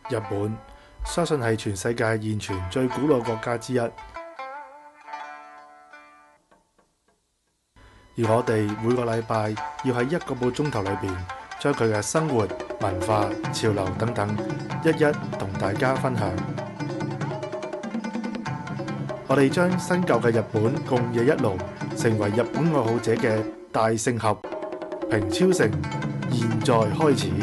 日本相信係全世界現存最古老國家之一，而我哋每個禮拜要喺1個半鐘頭裏邊，將佢嘅生活、文化、潮流等等，一一同大家分享。我哋將新舊嘅日本共冶一爐，成為日本愛好者嘅大聖合。平超城現在開始。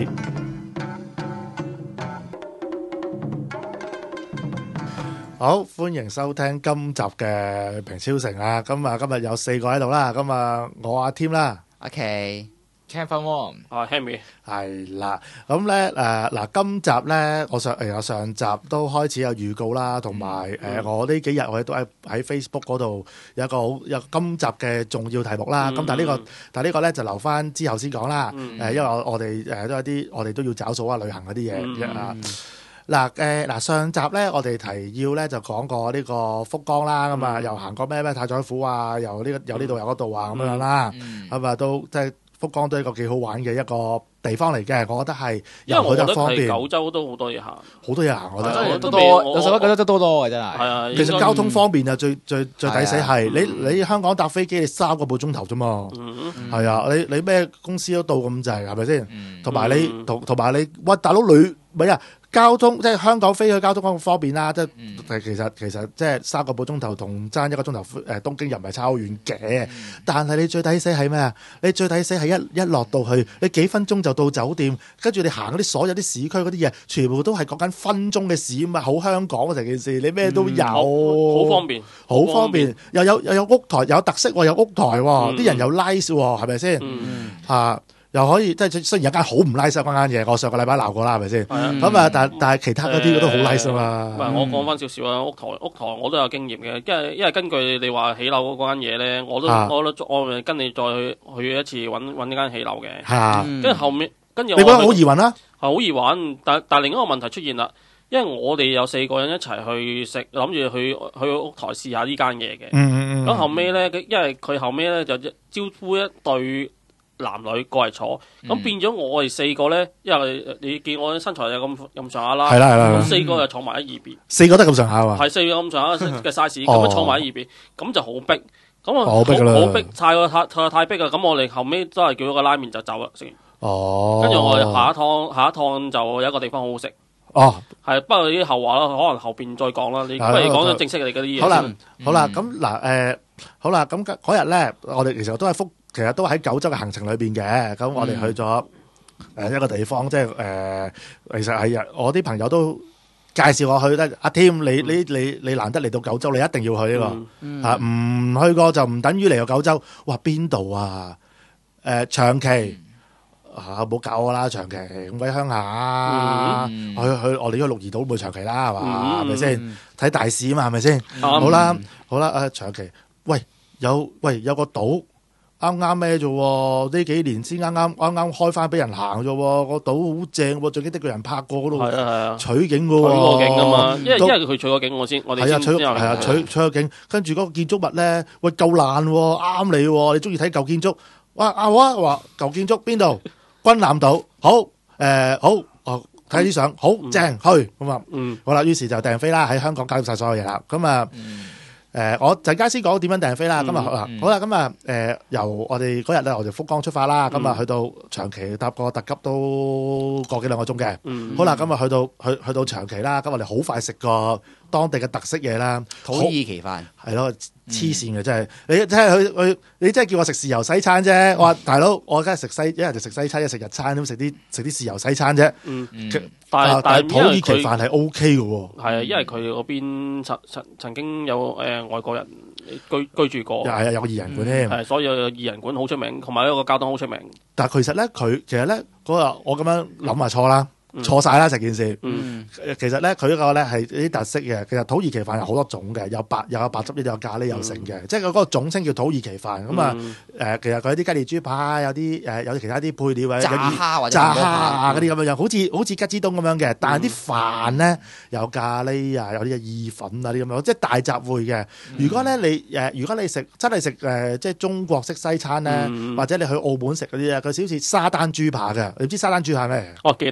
好，歡迎收聽今集嘅平超城啊！今日有4個喺度啦，咁我阿 Tim 啦， 阿K、Ken Fun One、 Henry 係啦，咁咧嗱，今集咧我上集都開始有預告啦，同埋我呢幾日我哋都喺 Facebook 嗰度有今集嘅重要題目啦。咁但係呢個咧就留翻之後先講啦。因為我哋都有啲我哋都要找數啊，旅行嗰啲嘢啊。嗱上集咧我哋提要咧就講過呢個福岡啦，咁啊又行過咩太宰府啊，又呢度又嗰度啊咁樣啦，咁啊都即係福岡都係一個幾好玩嘅一個地方嚟嘅，我覺得係又去得方便。 九州都好多嘢行， 好多嘢行，我覺得都多，有時候覺得都多嘅真係。 係啊， 其實交通方便啊，最抵死係你香港搭飛機你3個半鐘頭啫嘛，係啊，你咩公司都到咁滯，係咪先？同埋你喂大佬你咪啊！交通即係香港飛去交通咁方便啦，即係其實即係3個半鐘頭同爭1個鐘頭東京又唔係差好遠嘅，但係你最抵死係咩啊？你最抵死係一落到去，你幾分鐘就到酒店，跟住你行嗰啲所有啲市區嗰啲嘢，全部都係講緊分鐘嘅事啊嘛，好香港啊成件事，你咩都有， 好方便， 好方便，又有屋台，有特色喎，有屋台喎，啲人又 nice 喎，係咪先？又可以即係雖然有間好唔 nice 嗰間嘢，我上個禮拜鬧過啦，係咪先？咁啊，但係其他嗰啲都好 nice 啊嘛。 唔係我講翻少少啊，屋台我都有經驗嘅，因為根據你話起樓嗰間嘢咧，我跟你再去一次揾呢間起樓嘅。跟住後面跟住你覺得好易揾啦？ 係好易揾，但另一個問題出現啦，因為我哋有4個人一齊去食，諗住去屋台試下呢間嘢嘅。咁後尾咧，因為佢後尾咧就招呼一對男女過嚟坐，咁變咗我哋4個咧，因為你見我身材有咁上下啦，咁4個就坐埋喺二邊，4 個都咁上下啊， 係4個咁上下嘅 size，咁樣坐埋喺二邊，咁就好逼，咁啊好逼太逼啊！咁我哋後尾都係叫咗個拉麵就走啦，食完。跟住我哋下一趟就有一個地方好好食。係，不過啲後話啦，可能後邊再講啦。你不如講咗正式嚟嗰啲嘢。 好啦，咁嗱好啦，咁嗰日咧，我哋其實都喺九州嘅行程裏邊嘅，咁我哋去咗一個地方，即係其實係我啲朋友都介紹我去咧。阿 Tim，你難得嚟到九州，你一定要去呢個唔去過就唔等於嚟到九州。哇，邊度啊？長崎唔好搞我啦，長崎咁鬼鄉下，去我哋去鹿兒島冇長崎啦，係嘛？係咪先睇大市啊嘛？係咪先？好啦，長崎，喂有個島。啱啱咩啫？呢幾年先啱啱開翻俾人行啫，個島好正喎，仲記得個人拍過嗰度取景噶喎， 取過景噶嘛？因為佢取過景，我哋取過景，跟住嗰個建築物咧，喂夠爛，啱你中意睇舊建築？哇好啊，話舊建築邊度？軍艦島，好睇啲相，好正去咁啊！好啦，於是就訂飛啦，喺香港搞掂晒所有嘢啦，咁啊。我陣間先講點樣訂飛啦。咁好啦，咁由我哋嗰日咧，我哋福岡出發啦。咁去到長崎搭個特急都個幾兩個鐘嘅。好啦，咁去到長崎啦。咁我哋好快食個當地嘅特色嘢啦， 土耳其飯係咯，黐線嘅真係。你真係叫我食豉油西餐啫。我話大佬，我梗係一日就食西餐，一日食日餐，咁食啲豉油西餐啫。但係土耳其飯係 OK 嘅喎。 係啊，因為佢嗰邊曾經有外國人居住過。係啊，有個異人館添。 係，所以有異人館好出名，同埋一個交通好出名。 但係其實咧，嗰日我咁樣諗下錯啦。錯晒啦成件事。其實咧佢呢個咧係啲特色嘅。其實土耳其飯有好多種嘅，有白汁，有咖喱，有成嘅。即係嗰個總稱叫土耳其飯。咁啊其實佢有啲雞列豬扒，有啲其他啲配料或者炸蝦啊嗰啲咁樣，好似吉之東咁樣嘅。但係啲飯咧有咖喱啊，有啲意粉啊啲咁樣，即係大雜燴嘅。如果咧如果你真係食即係中國式西餐咧，或者你去澳門食嗰啲啊，佢好似沙丹豬扒嘅。你知沙丹豬扒咩？ 記得我知。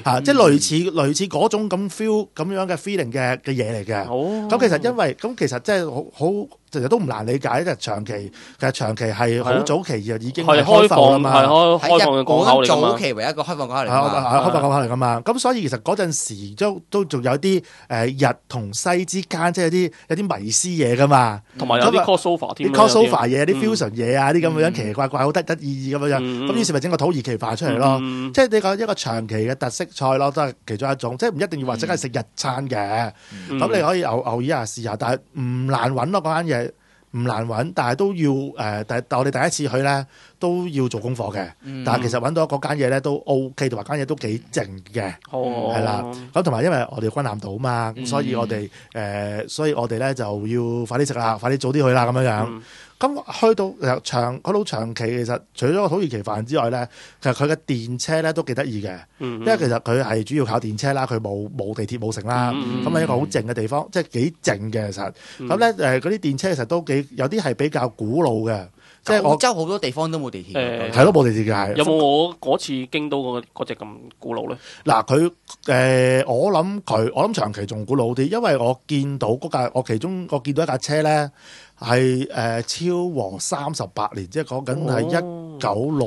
即係類似嗰種咁 feel 咁樣嘅 feeling 嘅嘢嚟嘅。咁其實因為咁其實即係好。其實都唔難理解，即係長期係好早期就已經係開放啦嘛， 係開放嘅港口嚟㗎嘛， 早期為一個開放港口嚟㗎嘛， 開放港口嚟㗎嘛。咁所以其實嗰陣時都仲有啲日同西之間，即係有啲迷思嘢㗎嘛， 同埋有啲 crossover 添， 啲 crossover 嘢、啲 fusion 嘢啊，啲咁樣奇奇怪怪、好得意咁樣。咁於是咪整個土耳其飯出嚟咯，即係呢個一個長期嘅特色菜咯，都係其中一種，即係唔一定要話即係食日餐嘅。咁你可以偶爾下試下，但係唔難揾咯嗰間嘢。唔難揾，但係都要但我哋第一次去咧都要做功課嘅。但係其實揾到嗰間嘢咧都 OK，同埋間嘢都幾靜嘅，係啦。咁同埋因為我哋軍艦島嘛，咁所以我哋咧就要快啲食啦，快啲早啲去啦咁樣樣。咁去到長期，其實除咗個土耳其飯之外咧，其實佢嘅電車咧都幾得意嘅，因為其實佢係主要靠電車啦，佢冇地鐵冇城啦，咁係一個好靜嘅地方，即係幾靜嘅其實。咁咧嗰啲電車其實都有啲係比較古老嘅，即係澳洲好多地方都冇地鐵， 係咯冇地鐵嘅係。 有冇我嗰次京都嗰隻咁古老咧？ 嗱佢我諗長期仲古老啲，因為我見到我見到一架車咧。係超過38年，即係講緊係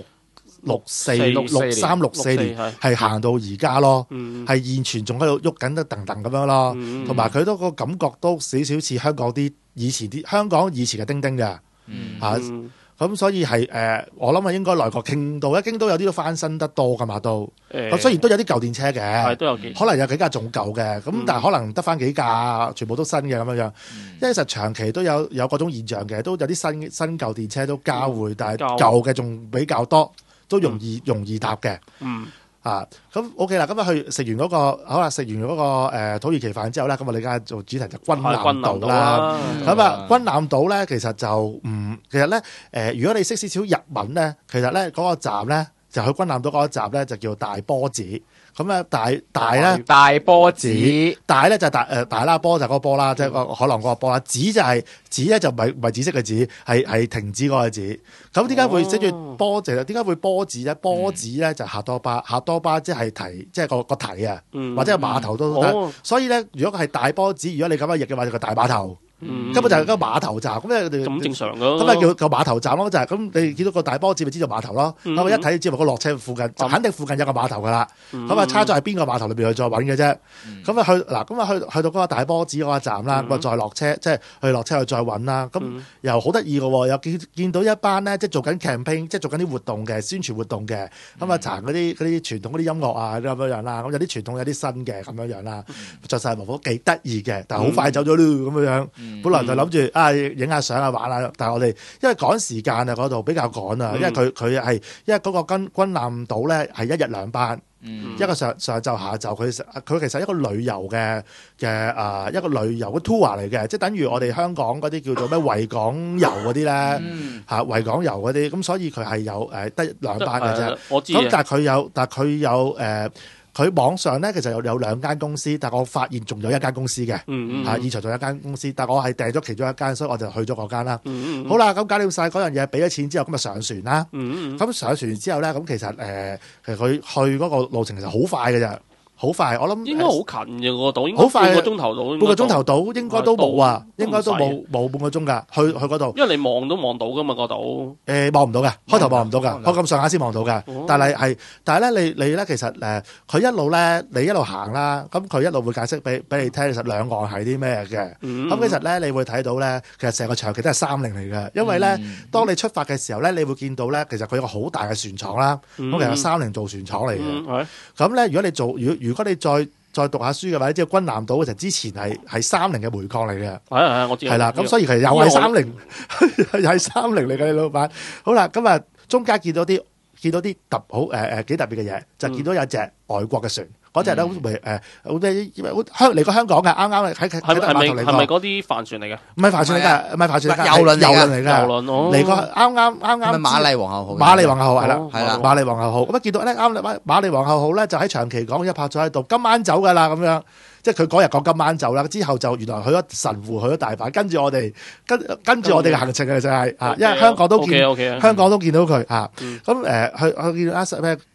1964年，係行到而家咯，係現存仲喺度喐緊得噔噔咁樣咯，同埋佢都個感覺都少少似香港香港以前嘅叮叮嘅咁所以係我諗係應該來過京都，京都有啲都翻新得多㗎嘛都，咁雖然都有啲舊電車嘅， 都有可能有幾架仲舊嘅，咁但係可能得翻幾架，全部都新嘅咁樣樣。因為實長期都有嗰種現象嘅，都有啲新舊電車都交匯，但係舊嘅仲比較多，都容易搭嘅。咁 OK 啦，咁啊去食完嗰個好啦，食完嗰個土耳其飯之後咧，咁我哋而家做主題就軍艦島啦。咁啊，軍艦島咧其實就其實咧如果你識少少日文咧，其實咧嗰個站咧就去軍艦島嗰個站咧就叫大波子。咁咧大波子，大咧就大啦，波就嗰個波啦，即係可能嗰個波啦。子咧就唔係紫色嘅紫，係停止嗰個字。咁點解會寫住波字咧？點解會波子咧？波子咧就客多巴即係提，即係個提啊，或者係碼頭都得。所以咧，如果係大波子，如果你咁樣譯嘅話，就個大碼頭。根本就係個碼頭站，咁正常噶。 咁咪叫個碼頭站咯，就係咁。你見到個大波子咪知道碼頭咯。咁一睇知道個落車附近，就肯定附近有個碼頭噶啦。咁啊，差咗喺邊個碼頭裏邊去再揾嘅啫。咁啊去到嗰個大波子嗰個站啦，咁啊再落車，即係去落車去再揾啦。咁又好得意嘅喎，又見到一班咧，即係做緊 campaign，即係做緊啲活動嘅宣傳活動嘅。咁啊，彈嗰啲傳統嗰啲音樂啊咁樣樣啦。咁有啲傳統有啲新嘅咁樣樣啦。着晒和服幾得意嘅，但係好快走咗咯咁樣。本來就諗住影下相啊玩下，但係我哋因為趕時間啊嗰度比較趕啊，因為佢係因為嗰個軍艦島咧係1日2班，一個上晝下晝，佢其實一個旅遊嘅一個旅遊嘅 tour 嚟嘅，即係等於我哋香港嗰啲叫做咩維港遊嗰啲咧維港遊嗰啲，咁所以佢係有得2班嘅啫。 我知咁但係佢有佢網上咧其實有2間公司，但係我發現仲有1間公司嘅，現場仲有1間公司，但係我係訂咗其中1間，所以我就去咗嗰間啦。好啦，咁搞掂晒嗰樣嘢，俾咗錢之後，咁就上船啦。咁上船之後咧，咁其實佢去嗰個路程其實好快嘅啫。好快，我諗應該好近嘅個島，應該半個鐘頭到。 半個鐘頭到應該都冇啊，應該都冇半個鐘㗎。去嗰度， 因為你望都望到㗎嘛個島。 望唔到嘅，開頭望唔到㗎，開咁上下先望到嘅。但係咧，你咧其實佢一路咧，你一路行啦，咁佢一路會解釋俾你聽，其實兩岸係啲咩嘅。咁其實咧，你會睇到咧，其實成個長期都係30嚟嘅，因為咧，當你出發嘅時候咧，你會見到咧，其實佢有個好大嘅船廠啦。咁其實30做船廠嚟嘅。咁咧，如果你再讀下書嘅話，即係軍艦島其實之前係30嘅煤礦嚟嘅。係我知。係啦，咁所以其實又係30，又係30嚟嘅，你老闆。好啦，咁啊，中間見到啲幾特別嘅嘢，就見到有隻外國嘅船。嗰隻咧好似嚟過香港嘅，啱啱喺碼頭嚟過。 係咪嗰啲帆船嚟嘅？ 唔係帆船嚟㗎，唔係帆船嚟㗎，遊輪嚟㗎。遊輪嚟過啱。 瑪麗皇后號。 瑪麗皇后號係啦，瑪麗皇后號。咁見到咧啱瑪麗皇后號咧就喺長期港一泊咗喺度，今晚走㗎啦咁樣。即係佢嗰日講今晚走啦，之後就原來去咗神戶，去咗大阪，跟住我哋嘅行程嘅就係因為香港都見到佢咁去見到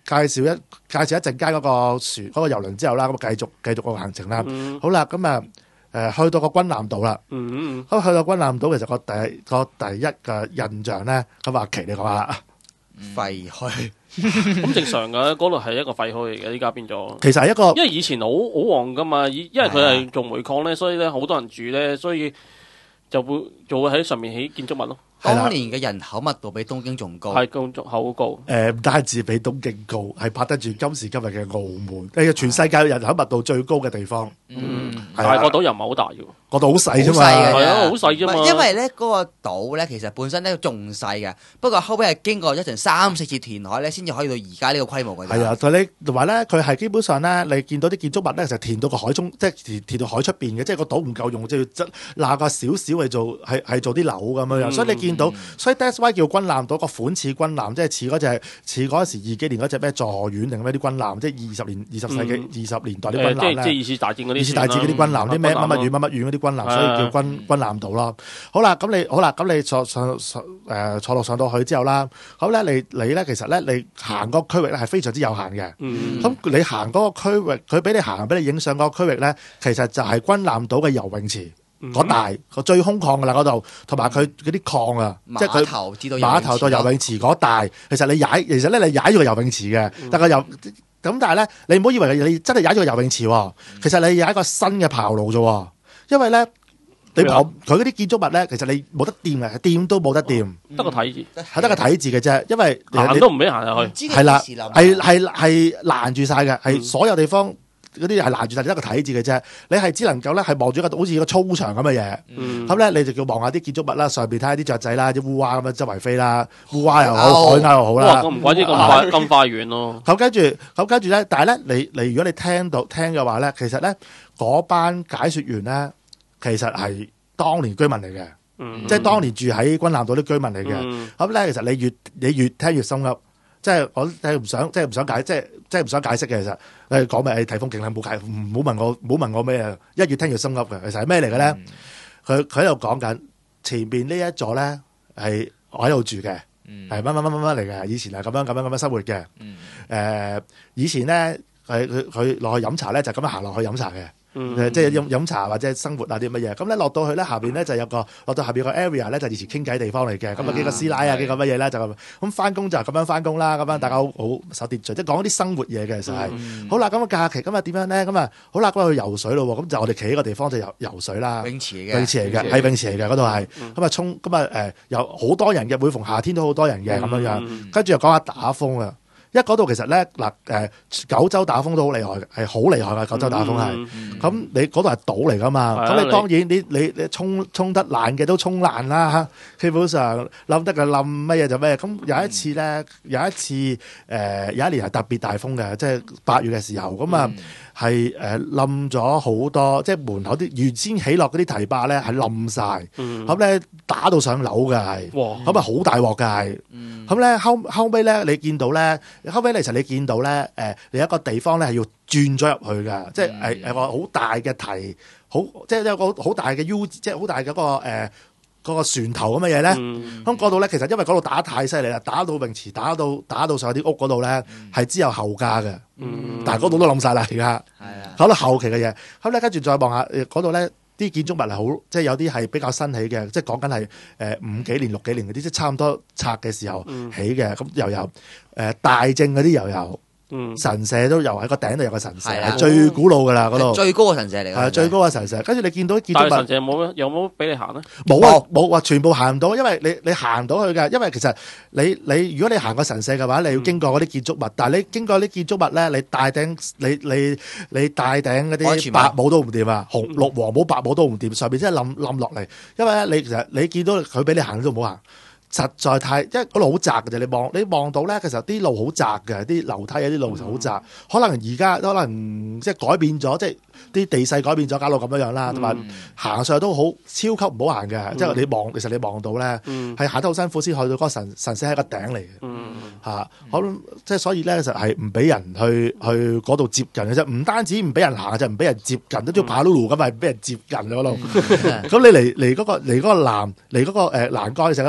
介紹一陣間嗰個船嗰個遊輪之後啦，咁繼續個行程啦。好啦，咁去到個軍艦島啦。咁去到軍艦島，其實個第一嘅印象咧，咁阿奇你講下啦。 廢墟咁正常㗎，嗰度係一個廢墟嚟嘅，依家變咗。 其實係一個， 因為以前好旺㗎嘛，因為佢係做煤礦咧，所以咧好多人住咧，所以就會喺上面起建築物咯。 當年嘅人口密度比東京仲高， 係工作好高。 唔單止比東京高，係拍得住今時今日嘅澳門，係全世界人口密度最高嘅地方。 但係個島又唔係好大嘅， 個島好細啫嘛， 係啊，好細啫嘛。 因為咧嗰個島咧其實本身咧仲細嘅，不過後尾係經過一陣3-4次填海咧，先至可以到而家呢個規模嘅。 係啊，同埋咧，佢係基本上咧，你見到啲建築物咧，就填到個海中，即係填到海出邊嘅，即係個島唔夠用，即係要揦個少少去做，係做啲樓咁樣樣。所以你見到，所以 that's why 叫軍艦島，個款似軍艦，即係似嗰時20幾年嗰隻咩助院定咩啲軍艦，即係20世紀20年代啲軍艦咧。 即係二次大戰嗰啲。 二次大戰嗰啲軍艦，啲咩乜乜院乜乜院嗰啲軍艦，所以叫軍艦島咯。好啦，咁你坐落上到去之後啦，咁咧你咧其實咧你行嗰個區域咧係非常之有限嘅。咁你行嗰個區域，佢俾你行俾你影相嗰個區域咧，其實就係軍艦島嘅游泳池嗰大個最空曠噶啦嗰度，同埋佢嗰啲礦啊，即係佢碼頭到游泳池嗰大。其實你踩咗個游泳池嘅，但係咧你唔好以為你真係踩咗個游泳池喎，其實你踩一個新嘅刨路啫，因為咧。佢嗰啲建築物咧，其實你冇得掂嘅，掂都冇得掂， 得個睇字， 係得個睇字嘅啫。因為行都唔俾行入去， 係啦，係攔住晒嘅，係所有地方嗰啲係攔住晒，得個睇字嘅啫。你係只能夠咧係望住好似個操場咁嘅嘢，咁咧你就叫望下啲建築物啦，上邊睇下啲雀仔啦，啲烏鴉咁樣周圍飛啦，烏鴉又好，海鷗又好啦。 哇！唔怪之咁快遠咯。 咁跟住咧，但係咧，你如果你聽嘅話咧，其實咧嗰班解說員咧。其實係當年居民嚟嘅，即係當年住喺軍艦島啲居民嚟嘅。咁咧，其實你越聽越心噏，即係我唔想解，即係唔想解釋嘅。其實你講咩睇風景啦，唔好問我咩啊！越聽越心噏嘅。其實係咩嚟嘅咧？佢喺度講緊前邊呢一座咧係我喺度住嘅，係乜嚟嘅。以前係咁樣生活嘅。以前咧佢落去飲茶咧就咁樣行落去飲茶嘅。即係飲茶或者生活啊啲乜嘢，咁咧落到去咧下邊咧就有個落到下邊個 area 咧就以前傾偈地方嚟嘅，咁啊幾個師奶啊幾個乜嘢咧就咁翻工就咁樣翻工啦，咁樣大家好守秩序，即係講啲生活嘢嘅其實係。好啦，咁個假期咁啊點樣咧？咁啊好啦，咁去游水咯，咁就我哋企喺個地方就游水啦。泳池嚟嘅，係泳池嚟嘅嗰度係。咁啊沖，咁啊有好多人嘅，每逢夏天都好多人嘅咁樣樣。跟住又講下打風啊。因為嗰度其實咧九州打風都好厲害嘅，係好厲害嘅九州打風係。咁你嗰度係島嚟噶嘛？咁你當然你沖得爛嘅都沖爛啦。基本上冧得嘅冧乜嘢就咩。咁有一次咧，有一年係特別大風嘅，即係8月嘅時候咁啊。係冧咗好多，即係門口啲原先起落嗰啲堤壩咧係冧晒，咁咧打到上樓嘅係，咁啊好大鑊嘅係，咁咧後尾咧你見到咧，後尾其實你見到咧你一個地方咧係要轉咗入去嘅，即係係個好大嘅堤，即係有個好大嘅 U， 即係好大嘅嗰個船頭咁嘅嘢咧，咁嗰度咧其實因為嗰度打太犀利啦，打到泳池，打到上啲屋嗰度咧係之後後加嘅，但係嗰度都冧晒啦而家，搞到後期嘅嘢，咁咧跟住再望下嗰度咧啲建築物係好，即係有啲係比較新起嘅，即係講緊係5幾年6幾年嗰啲，即係差唔多拆嘅時候起嘅，咁又有大正嗰啲又有。神社都有喺個頂度有個神社，係最古老噶啦嗰度， 最高嘅神社嚟嘅， 係最高嘅神社。跟住你見到建築物， 但係神社有冇俾你行咧？ 冇話全部行唔到，因為你行到去嘅，因為其實你如果你行個神社嘅話，你要經過嗰啲建築物，但係你經過啲建築物咧，你戴頂你戴頂嗰啲白帽都唔掂啊，紅綠黃帽白帽都唔掂，上邊真係冧落嚟。因為咧，其實你見到佢俾你行都唔好行。實在太，因為嗰路好窄嘅啫，你望到咧，其實啲路好窄嘅，啲樓梯有啲路好窄，可能而家可能即係改變咗，即係啲地勢改變咗，搞到咁樣啦，同埋行上去都好超級唔好行嘅，即係其實你望到咧，係行得好辛苦先去到嗰個神社係一個頂嚟嘅，嚇，即係所以咧，其實係唔俾人去嗰度接近嘅啫，唔單止唔俾人行就唔俾人接近，都叫爬路路咁係俾人接近嗰度。咁你嚟嗰個欄杆嘅時候，個欄杆就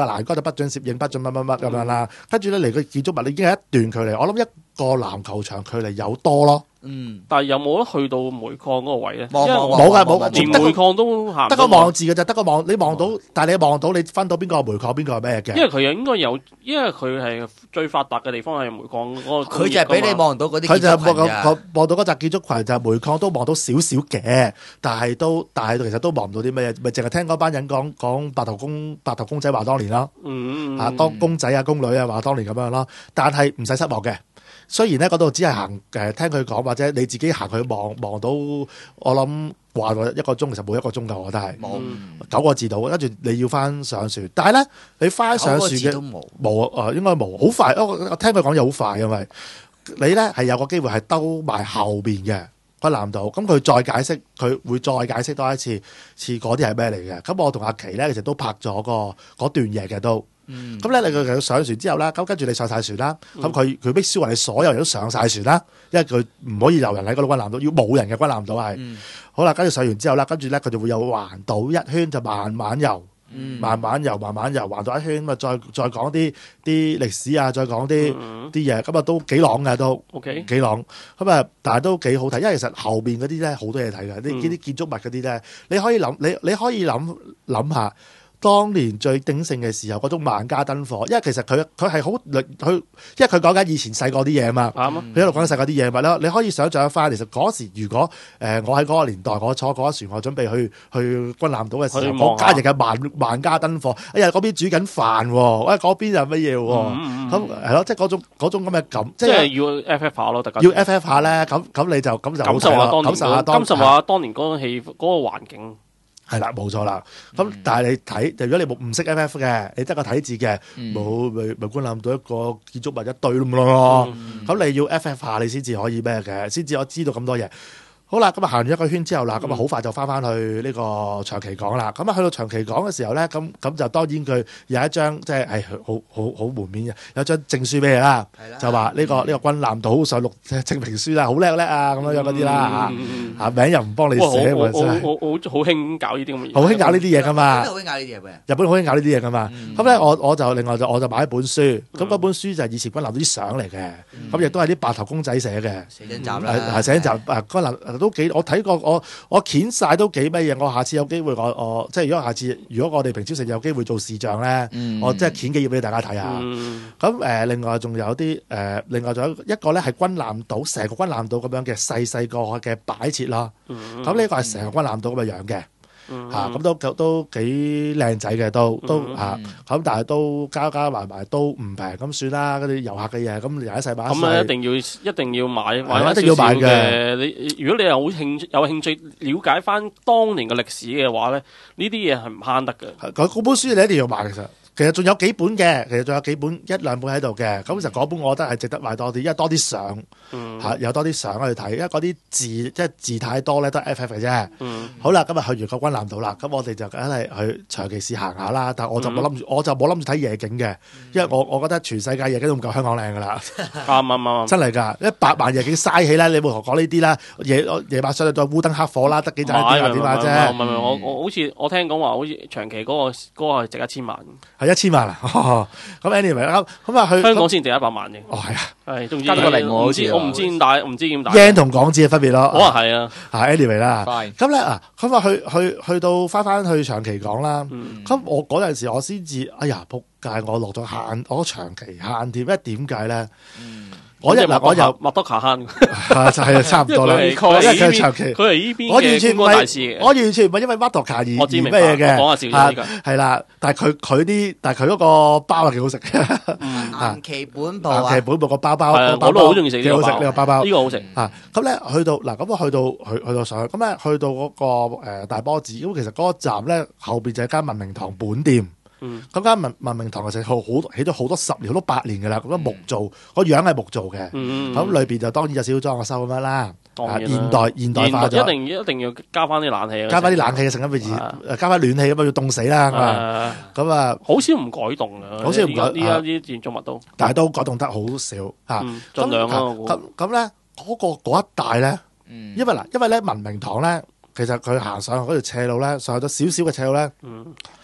不准攝影，不准乜乜乜咁樣啦。跟住咧嚟個建築物，你已經係一段距離，我諗一個籃球場距離有多咯。 但係有冇得去到煤礦嗰個位咧？ 冇㗎，冇連煤礦都行。 得個望字嘅啫，得個望，你望到，但係你望到你分到邊個係煤礦，邊個係咩嘅？ 因為佢應該有，因為佢係最發達嘅地方係煤礦嗰個。 佢就係俾你望到嗰啲建築群佢就望到嗰紮建築群，就係煤礦都望到少少嘅，但係其實都望唔到啲咩嘢，咪淨係聽嗰班人講白頭公仔話當年咯，當公仔啊公女啊話當年咁樣咯，但係唔使失望嘅。雖然咧嗰度只係行聽佢講，或者你自己行去望到，我諗話一個鐘，其實冇一個鐘㗎，我覺得係冇9個字到，跟住你要翻上船，但係咧你翻上船嘅冇應該冇好快，我聽佢講又好快，因為你咧係有個機會係兜埋後邊嘅軍艦島，咁佢再解釋，佢會再解釋多一次嗰啲係咩嚟嘅。咁我同阿琪咧其實都拍咗嗰段嘢嘅都。咁咧，你佢上船之後啦，咁跟住你上晒船啦，咁佢必須話你所有人都上晒船啦，因為佢唔可以留人喺嗰個軍艦島，要冇人嘅軍艦島係。好啦，跟住上完之後啦，跟住咧佢就會有環島一圈，就慢慢遊，慢慢遊，環島一圈，咁啊再講啲歷史啊，再講啲嘢，咁啊都幾朗嘅都，幾朗，咁啊但係都幾好睇，因為其實後邊嗰啲咧好多嘢睇嘅，呢啲建築物嗰啲咧，你可以諗下。當年最鼎盛嘅時候，嗰種萬家燈火，因為其實佢係好因為佢講緊以前細個啲嘢啊嘛，佢一路講緊細個啲嘢咪咯，你可以想象翻，其實嗰時如果我喺嗰個年代，我坐嗰船，我準備去軍艦島嘅時候，嗰家亦係萬家燈火，哎呀嗰邊煮緊飯喎，喂嗰邊又乜嘢喎，咁係咯，即係嗰種咁嘅感，即係要 FF 下咯，大家要 FF 下咧，咁你就感受下當年嗰個氣嗰個環境。係啦，冇錯啦。咁但係你睇，如果你唔識 FF 嘅，你得個睇字嘅，冇咪觀覽到一個建築物一堆咁咯。咁你要 FF 下，你先至可以咩嘅，先至我知道咁多嘢。好啦，咁啊行完一個圈之後啦，咁啊好快就翻去呢個長期港啦。咁啊去到長期港嘅時候咧，咁就當然佢有一張即係好門面嘅，有一張證書俾你啦，就話呢個軍艦島上陸證明書啦，好叻啊咁樣嗰啲啦嚇，名又唔幫你寫喎，真係好興搞呢啲咁嘅嘢， 好興搞呢啲嘢噶嘛， 好興搞呢啲嘢嘅， 日本好興搞呢啲嘢噶嘛。咁咧我就另外我就買一本書，咁嗰本書就係以前軍艦島啲相嚟嘅，咁亦都係啲白頭公仔寫嘅， 寫真集啦， 寫真集軍艦。都幾，我睇過，我掀晒都幾乜嘢。我下次有機會，我即係如果我哋平超城有機會做視像咧，我即係掀幾頁俾大家睇下。咁另外仲有啲另外仲有一個咧係軍艦島，成個軍艦島咁樣嘅細個嘅擺設咯。咁呢個係成個軍艦島咁嘅樣嘅。咁都幾靚仔嘅，都咁但係都加埋都唔平，咁算啦。嗰啲遊客嘅嘢，咁人一世買一世。咁一定要買， 一定要買嘅。 你如果你有興趣了解翻當年嘅歷史嘅話咧，呢啲嘢係唔慳得嘅。 嗰本書你一定要買，其實仲有幾本嘅，一兩本喺度嘅。咁其實嗰本我覺得係值得買多啲，因為多啲相有多啲相去睇，因為嗰啲字即係字太多咧，都係 FF 嘅啫。好啦，今日去完個軍艦島啦，咁我哋就梗係去長期市行下啦。但係我就冇諗住睇夜景嘅，因為我覺得全世界夜景都唔夠香港靚噶啦。 啱， 真係㗎，100萬夜景嘥氣啦！你冇同我講呢啲啦，夜晚上去再烏燈黑火啦，得幾盞點啊啫。 唔係，我好似我聽講話，好似長期嗰個係值1000萬。 係1000萬啊！咁 anyway 咁啊去香港先值100萬嘅。 係啊， 係總之加個零我唔知點解，唔知點解。 yen 同港紙嘅分別咯。 可能係啊。 anyway 啦。咁咧咁啊去到翻去長期港啦。咁我嗰陣時我先至，哎呀仆街！我落咗限，我長期限添，因為點解咧？我又麥多卡慳， 就係差唔多啦。因為佢長期， 佢係呢邊我完全唔係，我完全唔係因為麥多卡而咩嘢嘅。 講下笑係啦，但係佢嗰個包係幾好食嘅。 岩崎本部岩崎本部個包包， 我都好中意食呢個包。 呢個包包呢個好食。 咁咧去到嗱，咁我去到上去，咁咧去到嗰個大波子，咁其實嗰個站咧後邊就係間文明堂本店。咁間文明堂其實起咗好多10年，好多8年㗎啦。咁木做，個樣係木做嘅。咁裏邊就當然有少少裝個修咁樣啦。現代化咗， 一定要加翻啲冷氣， 加翻啲冷氣嘅成因為加翻暖氣咁啊，要凍死啦。咁好少唔改動啊， 好少唔改。 依家啲建築物都， 但係都改動得好少嚇。 盡量咯。 咁咧嗰一帶咧，因為咧文明堂咧，其實佢行上嗰條斜路咧，上咗少少嘅斜路咧。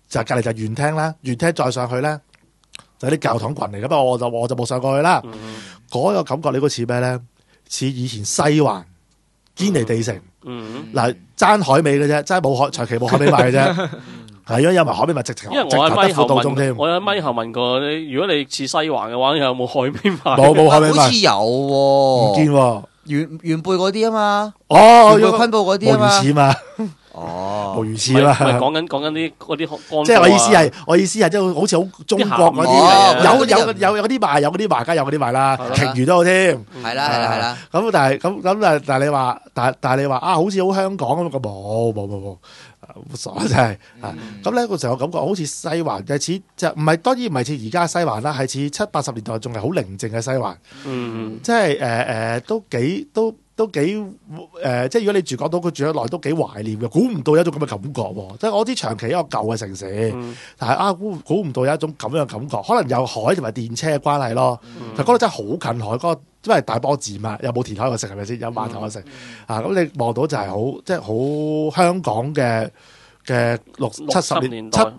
就隔離就園廳啦，園廳再上去咧就係啲教堂群嚟嘅，不過我就冇上過去啦。嗰個感覺你估似咩咧？似以前西環堅尼地城，嗱爭海味嘅啫，真係冇海長期冇海味賣嘅啫。係因為埋海邊咪直情， 因為我喺咪後問，我喺咪後問過你，如果你似西環嘅話，有冇海邊賣？ 冇海邊賣， 好似有喎， 唔見喎。 原貝嗰啲啊嘛， 哦， 原貝昆布嗰啲啊嘛， 冇魚翅嘛， 哦， 冇魚翅嘛。 講緊啲嗰啲， 即係我意思係即係好似好中國嗰啲，有啲賣，有嗰啲賣，梗有嗰啲賣啦，鯨魚都好添。 係啦。 咁但係你話，但係你話啊，好似好香港咁，冇。傻真係咁咧，個時候我感覺好似西環，就似就唔係，當然唔係似而家西環啦，係似70-80年代仲係好寧靜嘅西環。即係都幾即係如果你住港島區住得耐，都幾懷念嘅。估唔到有一種咁嘅感覺喎，即係我知長期一個舊嘅城市，但係估唔到有一種咁樣嘅感覺，可能有海同埋電車嘅關係咯。但嗰度真係好近海，嗰個因為大波字嘛，又冇填海個城係咪先？有碼頭個城咁你望到就係好即係好香港嘅60-70年代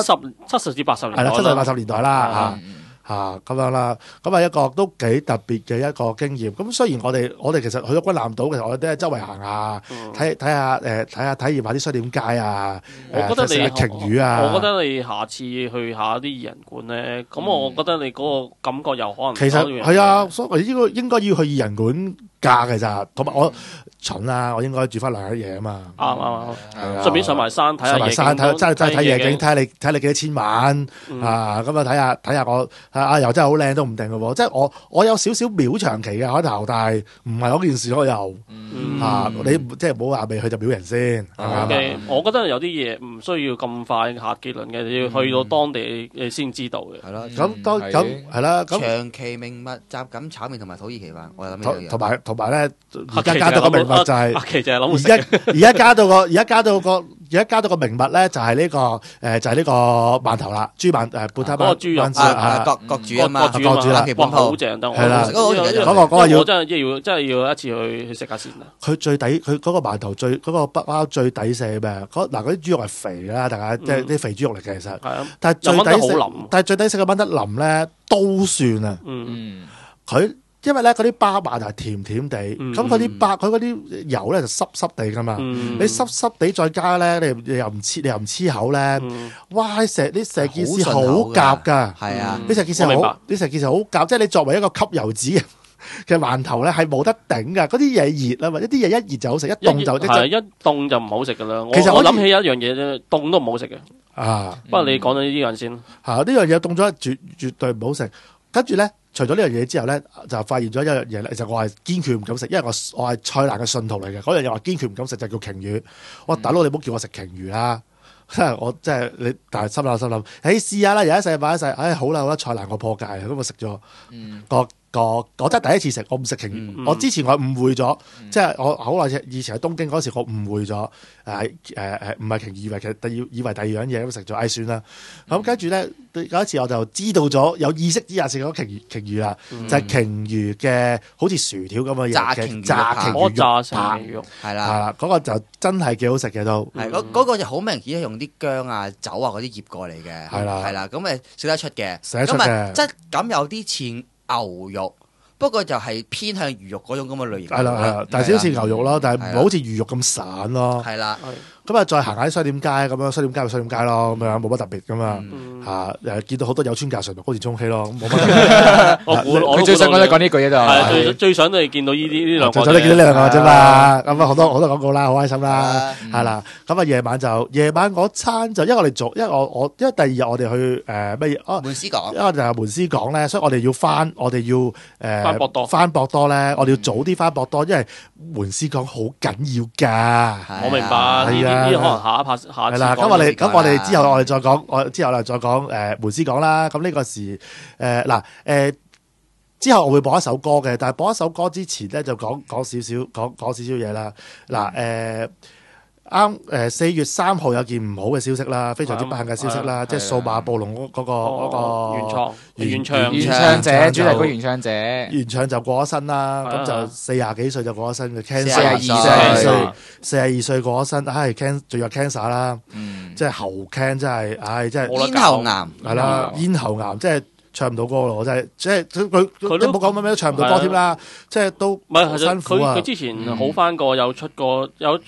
，70至80年代， 係啦，70-80年代啦咁樣啦，咁一個都幾特別嘅一個經驗。咁雖然我哋其實去咗軍艦島，其實我哋都係周圍行下，睇下體驗下啲商店街啊。 我覺得你鯨魚啊， 我覺得你下次去下啲異人館咧，咁我覺得你嗰個感覺又可能其實係啊，所以應該要去異人館㗎嘅咋，同埋我蠢啦，我應該住翻2日一夜啊嘛。 啱，順便上埋山睇下夜景， 真係睇夜景，睇下你幾多千萬咁啊睇下我。又真係好靚都唔定嘅喎，即係我有少少秒長期嘅開頭，但係唔係嗰件事我又你即係唔好話未去就秒人先。 我覺得有啲嘢唔需要咁快下結論嘅，你要去到當地你先知道嘅。 係咯， 咁係啦。 長期名物雜錦炒麵同埋土耳其飯，我諗呢樣嘢。 同埋咧，而家加到個名物就係，而家加到個名物咧就係呢個饅頭啦，豬饅半攤饅豬肉各煮啊嘛， 哇好正得， 係啦， 嗰個要真係要一次去食下先啦。 佢最抵，佢嗰個饅頭嗰個北包最抵食咩？嗱嗰啲豬肉係肥啦，大家即係啲肥豬肉嚟嘅其實。但係最抵食嘅炆得腍咧都算啊。佢因為咧嗰啲巴饅頭係甜甜地，咁佢嗰啲油咧就濕濕地噶嘛。你濕濕地再加咧，你又唔黐口咧，哇！你成件事好夾㗎， 係啊！ 你成件事好夾，即係你作為一個吸油脂嘅饅頭咧，係冇得頂㗎。嗰啲嘢熱啊嘛，一啲嘢一熱就好食，一凍就唔好食㗎啦。 其實我諗起一樣嘢啫，凍都唔好食嘅。不過你講到呢樣先， 呢樣嘢凍咗絕對唔好食。跟住咧，除咗呢樣嘢之後咧，就發現咗一樣嘢咧。其實我係堅決唔敢食，因為我係蔡瀾嘅信徒嚟嘅。嗰樣嘢我堅決唔敢食，就叫鯨魚。我大佬你唔好叫我食鯨魚啦，我即係你。但係心諗，試下啦，人一世買一世。好啦，蔡瀾我破戒，咁我食咗我真係第一次食，我唔食鯨魚。我之前我誤會咗，即係我好耐以前喺東京嗰時，我誤會咗唔係鯨魚，以為第二樣嘢咁食咗，算啦。咁跟住咧有一次我就知道咗，有意識之下食咗鯨魚啦，就係鯨魚嘅好似薯條咁嘅嘢，炸鯨魚肉， 係啦， 嗰個就真係幾好食嘅都。 係嗰個就好明顯係用啲薑啊、酒啊嗰啲醃過嚟嘅，係啦，咁食得出嘅，咁啊質感有啲似牛肉，不過就係偏向魚肉嗰種咁嘅類型。係啦，但係少少似牛肉咯，但係唔好似魚肉咁散咯。 係啦， 咁啊再行下啲商店街咁樣，商店街咪商店街咯，咁樣冇乜特別噶嘛。見到好多有村架純嗰時充氣咯，冇乜特別。 佢最想講呢句嘢就係最想都係見到呢兩個， 最想都見到呢兩個啫嘛。咁啊好多廣告啦，好開心啦，係啦。咁啊夜晚嗰餐就因為我哋做，因為因為第二日我哋去乜嘢門司港， 因為就係門司港咧，所以我哋要翻博多咧，我哋要早啲翻博多，因為門司港好緊要噶。 我明白。可能下次係啦，咁我哋之後再講，門司港啦。咁呢個時之後我會播一首歌嘅，但係播一首歌之前咧就講少少嘢啦。 啱4月3號有件唔好嘅消息啦，非常之不幸嘅消息啦，即係數碼暴龍嗰個原唱者主題曲原唱就過咗身啦，咁就40幾歲就過咗身嘅 cancer， 42歲過咗身，仲有 cancer 啦，即係喉 can 真係，真係咽喉癌係啦，咽喉癌即係。唱唔到歌咯，真係即係佢都冇講乜咩都唱唔到歌添啦，即係都辛苦啊！ 佢之前好翻過，有出過有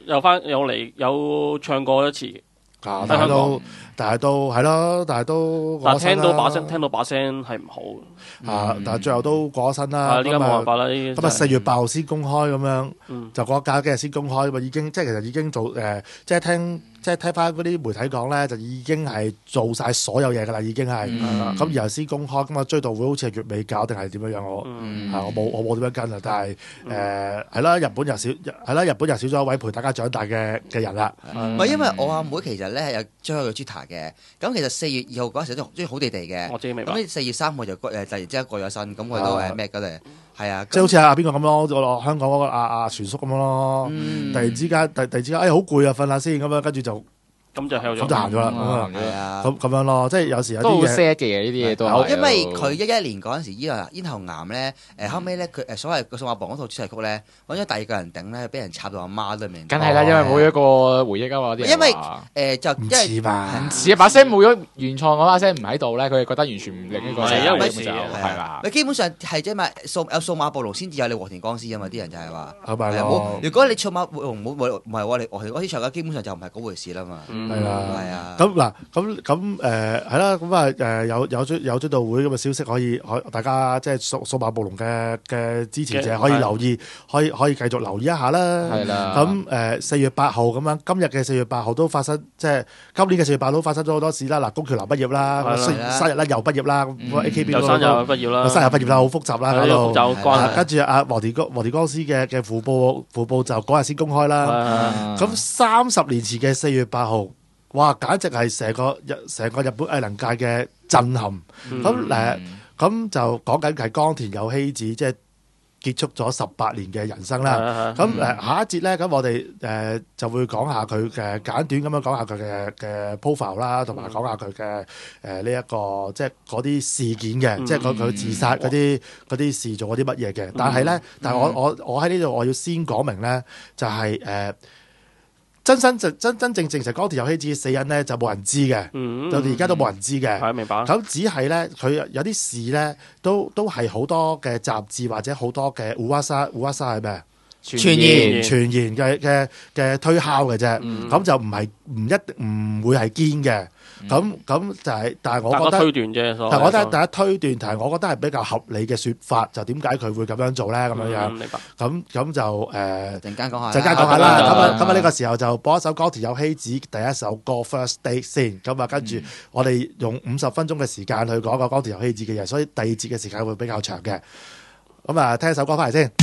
唱過一次。 但係都係咯，但係聽到把聲係唔好但係最後都過咗身啦。 呢家冇辦法啦。 咁4月8號先公開咁樣，就嗰假幾日先公開，已經即係其實已經做即係聽翻嗰啲媒體講咧，就已經係做晒所有嘢㗎啦，已經係咁然後先公開。咁追悼會好似係月尾搞定係點樣樣？我冇點樣跟啊！但係係啦，日本又少咗一位陪大家長大嘅人啦。 唔係因為我阿妹其實咧有追佢 Twitter 嘅，咁其實4月2號嗰陣時都中意好地地嘅。 我知明白。 咁4月3號就突然之間過咗身，咁佢都咩嗰度？係啊， 即係好似邊個咁咯，香港嗰個阿船叔咁樣咯。突然之間好攰啊，瞓下先咁樣，跟住就行咗啦。咁樣咯，即係有時有啲嘢都好 sad 嘅呢啲嘢都係。 因為佢11年嗰陣時咽喉癌咧，後尾咧佢所謂個數碼暴龍嗰套主題曲咧，揾咗第二個人頂咧，俾人插到阿媽都明。 梗係啦，因為冇一個回憶啊嘛啲人。 因為就唔似吧？ 唔似啊，把聲冇咗原創嗰把聲唔喺度咧，佢哋覺得完全唔另一個聲。 係因為係啦。 基本上係即係咪有數碼暴龍先至有你和田光司啊嘛？啲人就係話。 係如果你數碼暴龍唔係我哋和田光司唱嘅，基本上就唔係嗰回事啦嘛。 係啊。咁嗱，咁係啦，咁有追悼會咁嘅消息可以大家即係數碼暴龍嘅支持者可以留意，可以繼續留意一下啦。 係啦。 咁4月8號咁樣，今日嘅4月8號都發生，即係今年嘅4月8號都發生咗好多事啦。嗱，宮橋南畢業啦，生日咧又畢業啦，AKB 又生日又畢業啦， 好複雜啦嗰度。跟住阿和田光司嘅副報就嗰日先公開啦。咁30年前嘅4月8號。哇！簡直係成個日本藝能界嘅震撼。咁就講緊係岡田有希子，即係結束咗18年嘅人生啦。咁下一節咧，咁我哋就會講下佢嘅簡短咁樣講下佢嘅 profile 啦，同埋講下佢嘅呢一個即係嗰啲事件嘅，即係佢自殺嗰啲事做嗰啲乜嘢嘅。但係我喺呢度我要先講明咧，就係真正證實岡田有希子嘅死因咧，就冇人知嘅，就而家都冇人知嘅。 係明白。 咁只係咧，佢有啲事咧，都係好多嘅雜誌或者好多嘅烏瓦沙係咩？傳言嘅推敲嘅啫。咁就唔會係堅嘅。咁就係，但係我覺得推斷啫。 但係我覺得大家推斷，但係我覺得係比較合理嘅説法。就點解佢會咁樣做咧？咁樣明白。 咁就陣間講下啦。咁呢個時候就播一首岡田有希子第一首歌《First Date》先。咁啊，跟住我哋用50分鐘嘅時間去講個岡田有希子嘅嘢，所以第二節嘅時間會比較長嘅。咁啊，聽首歌翻嚟先。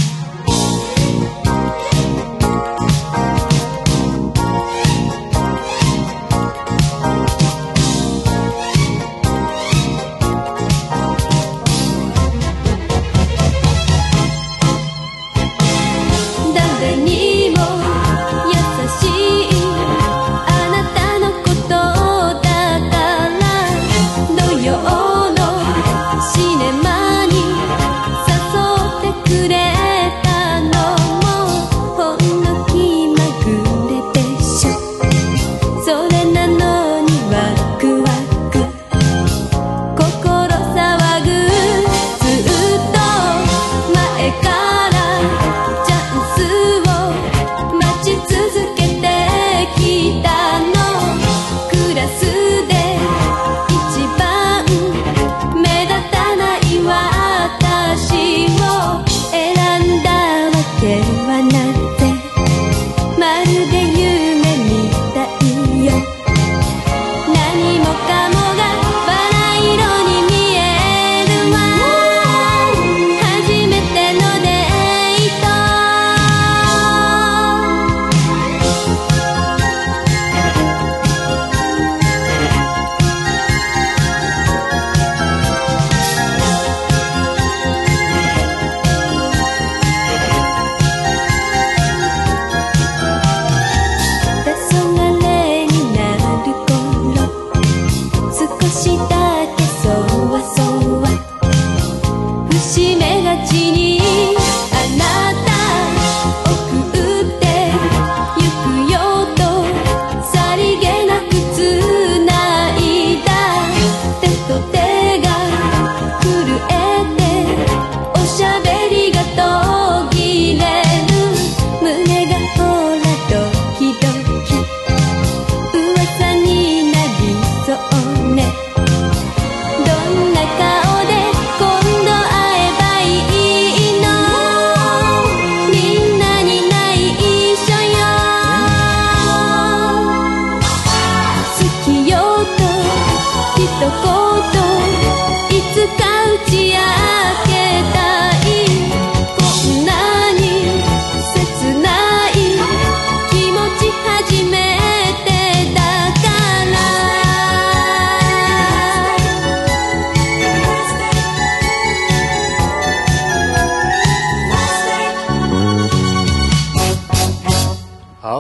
くれ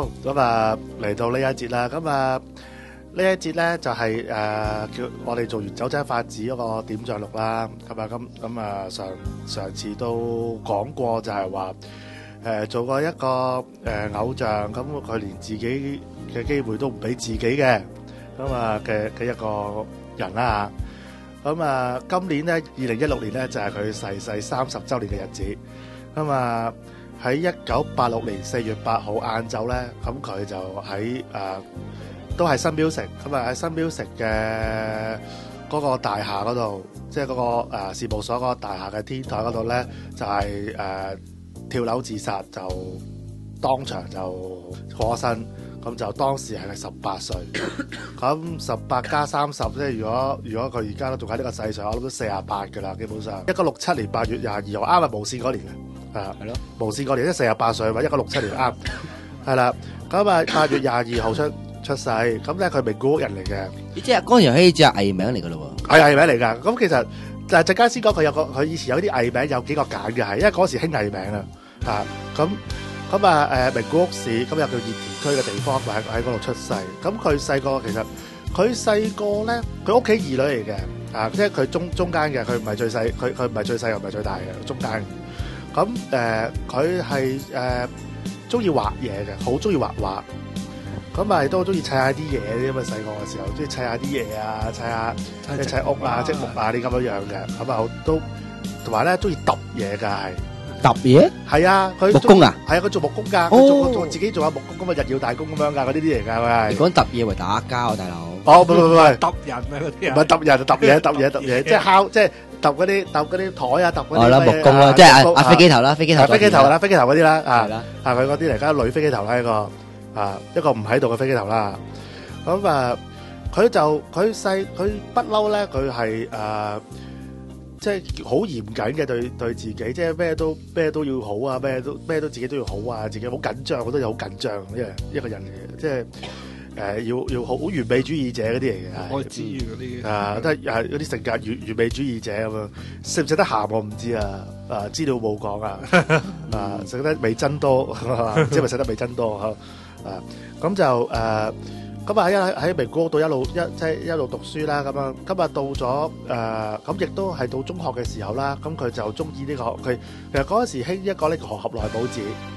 好，咁啊嚟到呢一節啦，咁啊呢一節咧就係叫我哋做完酒井法子嗰個點將錄啦，咁啊上次都講過就係話做過一個偶像，咁佢連自己嘅機會都唔俾自己嘅，咁啊嘅一個人啦嚇，咁啊今年咧2016年咧就係佢逝世30週年嘅日子，咁啊喺1986年4月8號晏晝咧，咁佢就喺都係新標城，咁啊喺新標城嘅嗰個大廈嗰度，即係嗰個事務所嗰個大廈嘅天台嗰度咧，就係跳樓自殺，就當場就過身，咁就當時係18歲，咁18加30，即係如果佢而家都仲喺呢個世上，我諗都48㗎啦，基本上。1967年8月22號，啱係無線嗰年嘅，係咯，無線嗰年即係48歲，或者1967年啱，係啦，咁啊8月22號出世，咁咧佢係名古屋人嚟嘅。 即係嗰陣時可以只係藝名嚟㗎咯喎。 係藝名嚟㗎。咁其實就係陣間先講佢以前有啲藝名有幾個揀嘅係，因為嗰時興藝名啊。咁啊名古屋市咁有叫熱田區嘅地方，喺嗰度出世。咁佢細個其實佢細個咧，佢屋企二女嚟嘅，即係佢中間嘅，佢唔係最細，佢唔係最細又唔係最大嘅，中間。咁佢係中意畫嘢嘅，好中意畫畫。咁咪都中意砌下啲嘢啲咁啊！細個嘅時候中意砌下啲嘢啊，砌屋啊、積木啊啲咁樣嘅。咁啊都同埋咧中意揼嘢㗎，係揼嘢？ 係啊，佢木工啊？ 係啊，佢做木工㗎，佢做自己做下木工咁啊，日耀大工咁樣㗎，嗰啲嚟㗎，佢係。 你講揼嘢為打交啊，大佬？ 哦，唔係揼人啊嗰啲啊， 唔係揼人，揼嘢，即係敲，即係揼嗰啲台啊，揼嗰啲。 哦啦，木工啦，即係飛機頭啦，飛機頭嗰啲啦， 係啦， 佢嗰啲嚟㗎，女飛機頭啦，一個唔喺度嘅飛機頭啦。咁佢不嬲咧，佢係即係好嚴謹嘅對自己，即係咩都要好啊，咩都自己都要好啊，自己好緊張，我都有好緊張，一個人嚟嘅，即係要好完美主義者嗰啲嚟嘅。 我知嗰啲都係嗰啲性格完美主義者咁樣，食唔食得鹹我唔知啊，資料冇講啊，食得味真多，唔知係咪食得味真多咁就喺名古屋度一路讀書啦，咁樣今日到咗咁亦都係到中學嘅時候啦，咁佢就中意呢個佢其實嗰陣時興一個呢個河合奈保子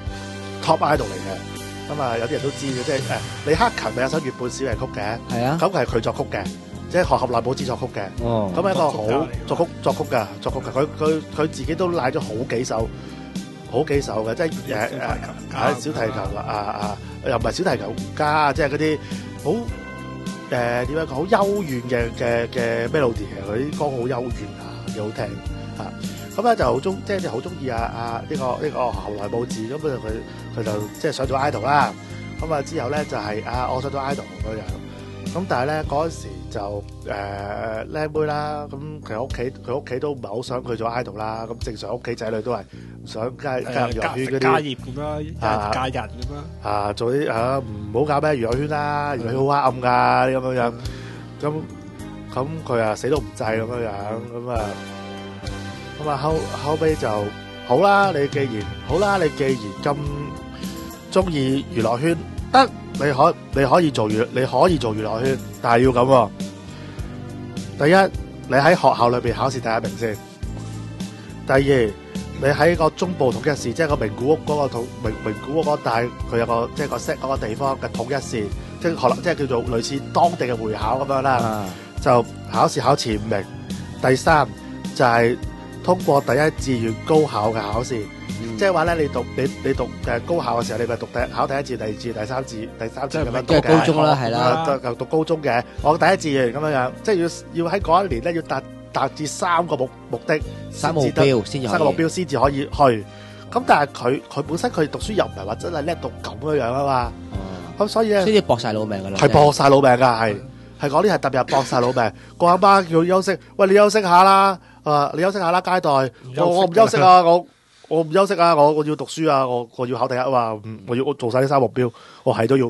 top idol 嚟嘅，咁有啲人都知嘅，即係李克勤咪有首月半小夜曲嘅，係啊，咁佢係佢作曲嘅，即係河合奈保子作曲嘅，咁係一個好作曲嘅，佢自己都賴咗好幾首嘅，即係小提琴又唔係小提琴家，即係嗰啲好點樣講好幽怨嘅 melody 嘅，佢啲歌好幽怨幾好聽咁咧就好中意呢個河內保子，咁佢就即係上咗 idol 啦，咁之後咧就係我上咗 idol 咁樣，咁但係咧嗰陣時就靚妹啦，咁佢屋企都唔係好想佢做 idol 啦，咁正常屋企仔女都係想加入娛樂圈嗰啲家業咁啦，嫁人咁啦， 做啲唔好搞咩娛樂圈啦，娛樂圈好黑暗噶咁樣，咁佢死都唔制咁樣，咁後尾就好啦，你既然咁中意娛樂圈，得你可以做娛樂圈，但係要咁喎。第一，你喺學校裏邊考試第一名先。第二，你喺個中部統一試，即係個名古屋嗰個名古屋嗰帶，佢有個即係個 set 嗰個地方嘅統一試，即係叫做類似當地嘅會考咁樣啦。就考試考前5名。第三就係通過第一志願高考嘅考試，即係話咧，你讀高考嘅時候，你咪考第一志願、第二志願、第三志願咁樣讀嘅。 高中啦，係啦， 就讀高中嘅。我第一志願咁樣，即係要喺嗰一年咧要達至3個目的，3個目標先至可以去。咁但係佢本身佢讀書又唔係話真係叻到咁樣啊嘛。咁所以咧， 先至搏晒老命噶啦， 係搏晒老命噶，係嗰啲係特別係搏晒老命。個阿媽叫佢休息，喂，你休息下啦。你休息下啦，街代。我唔休息啊，我唔休息啊，我要讀書啊，我要考第一啊嘛，我做晒呢3目標，我係都要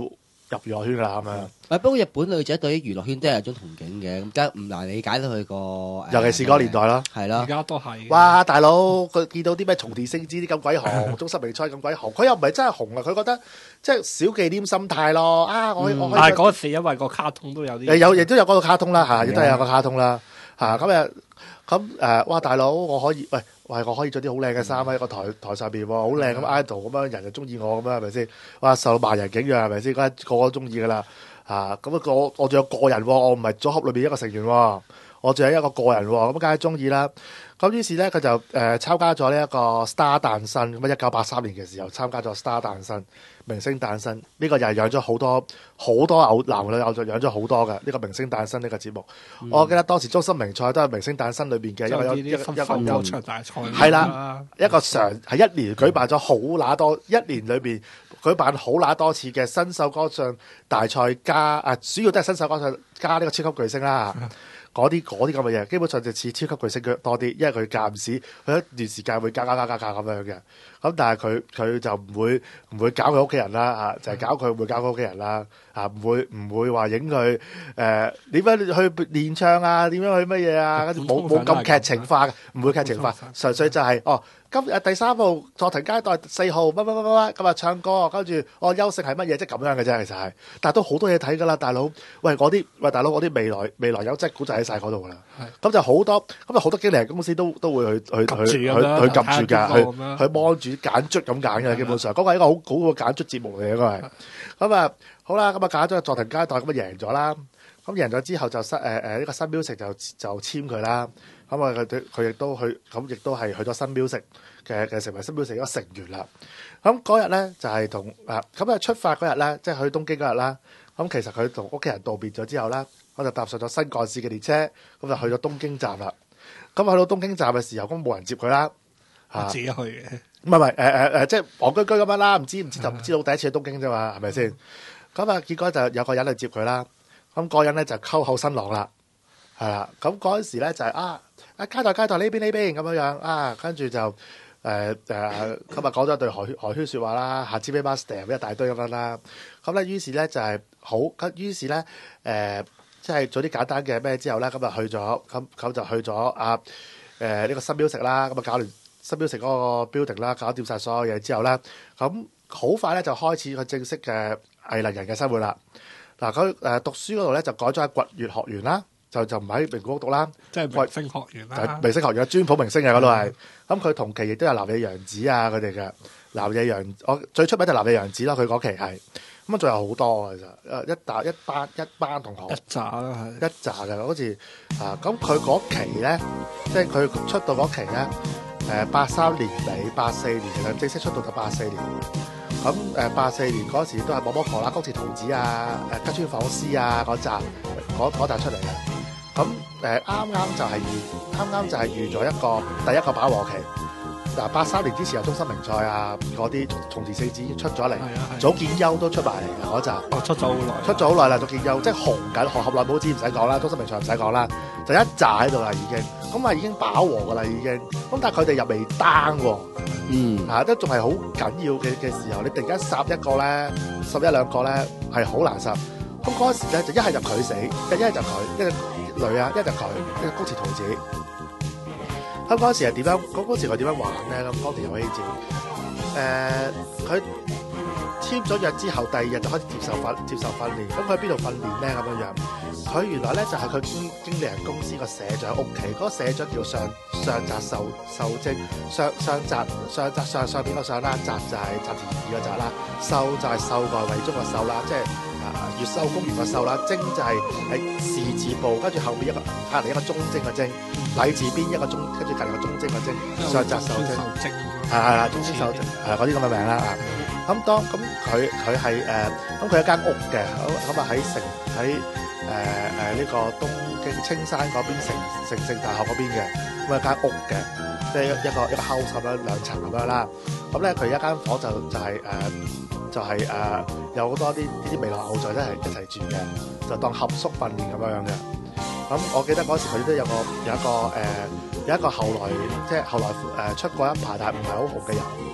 入娛樂圈㗎啦咁樣。 不過日本女仔對於娛樂圈都係有種憧憬嘅，咁梗係唔難理解到佢個， 尤其是嗰個年代啦， 係咯， 而家都係。 哇！大佬佢見到啲咩松田聖子啲咁鬼紅，中森明菜咁鬼紅，佢又唔係真係紅啊！佢覺得即係小忌廉心態咯。我可以。 但係嗰時因為個卡通都有啲。 亦都有嗰個卡通啦嚇，亦都係有個卡通啦嚇。咁哇！大佬我可以我可以着啲好靚嘅衫喺個台上邊喎，好靚咁 idol 咁樣，人就中意我咁樣係咪先？哇！受到萬人景仰係咪先？嗰個個中意㗎啦嚇。咁我仲有個人喎，我唔係組合裏邊一個成員喎，我仲有一個個人喎，咁梗係中意啦。咁於是咧佢就參加咗呢一個 Star 誕生，咁1983年嘅時候參加咗 Star 誕生，明星誕生呢個又係養咗好多男女偶像，養咗好多嘅呢個明星誕生呢個節目。我記得當時中森明菜都係明星誕生裏邊嘅一個有場大賽， 係啦，一個係一年舉辦咗好乸多，一年裏邊舉辦好乸多次嘅新秀歌唱大賽加主要都係新秀歌唱加呢個超級巨星啦。嗰啲咁嘅嘢，基本上就似超級巨星多啲，因為佢間唔時佢一段時間會加咁樣嘅。咁但係佢就唔會搞佢屋企人啦就係搞佢會搞佢屋企人啦唔會話影佢點樣去練唱啊，點樣去乜嘢啊，跟住冇咁劇情化嘅，唔會劇情化，純粹就係今日第3號佐藤佳代4號乜咁唱歌，跟住優勝係乜嘢，即係咁樣嘅啫，其實係，但係都好多嘢睇㗎啦，大佬。大佬嗰啲未來有質股就喺晒嗰度㗎啦。咁就好多經理人公司都會去撳住㗎，去幫住揀卒咁揀嘅，基本上嗰個係一個好好嘅揀卒節目嚟嘅，應該係。咁好啦，咁揀咗佐藤佳代咁贏咗啦。咁贏咗之後就呢個新 music 就簽佢啦。佢亦都去，咁亦都係去咗新 music 嘅成為新 music 一個成員啦。咁嗰日咧就係咁出發嗰日咧，即係去東京嗰日啦。咁其實佢同屋企人道別咗之後咧，我就搭上咗新幹線嘅列車，咁就去咗東京站啦。咁去到東京站嘅時候，咁冇人接佢啦。 自己去嘅， 唔係即係戇居居咁樣啦，唔知道第一次去東京啫嘛，係咪先？咁結果就有個人嚟接佢啦。咁嗰人咧就溝口新郎啦，係啦。咁嗰陣時咧就係佳代呢邊咁樣跟住就今日講咗一對寒暄説話啦，下次俾 master 一大堆咁樣啦。咁咧於是咧就係於是咧即係做啲簡單嘅咩之後咧，咁就去咗呢個新 music啦，咁搞完新 music 嗰個 building 啦，搞掂晒所有嘢之後咧，咁好快咧就開始佢正式嘅藝能人嘅生活啦。嗱，佢讀書嗰度咧就改咗喺掘穴學園啦。就唔喺名古屋讀啦，即係明星學院啦。明星學院專普明星嘅嗰度係，咁佢同期亦都有南野陽子啊佢哋嘅。南野陽我最出名就南野陽子啦，佢嗰期係，咁仲有好多其實一班同學一紮啦係，一紮嘅好似咁佢嗰期咧，即係佢出道嗰期咧，83年尾84年嘅正式出道就84年。咁84年嗰時都係摸摸婆啦、高橋桃子啊、吉川晃司啊嗰紮出嚟嘅。咁啱啱就係遇咗第一個飽和期。83年之前有中森明菜啊，嗰啲松田聖子出咗嚟，早見優都出埋嚟嘅嗰陣。出咗好耐啦，早見優即係紅緊，河合奈保子唔使講啦，中森明菜唔使講啦，就一紮喺度啦已經。咁已經飽和噶啦已經。咁但係佢哋又未 down 喎，都仲係好緊要嘅時候，你突然間殺一個咧，十一兩個咧係好難殺。咁嗰陣時咧就一係就佢死，一係就佢，一係女啊，一係就佢，一係高橋桃子。咁嗰陣時係點樣？嗰時佢點樣玩咧？咁當時遊戲戰，佢簽咗約之後，第2日就開始接受訓練。咁佢喺邊度訓練咧？咁樣佢原來咧就係佢經理人公司個社長屋企。嗰個社長叫上澤秀晶，上邊個上啦，澤就係澤田二個澤啦，秀就係秀外慧中個秀啦，即係越秀公園個秀啦，晶就係喺士字部，跟住後邊隔離一個中晶個晶，禮字邊一個中，跟住隔離個中晶個晶，上澤秀晶，係啦，中晶秀晶嗰啲咁嘅名啦咁佢係咁佢有間屋嘅，咁喺呢個東京青山嗰邊成城大學嗰邊嘅，咁有間屋嘅，即係一個 house 咁樣2層咁樣啦。咁咧佢一間房就係有好多啲未來偶像一齊住嘅，就當合宿訓練咁樣嘅。咁我記得嗰時佢都有一個後來出過一排但係唔係好紅嘅人，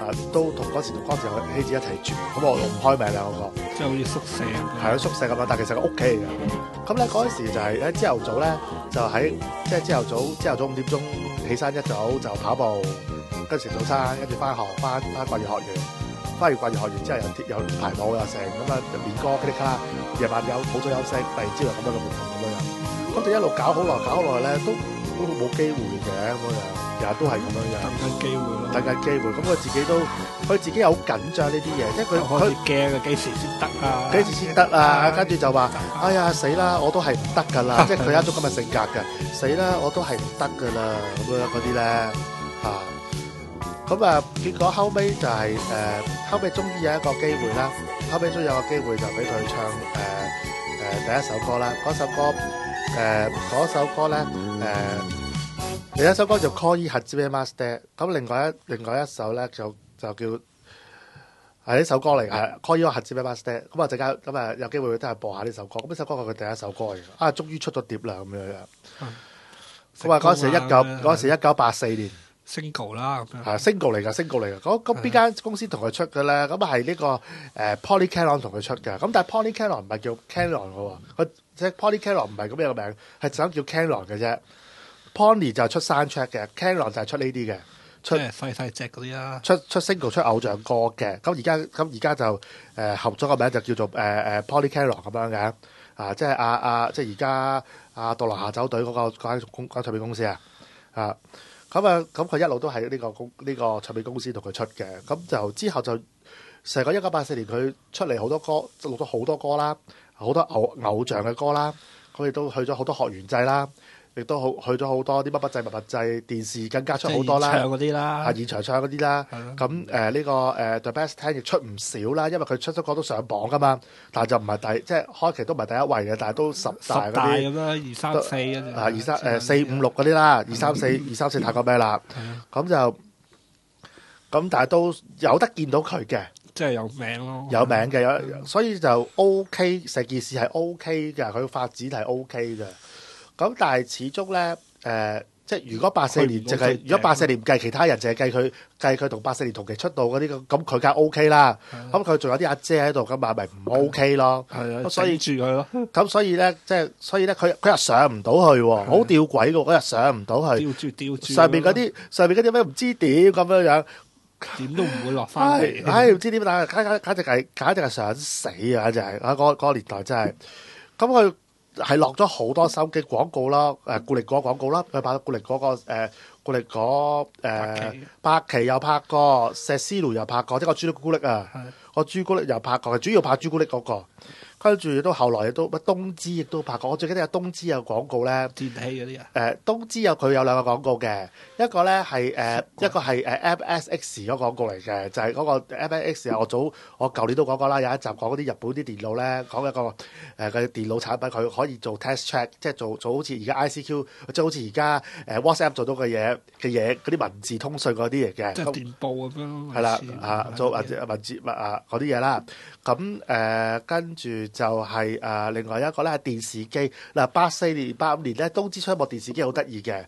都同嗰時同江浙希子一齊住，咁我唔開名啦嗰個， 即係好似宿舍咁。 係咯宿舍咁樣，但係其實個屋企嚟嘅。咁咧嗰陣時就係喺朝頭早咧，就喺即係朝頭早5點鐘起身一早就跑步，跟住食早餐，跟住翻學翻國語學院，翻完國語學院之後有排舞又成咁啊練歌噼里卡啦，夜晚有好早休息，第二朝又咁樣嘅活動咁樣，咁就一路搞好耐咧都冇機會嘅咁樣，日日都係咁樣樣。 等緊機會咯， 等緊機會，咁佢自己又好緊張呢啲嘢，即係佢驚嘅幾時先得啊？ 幾時先得啊？跟住就話：哎呀死啦，我都係唔得㗎啦！即係佢有一種咁嘅性格嘅，死啦，我都係唔得㗎啦咁樣嗰啲咧嚇。咁啊，結果後尾就係後尾終於有一個機會啦，後尾終於有個機會就俾佢唱第一首歌啦。嗰首歌咧另一首歌就 Call You Hajime Master， 咁另外一首咧就叫係呢首歌嚟嘅 Call You Hajime Master， 咁啊陣間咁啊有機會都係播下呢首歌，咁呢首歌係佢第一首歌嚟嘅，終於出咗碟啦咁樣樣。咁啊嗰時1984年 single 啦咁樣， 係 single 嚟㗎。咁邊間公司同佢出嘅咧？咁啊係呢個Poly Canon 同佢出嘅。咁但係 Poly Canon 唔係叫 Canon 嘅喎，佢即係 Poly Canon 唔係咁樣嘅名，係就咁叫 Canon 嘅啫。Pony 就係出 soundtrack 嘅 ，Canon 就係出呢啲嘅， 即係細隻嗰啲啦。出 single 出偶像歌嘅，咁而家就合咗個名就叫做Poly Canon 咁樣嘅，即係即係而家杜蘭夏酒隊嗰間唱片公司咁佢一路都係呢個唱片公司同佢出嘅，咁就之後就成個1984年佢出嚟好多歌，錄咗好多歌啦，好多偶像嘅歌啦，佢亦都去咗好多學園祭啦。亦都去咗好多啲乜祭物祭，電視更加出好多啦， 現場嗰啲啦， 現場唱嗰啲啦。咁呢個The Best 10亦出唔少啦，因為佢出咗歌都上榜噶嘛。但係就唔係即係開期都唔係第一位嘅，但係都十大嗰啲咁啦，2、3、4 嗰啲4、5、6嗰啲啦，2、3、4太過咩啦？咁就咁，但係都有得見到佢嘅， 即係有名咯， 有名嘅，所以就 OK， 成件事係 OK 嘅，佢發展係 OK 嘅。咁但係始終咧，即係如果84年如果84年唔計其他人，淨係計佢同84年同期出道嗰啲咁佢梗係 OK 啦。咁佢仲有啲阿姐喺度，咁咪唔 OK 咯。係啊，所以住佢咯。 咁所以咧，佢又上唔到去喎，好吊詭㗎，嗰日上唔到去。 吊住。上邊嗰啲咩唔知點咁樣樣， 點都唔會落翻嚟。 唉，唔知點，但係簡直係想死啊！簡直係嗰個年代真係。咁佢係落咗好多手機廣告啦，固力果廣告啦，佢拍到固力果百奇又拍過，石思路又拍過，即係個朱古力啊，個朱古力又拍過，主要拍朱古力嗰個。跟住亦都後來亦都東芝亦都拍過，我最記得有東芝有廣告咧， 電器嗰啲東芝佢有兩個廣告嘅，一個咧係一個係FSX 嗰個廣告嚟嘅，就係嗰個 FSX 我舊年都講過啦，有一集講嗰啲日本啲電腦咧，講一個嘅電腦產品佢可以做 test check， 即係做好似而家 ICQ， 即係好似而家WhatsApp 做到嘅嘢嗰啲文字通訊嗰啲嚟嘅， 即係電報咁樣。 係啦，做文字嗰啲嘢啦，咁跟住。就係另外一個咧係電視機嗱，84年85年咧，東芝出一部電視機好得意嘅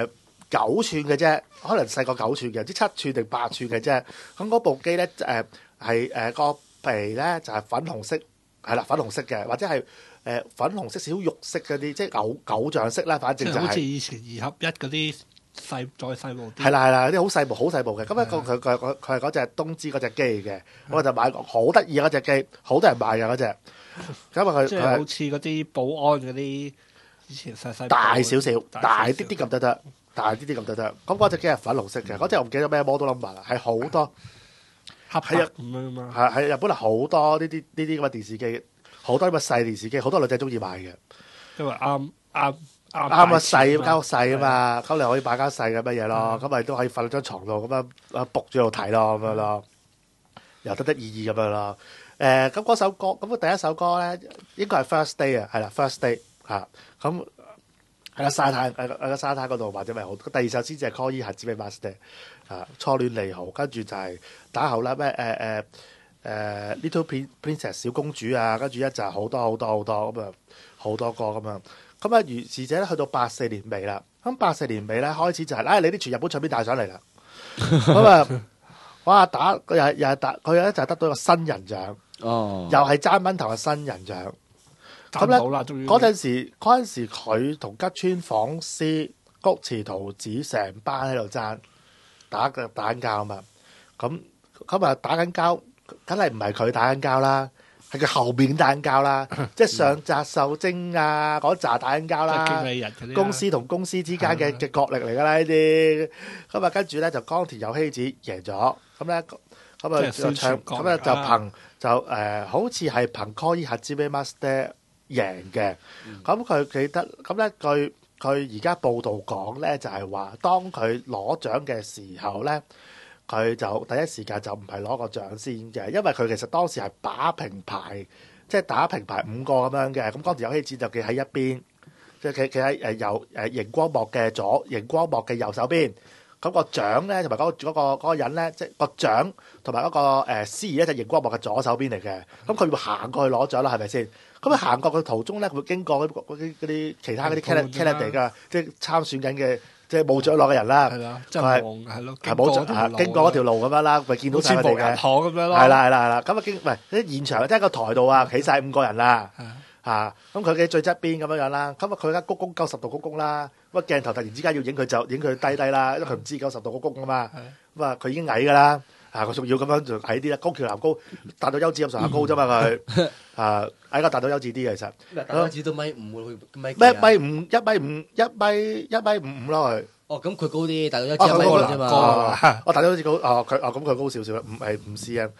，9寸嘅啫，可能細過9寸嘅，唔知7寸定8寸嘅啫。咁嗰部機咧係個皮咧就係粉紅色，係啦粉紅色嘅，或者係粉紅色少肉色嗰啲，即係偶像色啦，反正就係。好似以前2合1嗰啲再細部啲。 係啦，啲好細部嘅。咁佢係嗰隻東芝嗰隻機嚟嘅，我就買過，好得意嗰隻機，好多人買嘅嗰隻。咁啊， 即係好似嗰啲保安嗰啲，以前細大少少，大啲啲咁得，大啲啲咁得。咁嗰隻機係粉紅色嘅，嗰隻我唔記得咩 model number 啦，係好多黑白咁樣嘛。 係日本係好多呢啲咁嘅電視機，好多咁嘅細電視機，好多女仔中意買嘅， 因為啱啊細間屋細啊嘛，咁你可以擺間細嘅乜嘢咯，咁咪都可以瞓喺張床度咁樣仆住度睇咯，咁樣咯，又得意咁樣咯。咁嗰首歌，咁第一首歌咧，應該係 First Day 啊，係啦 First Day 嚇，咁喺個沙灘嗰度或者咪好。第二首先至係 Call You Hajime Master 初戀你好，跟住就係打後啦咩Little Princess 小公主啊，跟住一就係好多咁啊，好多歌咁樣。咁啊，如是者咧去到84年尾啦，咁84年尾咧開始就係你啲全日本唱片帶上嚟啦，咁啊。 哇打佢又係打佢咧就係得到一個新人獎， 哦， 又係爭蚊頭嘅新人獎。咁咧嗰陣時佢同吉川晃司、菊池桃子成班喺度爭打緊交啊嘛。咁啊打緊交，梗係唔係佢打緊交啦，係佢後邊打緊交啦，即係上澤秀晶啊嗰扎打緊交啦，公司同公司之間嘅角力嚟㗎啦呢啲。咁啊跟住咧就岡田有希子贏咗，咁咧咁啊就唱，咁咧就憑就好似係憑 Koi Hajime Master 贏嘅。咁佢記得咁咧佢而家報道講咧就係話，當佢攞獎嘅時候咧。佢就第一時間就唔係攞個獎先嘅，因為佢其實當時係打平排，即係打平排5個咁樣嘅。咁岡田有希子就企喺一邊，即係企喺右熒光幕嘅熒光幕嘅右手邊。咁個獎咧同埋嗰個人咧，即係個獎同埋嗰個司儀咧就熒光幕嘅左手邊嚟嘅。咁佢會行過去攞獎啦，係咪先？咁佢行過嘅途中咧，會經過嗰啲其他嗰啲 candidate 㗎，即係參選緊嘅。即係冇獎攞嘅人啦， 係咯， 係冇獎經過嗰條路咁樣啦，咪見到晒佢哋嘅， 咁樣咯。 係啦，咁啊經唔係啲現場即係個台度啊，企晒5個人啦，咁佢嘅最側邊咁樣啦，咁啊佢而家鞠躬90度鞠躬啦，咁啊鏡頭突然之間要影佢就影佢低啦，因為佢唔知90度鞠躬啊嘛，咁啊佢已經矮㗎啦，佢仲要咁樣就矮啲啦，高橋男高達到優子咁上下高啫嘛佢，矮過達到優子啲其實， 優子都米5喎， 咩1米55咯佢。 哦，咁佢高啲，達到優子1米啫嘛。 我達到優子高，咁佢高少少啦，係5 cm。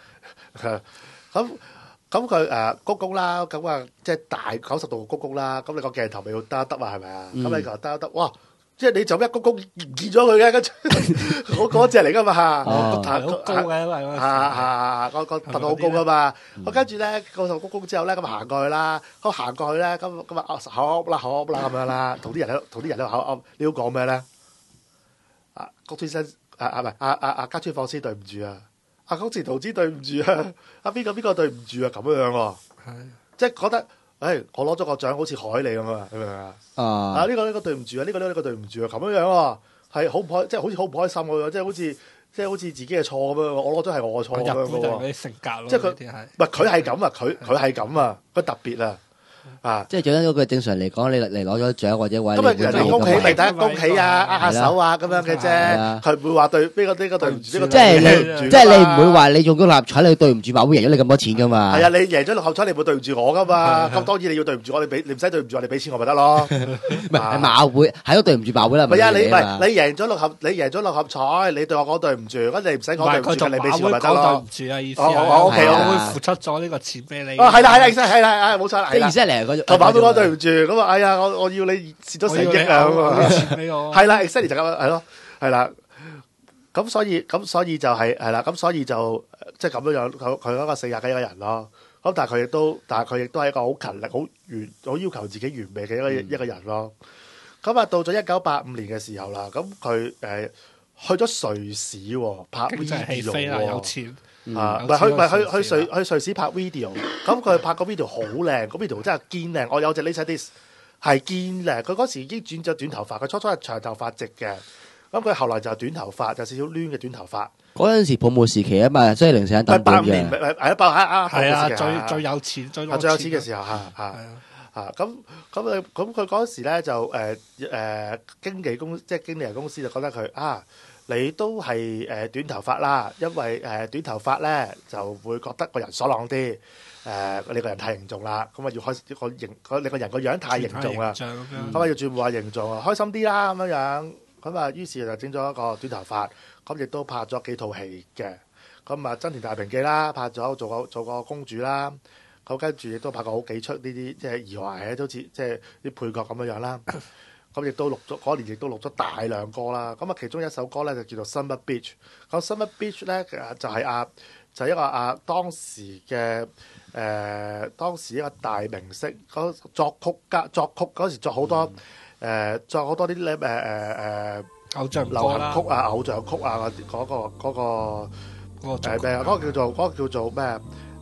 咁佢鞠躬啦，咁啊即係大90度鞠躬啦，咁你個鏡頭咪要得啊係咪啊？咁你就得，哇！即係你就一鞠躬唔見咗佢嘅，跟住嗰隻嚟噶嘛嚇， 好高嘅， 個達到好高噶嘛。我跟住咧個鞠躬之後咧，咁行過去啦，咁行過去咧，咁啊口噏啦咁樣啦，同啲人喺度口噏，你要講咩咧？谷川新唔係吉川晃司對唔住啊，菊池桃子對唔住啊，邊個對唔住啊咁樣喎，即係覺得。我攞咗個獎好似海你咁啊，明唔明啊？呢個對唔住啊，呢個對唔住啊，咁樣喎，係好唔開，即係好似好唔開心喎，即係好似自己嘅錯咁樣，我攞咗係我嘅錯咁樣嘅喎。 啲性格咯， 即係佢係咁啊，佢係咁啊，佢特別啊， 即係最緊嗰句正常嚟講，你嚟攞咗獎或者話， 咁啊人哋恭喜咪大家恭喜啊，握下手啊咁樣嘅啫，佢唔會話對呢個對唔住呢個。 即係你唔會話你中咗六合彩你對唔住馬會贏咗你咁多錢噶嘛？ 係啊，你贏咗六合彩你唔會對唔住我噶嘛？咁當然你要對唔住我，你唔使對唔住我，你俾錢我咪得咯。 唔係馬會係都對唔住馬會啦。 唔係啊，你贏咗六合彩，你對我講對唔住，咁你唔使講對唔住，你俾錢我咪得咯。 對唔住啊意思我會付出咗呢個錢俾你。 係啦，冇錯啦。 意思係嚟同馬會講對唔住，咁啊，哎呀，我要你蝕咗成億啊咁啊，係啦 exactly 就咁樣，係咯，係啦，咁所以就係啦，咁所以就即係咁樣樣，佢嗰個40幾個人咯，咁但係佢亦都係一個好勤力、好要求自己完美嘅一個人咯。咁啊，到咗1985年嘅時候啦，咁佢去咗瑞士拍 video 有錢。 唔係去瑞士拍 video， 咁佢拍個 video 好靚，個 video 真係堅靚。我有隻 LaserDisc 係堅靚，佢嗰時已經轉咗短頭髮，佢初係長頭髮直嘅，咁佢後來就係短頭髮，就少少攣嘅短頭髮。 嗰陣時泡沫時期啊嘛，即係零四等半嘅。 係最有錢最有錢嘅時候咁佢嗰時咧就經紀人公司就覺得佢你都係短頭髮啦，因為短頭髮咧就會覺得個人爽朗啲，你個人太凝重啦，咁啊要你個人個樣太凝重啦，咁啊要轉換下形狀啊，開心啲啦咁樣，咁啊於是就整咗一個短頭髮，咁亦都拍咗幾套戲嘅，咁啊真田大平記啦，拍咗做個公主啦，咁跟住亦都拍過好幾出呢啲即係兒華嘅，都似即係啲配角咁樣啦。咁亦都錄咗嗰年，亦都錄咗大量歌啦。咁啊，其中一首歌咧就叫做 Summer Beach。咁 Summer Beach 咧就係一個當時一個大明星，作曲嗰時作好多啲咧偶像流行曲啊、偶像曲啊嗰個叫做咩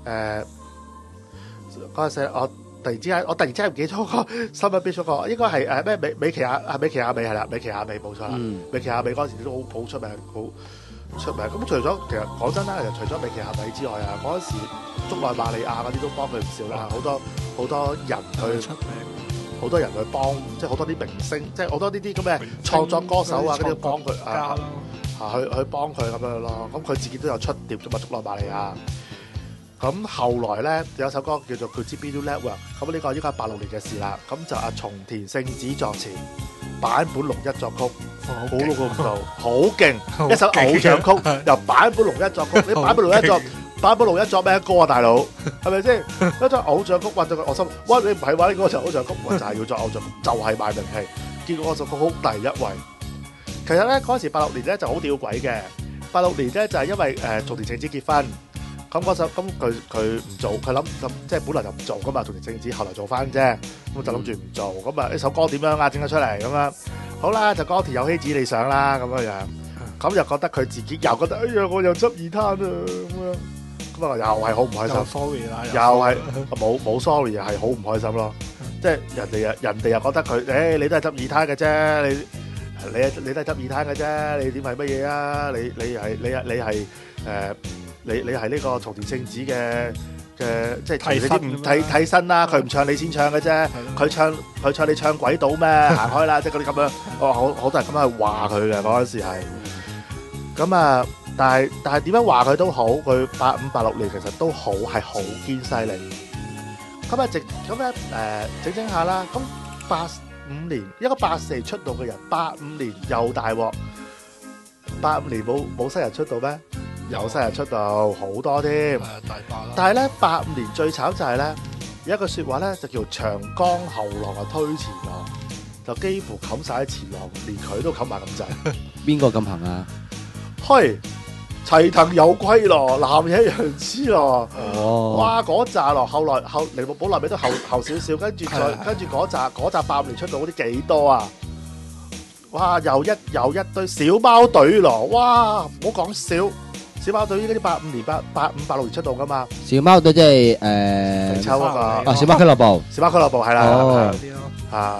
嗰陣我突然之間唔記得咗個 Summer Beach 嗰個，應該係咩美琪亞美係啦，美琪亞美冇錯啦，美琪亞美嗰陣時都好出名， 出名。咁除咗其實講真啦，除咗美琪合米之外啊，嗰陣時竹內瑪利亞嗰啲都幫佢唔少啦，好多人去出名， 好多人去幫，即係好多啲明星，即係好多呢啲咁嘅創作歌手啊嗰啲幫佢去幫佢咁樣咯。咁佢自己都有出碟啫嘛，竹內瑪利亞。咁後來咧有首歌叫做《Kuchibiru Network》，咁呢個應該係86年嘅事啦。咁就阿松田聖子作詞，坂本龍一作曲，好到咁度，好勁！一首偶像曲由坂本龍一作曲，你坂本龍一作咩歌啊，大佬？係咪先？一首偶像曲，揾到我心，哇！你唔係話呢個就偶像曲，我就係要作偶像曲，就係賣名氣。結果嗰首曲好第一位。其實咧嗰陣時86年咧就好吊詭嘅，86年咧就係因為松田聖子結婚。咁嗰首咁佢唔做，佢諗咁即係本來就唔做噶嘛，松田聖子後來做翻啫，咁就諗住唔做，咁啊呢首歌點樣啊整得出嚟咁樣，好啦就岡田有希子你上啦咁樣樣，咁又覺得佢自己又覺得哎呀我又執二攤啊咁啊又係好唔開心 ，sorry 啦， 又係冇 sorry 係好唔開心咯，即係人哋又覺得佢你都係執二攤嘅啫，你都係執二攤嘅啫，你點係乜嘢啊？你係你係呢個松田聖子嘅即係替身啦，佢唔唱你先唱嘅啫，佢唱你唱鬼島咩？行開啦！即係嗰啲咁樣，好多人咁樣去話佢嘅嗰陣時係。咁啊，但係點樣話佢都好，佢85、86年其實都好係好堅犀利。咁啊整下啦，咁85年一個84年出道嘅人，85年又大鑊，85年冇新人出道咩？有新人出道好多添， 大把啦。 但係咧85年最慘就係咧有一句説話咧就叫長江後浪啊推前浪，就幾乎冚曬前浪，連佢都冚埋咁滯。 邊個咁行啊？ 嘿，齊藤有歸咯，南野陽之咯。 哦， 哇嗰扎咯，後來鈴木保奈美都後少少，跟住嗰扎85年出道嗰啲幾多啊？哇，又一堆小貓隊咯，哇唔好講笑。小貓隊依家啲85年、85、86年出道噶嘛？ 小貓隊即係肥秋嗰個小貓俱樂部， 小貓俱樂部係啦， 哦啲咯，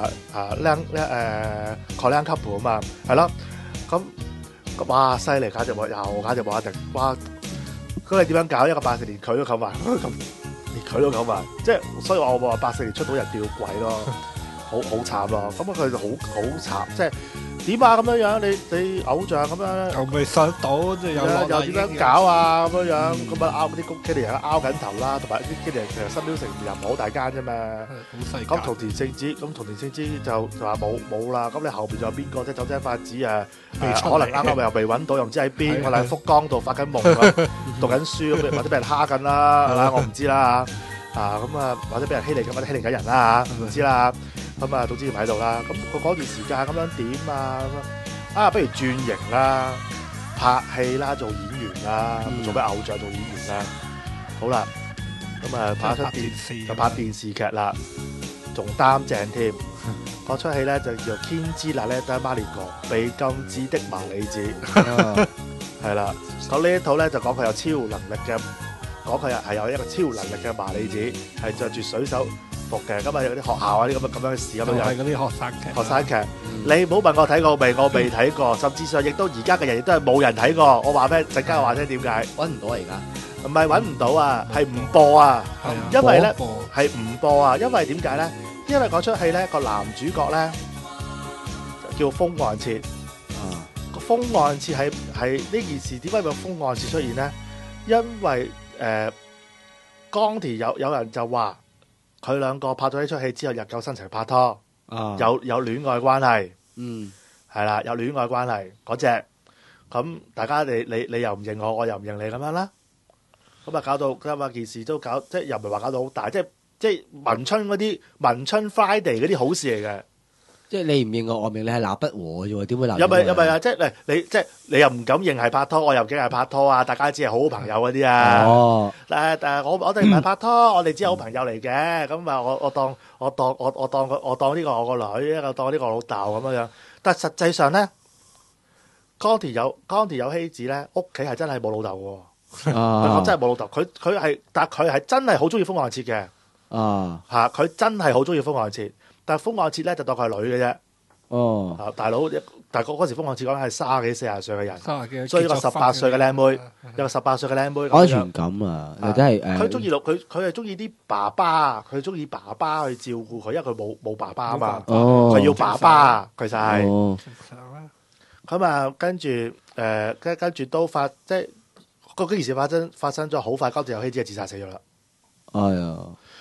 Call Couple 啊嘛，係咯，咁哇犀利，簡直冇一定，哇！咁你點樣搞一個84年佢都冚埋，連佢都冚埋，即係所以我話84年出到人吊詭咯，好慘咯，咁佢就好慘，即係。點啊咁樣你偶像咁樣又未上到，即係又點樣搞啊咁樣咁啊拗嗰啲公經理人拗緊頭啦，同埋啲經理人其實新標城又唔係好大間啫嘛。 好細。 咁松田聖子就話冇啦。咁你後邊仲有邊個？即係酒井法子啊？可能啱又未揾到，又唔知喺邊，可能喺福岡度發緊夢啊，讀緊書咁，或者俾人蝦緊啦，我唔知啦咁啊，或者俾人欺凌緊，或者欺凌緊人啦唔知啦。咁啊，總之唔喺度啦。咁佢嗰段時間咁樣點啊？不如轉型啦，拍戲啦，做演員啦，做咩偶像做演員啦？好啦，咁啊拍出電視就拍電視劇啦，仲擔正添。嗰出戲咧就叫做《Kinji la Red Marico》被禁止的麻里子，係啦。咁呢一套咧就講佢有超能力嘅，講佢係有一個超能力嘅麻里子，係着住水手服嘅。咁啊有啲學校啊啲咁樣嘅事咁樣。 係嗰啲學生劇。 你唔好問我睇過未，我未睇過，甚至上亦都而家嘅人亦都係冇人睇過。我話咩？陣間我話聽點解？ 揾唔到而家。 唔係揾唔到啊，係唔播啊。因為咧係唔播啊，因為點解咧？因為嗰出戲咧個男主角咧叫風岸徹。個風岸徹係呢件事點解會有風岸徹出現咧？因為岡田有人就話佢兩個拍咗呢出戲之後日久生情拍拖。有戀愛關係，係啦，有戀愛關係嗰隻，咁大家你又唔認我，我又唔認你咁樣啦，咁啊搞到咁啊件事都搞，即係又唔係話搞到好大，即係文春嗰啲文春 Friday 嗰啲好事嚟嘅， 即係你唔認我，我認你係鬧不和嘅啫喎，點會鬧？ 有咪啊？即係你又唔敢認係拍拖，我又唔驚係拍拖啊！大家只係好朋友嗰啲啊。哦，但係我哋唔係拍拖，我哋只係好朋友嚟嘅。咁啊，我當呢個我個女，我當呢個我老豆咁樣。但係實際上咧，岡田有希子咧，屋企係真係冇老豆嘅。佢真係冇老豆，佢係，但係佢係真係好中意風岸徹嘅。佢真係好中意風岸徹，但係風岸徹咧就當佢係女嘅啫。 哦， 大佬但係嗰時瘋狂似講係30幾40歲嘅人， 30幾所以一個18歲嘅靚妹，一個18歲嘅靚妹， 安全感啊，又真係佢中意佢係中意啲爸爸，佢中意爸爸去照顧佢，因為佢冇爸爸啊嘛，佢要爸爸，其實係。 正常啦。 咁啊，跟住跟住都即係嗰件事發生咗好快，高田有希子係自殺死咗啦。 哎呀，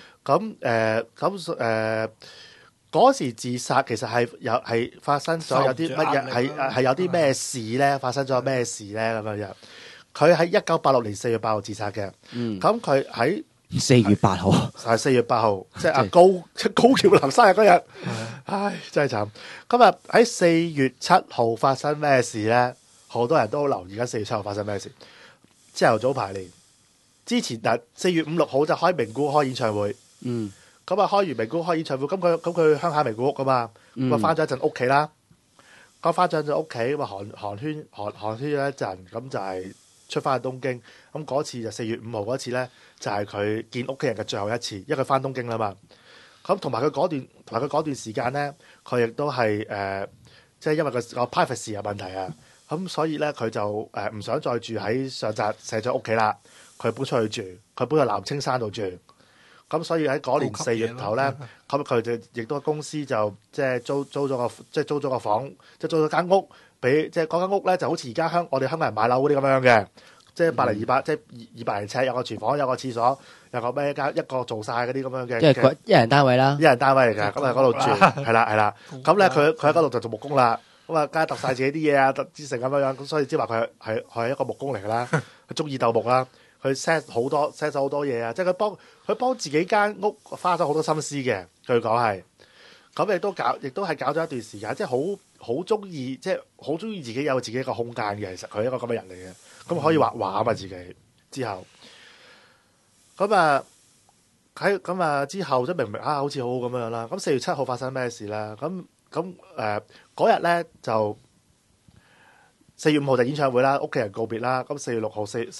咁嗰時自殺其實係發生咗有啲乜嘢係有啲咩事咧？發生咗咩事咧？咁樣樣，佢喺1986年4月8號自殺嘅。咁佢喺 4月8號係4月8號，即係阿高橋林生日嗰日。唉，真係慘。今日喺4月7號發生咩事咧？好多人都好留意緊4月7號發生咩事。朝頭早排練之前4月5、6號就開名古屋開演唱會。咁啊，開完名古屋開演唱會，咁佢鄉下名古屋噶嘛，咁啊翻咗一陣屋企啦。咁翻咗一陣屋企，咁啊寒暄咗一陣，咁就係出翻去東京。咁嗰次就4月5號嗰次咧，就係佢見屋企人嘅最後一次，因為佢翻東京啦嘛。咁同埋佢嗰段時間咧，佢亦都係即係因為個 privacy 有問題啊。咁所以咧，佢就唔想再住喺上澤社長屋企啦，佢搬出去住，佢搬去南青山度住。咁所以喺嗰年4月頭咧，咁佢就亦都公司就即係租咗個房，即係租咗間屋俾，即係嗰間屋咧就好似而家我哋香港人買樓嗰啲咁樣嘅，即係100零200，即係200零尺，有個廚房，有個廁所，有個咩一個做晒嗰啲咁樣嘅， 即係一人單位啦， 一人單位嚟㗎，咁喺嗰度住，係啦。咁咧佢喺嗰度就做木工啦，咁啊梗係揼晒自己啲嘢啊，揼之成咁樣，咁所以即係話佢係一個木工嚟㗎啦，佢中意鬥木啦。佢 set 咗好多嘢啊！即係佢幫自己間屋花咗好多心思嘅，據講係。咁亦都係搞咗一段時間，即係好中意，即係好中意自己有自己一個空間嘅。其實佢係一個咁嘅人嚟嘅，咁可以畫畫啊嘛自己。之後，咁啊之後即係明好似好好咁樣啦。咁4月7號發生咩事咧？咁嗰日咧就。4月5號就演唱會啦，屋企人告別啦。咁4月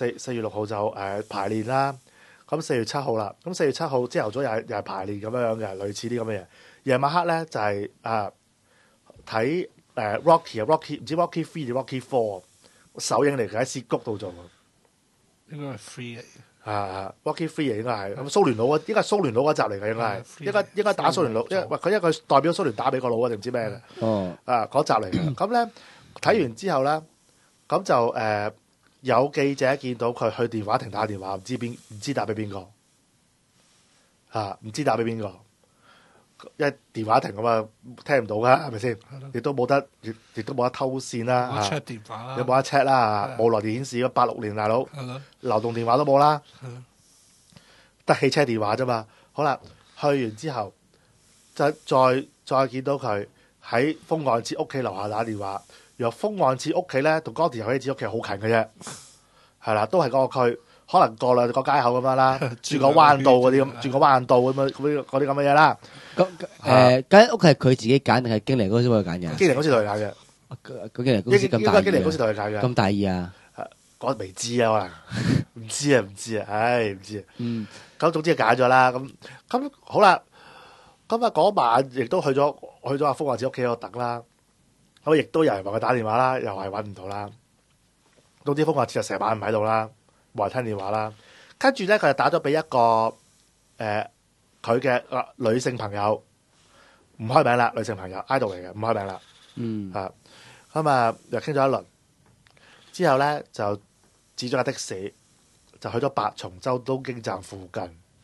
6號就排練啦。咁4月7號啦，咁4月7號朝頭早又係排練咁樣嘅，類似啲咁嘅嘢。夜晚黑咧就係睇Rocky 唔知 Rocky 3定 Rocky 4首映嚟嘅，喺涉谷度做。 應該係 free 嚟嘅。Rocky 3應該係咁蘇聯佬應該係蘇聯佬嗰集嚟嘅，應該打蘇聯佬，因為佢代表蘇聯打美國佬啊定唔知咩嘅。嗰集嚟嘅。咁咧。睇完之後咧，咁就有記者見到佢去電話亭打電話，唔知打俾邊個唔知打俾邊個，因為電話亭咁啊聽唔到噶，係咪先？亦都冇得偷線啦。 check 電話啦， 有冇得 check 啦？冇來電顯示86年大佬，流動電話都冇啦，得汽車電話啫嘛。好啦，去完之後就再見到佢喺風岸節屋企樓下打電話。由風岸寺屋企咧，同高田由希子屋企好近嘅啫，係啦，都係嗰個區，可能過兩個街口咁樣啦，轉個彎道嗰啲咁，轉個彎道咁樣嗰啲咁嘅嘢啦。 咁間屋係佢自己揀定係經理公司幫佢揀嘅？ 經理公司同佢揀嘅。 個經理公司咁大意， 經理公司同佢揀嘅。咁大意啊？ 我未知啊，可能唔知啊，唉，唔知啊。咁總之係揀咗啦。咁好啦，咁啊嗰晚亦都去咗阿風岸寺屋企度等啦。咁亦都有人話佢打電話啦，又係揾唔到啦。總之風岸寺就成晚唔喺度啦，冇人聽電話啦。跟住咧，佢就打咗俾一個佢嘅女性朋友，唔開名啦，女性朋友 idol 嚟嘅，唔開名啦。咁又傾咗一輪，之後咧就指咗架的士，就去咗八重洲東京站附近。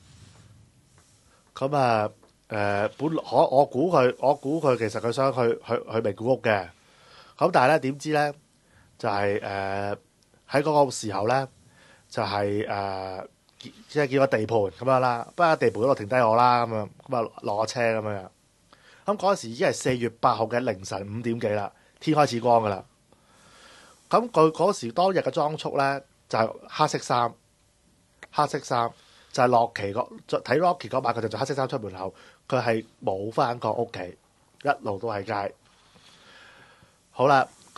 咁我估佢其實佢想去名古屋嘅，咁但係咧點知咧就係喺嗰個時候咧就係即係見個地盤咁樣啦，不過地盤嗰度停低我啦，咁啊落車咁樣。咁嗰時已經係4月8號嘅凌晨5點幾啦，天開始光噶啦。咁佢嗰時當日嘅裝束咧就係黑色衫就係洛奇睇 Rocky 嗰晚，佢就着黑色衫出門口。佢係冇翻過屋企，一路都喺街。好啦，咁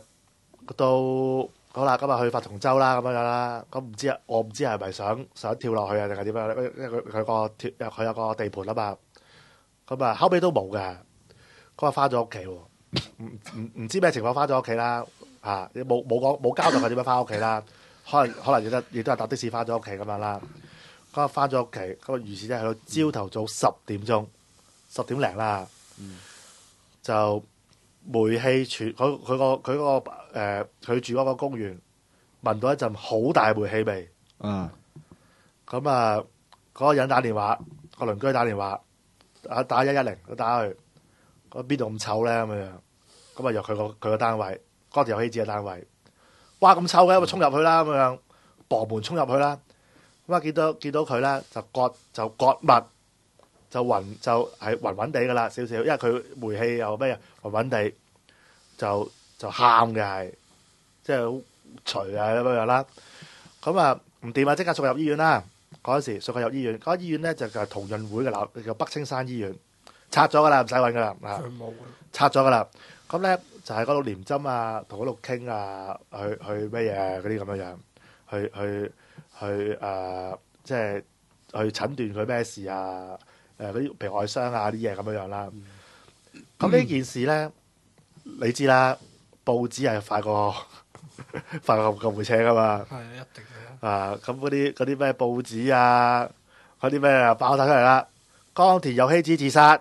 去八重洲啦，咁樣啦。咁唔知啊，我唔知係咪想跳落去啊，定係點樣？因為佢有個地盤啊嘛。咁後尾都冇嘅。嗰日翻咗屋企喎。 唔知咩情況翻咗屋企啦，冇交代佢點樣翻屋企啦，可能亦都係搭的士翻咗屋企咁樣啦。咁翻咗屋企，咁如是者去到朝頭早10點鐘，10點零啦，就煤氣傳佢住嗰個公園，聞到一陣好大煤氣味。咁嗰個人打電話，個鄰居打電話，打110都打去，邊度咁臭咧咁樣。咁入佢個單位，嗰條有希子嘅單位，哇咁臭嘅，咁衝入去啦咁樣，傍門衝入去啦。咁見到佢咧就割脈，就係暈暈地噶啦少少，因為佢煤氣又咩暈暈地，就喊嘅係，即係好除啊咁樣啦。咁唔掂啊，即刻送入醫院啦。嗰陣時送佢入醫院，嗰間醫院咧就係同潤會嘅樓，叫北青山醫院，拆咗噶啦，唔使揾噶啦，拆咗噶啦。咁咧就喺嗰度黏針啊，同嗰度傾啊，去咩嘢嗰啲咁樣樣，去即係去診斷佢咩事啊，嗰啲皮外傷啊啲嘢咁樣樣啦。咁呢件事咧，你知啦，報紙係快過救護車噶嘛。 係一定嘅。 咁嗰啲咩報紙啊，嗰啲咩啊爆晒出嚟啦！岡田有希子自殺，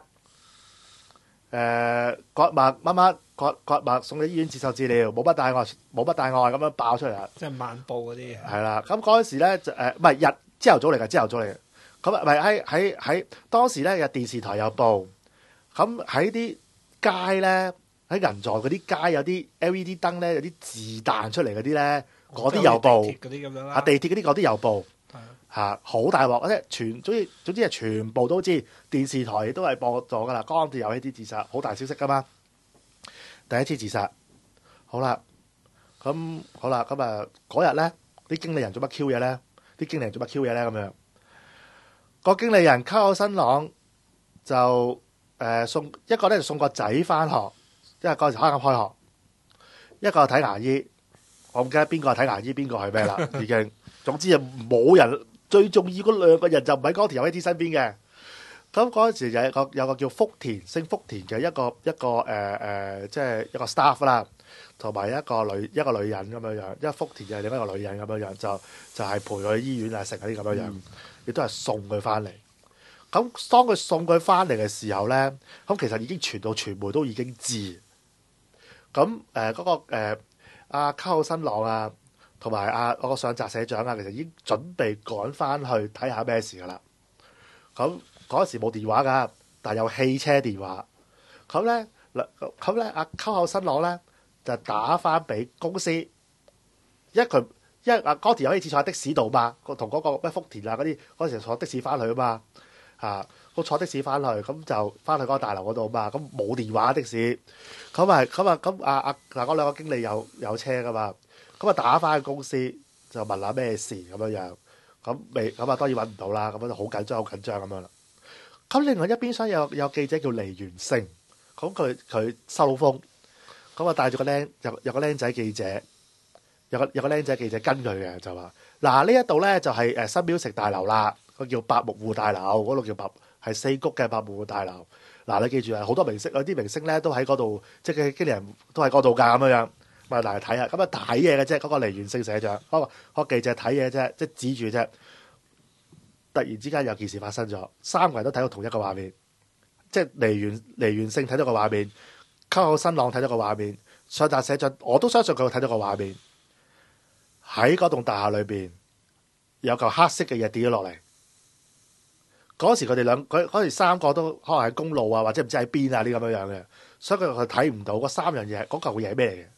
割脈乜乜割脈送去醫院接受治療，冇乜大礙咁樣爆出嚟啦！ 即係晚報嗰啲嘢。 係啦，咁嗰陣時咧就唔係朝頭早嚟㗎，朝頭早嚟嘅。咁咪喺當時咧有電視台有報，咁喺啲街咧喺銀座嗰啲街有啲 LED 燈咧有啲字彈出嚟嗰啲咧。嗰啲有報，地鐵嗰啲嗰啲有報，好大鑊，即係總之係全部都知，電視台都係播咗噶啦。岡田有希子自殺，好大消息噶嘛，第一次自殺，好啦，咁嗰日咧，啲經理人做乜 Q 嘢咧？咁樣，個經理人溝口新朗就送一個咧就送個仔翻學，因為嗰陣時啱啱開學，一個睇牙醫。我唔記得邊個係睇牙醫，邊個係咩啦，已經。總之冇人，最重要嗰2個人就唔喺岡田有希子身邊嘅。咁嗰陣時有個叫福田，姓福田嘅一個即係一個 staff 啦，同埋一個女人咁樣樣。因為福田就係另一個女人咁樣樣，就係陪佢去醫院啊，食嗰啲咁樣樣，亦都係送佢翻嚟。咁當佢送佢翻嚟嘅時候咧，咁其實已經傳到傳媒都已經知。咁嗰個阿溝口新朗啊，同埋我個上澤社長啊，其實已經準備趕翻去睇下咩事噶啦。咁嗰時冇電話噶，但係有汽車電話。咁咧阿溝口新朗咧就打翻俾公司，因為阿岡田有希子坐喺的士度嘛，同嗰個咩福田啊嗰時坐的士翻去啊嘛，我坐的士翻去，咁就翻去嗰個大樓嗰度嘛，咁冇電話的士，咁嗰2個經理有車噶嘛，咁打翻去公司就問下咩事咁樣，咁當然揾唔到啦，咁就好緊張咁樣啦。咁另外一邊廂有記者叫梨原勝，咁佢收風，咁帶住有個僆仔記者，有個僆仔記者跟佢嘅就話：嗱呢一度咧就係新標城大樓啦，個叫百木戶大樓，嗰度叫係四谷嘅百木戶大樓。嗱你記住啊，好多明星，有啲明星咧都喺嗰度，即係經理人都喺嗰度㗎咁樣。咪嚟睇下，咁睇嘢嘅啫。嗰個梨原勝社長，嗰個記者睇嘢啫，即係指住啫。突然之間有件事發生咗，3個人都睇到同一個畫面，即係梨原勝睇到個畫面，溝口新朗睇到個畫面，上澤社長我都相信佢會睇到個畫面。喺嗰棟大廈裏邊有嚿黑色嘅嘢跌咗落嚟。嗰時佢哋嗰時3個都可能喺公路啊，或者唔知喺邊啊啲咁樣嘅，所以佢睇唔到嗰3樣嘢，嗰嚿嘢係咩嚟嘅？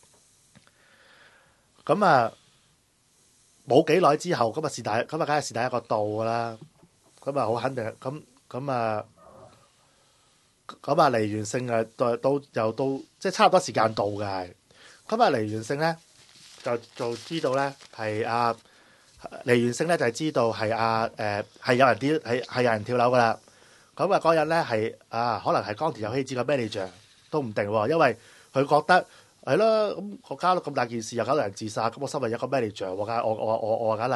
咁冇幾耐之後，咁梗係是第一個到噶啦，咁好肯定，咁梨原勝又到，即係差唔多時間到嘅係，咁梨原勝咧就知道咧係梨原勝咧就係知道係係有人跳樓噶啦，咁嗰日咧係可能係岡田有希子嘅 manager 都唔定喎，因為佢覺得。係咯，咁我搞到咁大件事，又搞到人自殺，咁我心裏有個 manager，我梗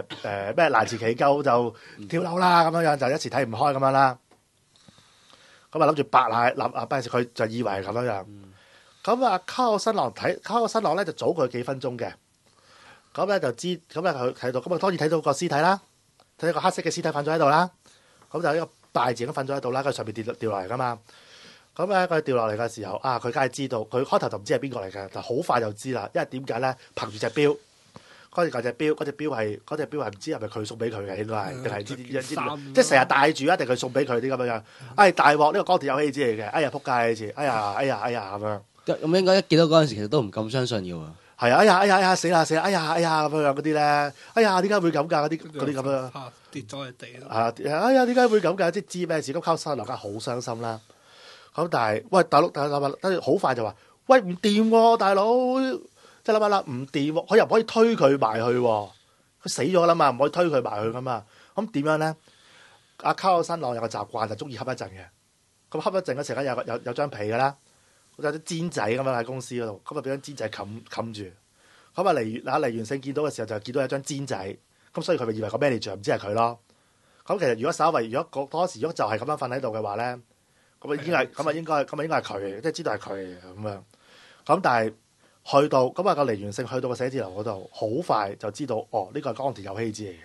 係咩難辭其咎就跳樓啦，咁樣就一時睇唔開咁樣啦。 咁啊諗住白賴立不時佢就以為係咁樣樣。咁啊卡個新郎咧就早佢幾分鐘嘅，咁咧就知咁咧佢睇到，咁啊當然睇到個屍體啦，睇到個黑色嘅屍體瞓咗喺度啦，咁就呢個大字咁瞓咗喺度啦，佢上面掉落嚟噶嘛。咁咧佢掉落嚟嘅時候啊，佢梗係知道，佢開頭就唔知係邊個嚟嘅，但好快就知啦，因為點解咧？憑住隻錶。嗰隻錶係唔知係咪佢送俾佢嘅，應該係定係即係成日戴住，一定佢送俾佢啲咁樣樣。哎大鑊，呢個鋼鐵有氣嚟嘅，哎呀撲街呢次，哎呀咁樣。 咁應該一見到嗰陣時，其實都唔敢相信嘅喎。 係啊，哎呀死啦，哎呀咁樣樣嗰啲咧，哎呀點解會咁㗎？嗰啲咁樣跌咗喺地咯。 哎呀點解會咁㗎？即係知咩事？咁靠山樓梗係好傷心啦。咁但係喂大佬，跟住好快就話喂唔掂喎，大佬。即係諗下啦，唔掂喎，佢又唔可以推佢埋去喎，佢死咗啦嘛，唔可以推佢埋去噶嘛。咁點樣咧？阿卡個新郎有個習慣就中意瞌一陣嘅。咁瞌一陣嗰時間有張被噶啦，有啲氈仔咁樣喺公司嗰度，咁啊俾張氈仔冚住。咁啊黎元勝見到嘅時候就見到有張氈仔，咁所以佢咪以為個 manager 唔知係佢咯。咁其實如果當時如果就係咁樣瞓喺度嘅話咧，咁啊應該係佢，即係知道係佢咁樣。咁但係。去到咁啊個黎元勝去到個寫字樓嗰度，好快就知道哦呢個係岡田有希子嚟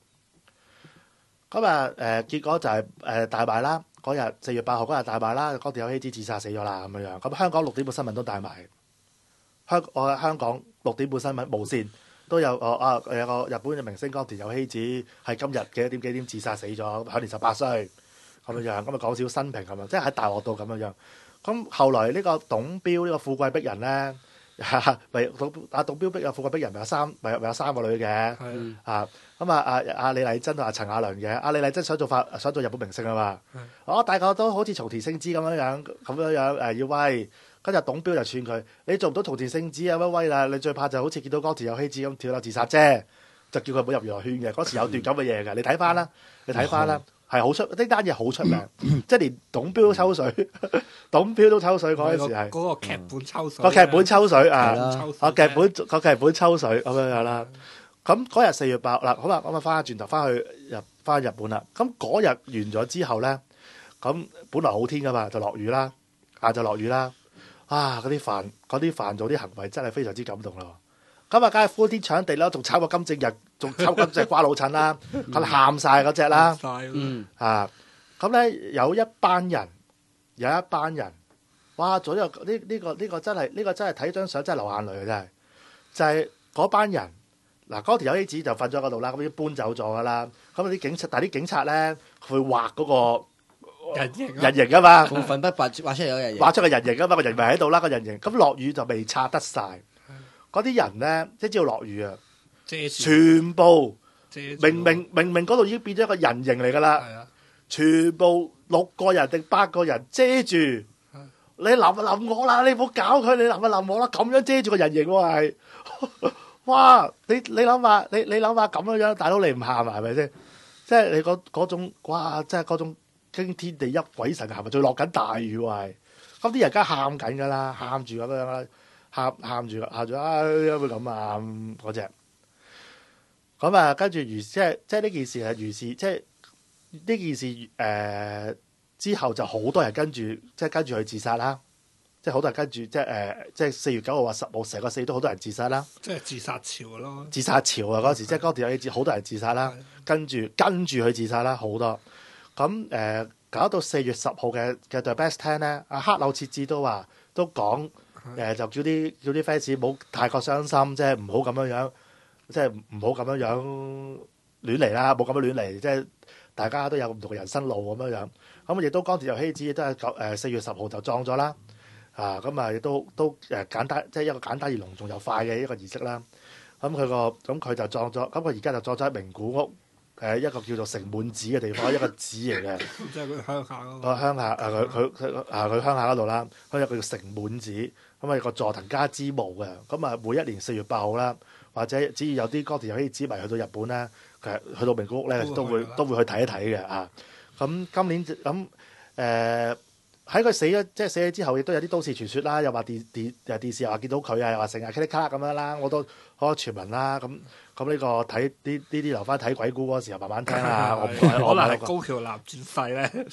嘅。咁啊結果就係大賣啦，嗰日4月8號嗰日大賣啦，岡田有希子自殺死咗啦咁樣。咁香港6點半新聞都帶埋，香港6點半新聞無線都有有個日本嘅明星岡田有希子係今日幾點自殺死咗，享年18歲咁樣。咁啊講少新評咁樣，即係喺大鑊度咁樣。咁後來呢個董彪呢個富貴逼人咧。董彪逼富貴逼人咪有3個女嘅，咁阿李麗珍同阿陳雅良嘅，阿李麗珍想做日本明星啊嘛，大個都好似松田聖子咁樣要威，跟住董彪就串佢，你做唔到松田聖子有乜威啦？你最怕就好似見到岡田有希子咁跳樓自殺啫，就叫佢唔好入娛樂圈嘅。嗰時有段咁嘅嘢嘅，你睇翻啦，係好出呢單嘢好出名，即係連董彪都抽水，董彪都抽水嗰陣時係嗰個劇本抽水， 個劇本抽水啊，個劇本抽水咁樣樣啦。咁嗰日4月8嗱，好啦，咁啊翻轉頭翻日本啦。咁嗰日完咗之後咧，咁本來好天噶嘛，就落雨啦，就落雨啦。嗰啲飯做啲行為真係非常之感動咯。咁啊，梗係呼天搶地啦，仲炒過金正日，仲炒過金正瓜老襯啦，咁喊晒嗰隻啦。咁咧有一班人，哇！做呢個真係睇張相真係流眼淚嘅真係，就係嗰班人嗱，嗰條友希子就瞓咗嗰度啦，咁已經搬走咗噶啦。咁啲警察咧，佢畫嗰個人形啊嘛， 部分筆畫出嚟有人形， 畫出個人形啊嘛，個人咪喺度啦，個人形咁落雨就未拆得晒。嗰啲人咧，即係只要落雨啊，全部明明嗰度已經變咗一個人形嚟噶啦，全部6個人定8個人遮住，你淋我啦，你唔好搞佢，你淋我啦，咁樣遮住個人形喎係，哇！你諗下，你諗下咁樣，大佬你唔喊啊係咪先？即係你嗰種哇，即係嗰種驚天地泣鬼神係咪？仲落緊大雨喎係，咁啲人梗係喊緊噶啦，喊住咁樣啦。喊住會咁啊嗰隻，咁啊跟住即係呢件事係如是，即係呢件事之後就好多人跟住去自殺啦，即係好多人跟住即係4月9號或10號成個4月都好多人自殺啦， 即係自殺潮咯， 自殺潮啊嗰時即係岡田有希子好多人自殺啦，跟住去自殺啦好多，咁搞到4月10號嘅 The Best 10咧，阿黑柳徹子都講。就叫啲 fans 唔好太過傷心，即係唔好咁樣，即係唔好咁樣亂嚟啦，冇咁樣亂嚟，即係大家都有唔同嘅人生路咁樣。咁亦都岡田有希子都係4月10號就葬咗啦，咁啊亦都簡單，即係一個簡單而隆重又快嘅一個儀式啦。咁佢就葬咗，咁佢而家就葬咗喺名古屋一個叫做城滿寺嘅地方，一個寺嚟嘅， 即係佢鄉下嗰個鄉下佢鄉下嗰度啦，佢有個叫城滿寺。咁啊個佐藤家之墓嘅，咁啊每一年4月8號啦，或者只要有啲岡田有希子迷去到日本咧，其實去到名古屋咧都會去睇一睇嘅啊。咁今年咁喺佢死咗之後，亦都有啲都市傳說啦，又話電視又話見到佢啊，又話成日噼里卡咁樣啦，我都好多傳聞啦。咁呢個睇呢啲留翻睇鬼故嗰時候慢慢聽啦。我可能係高橋立轉世咧。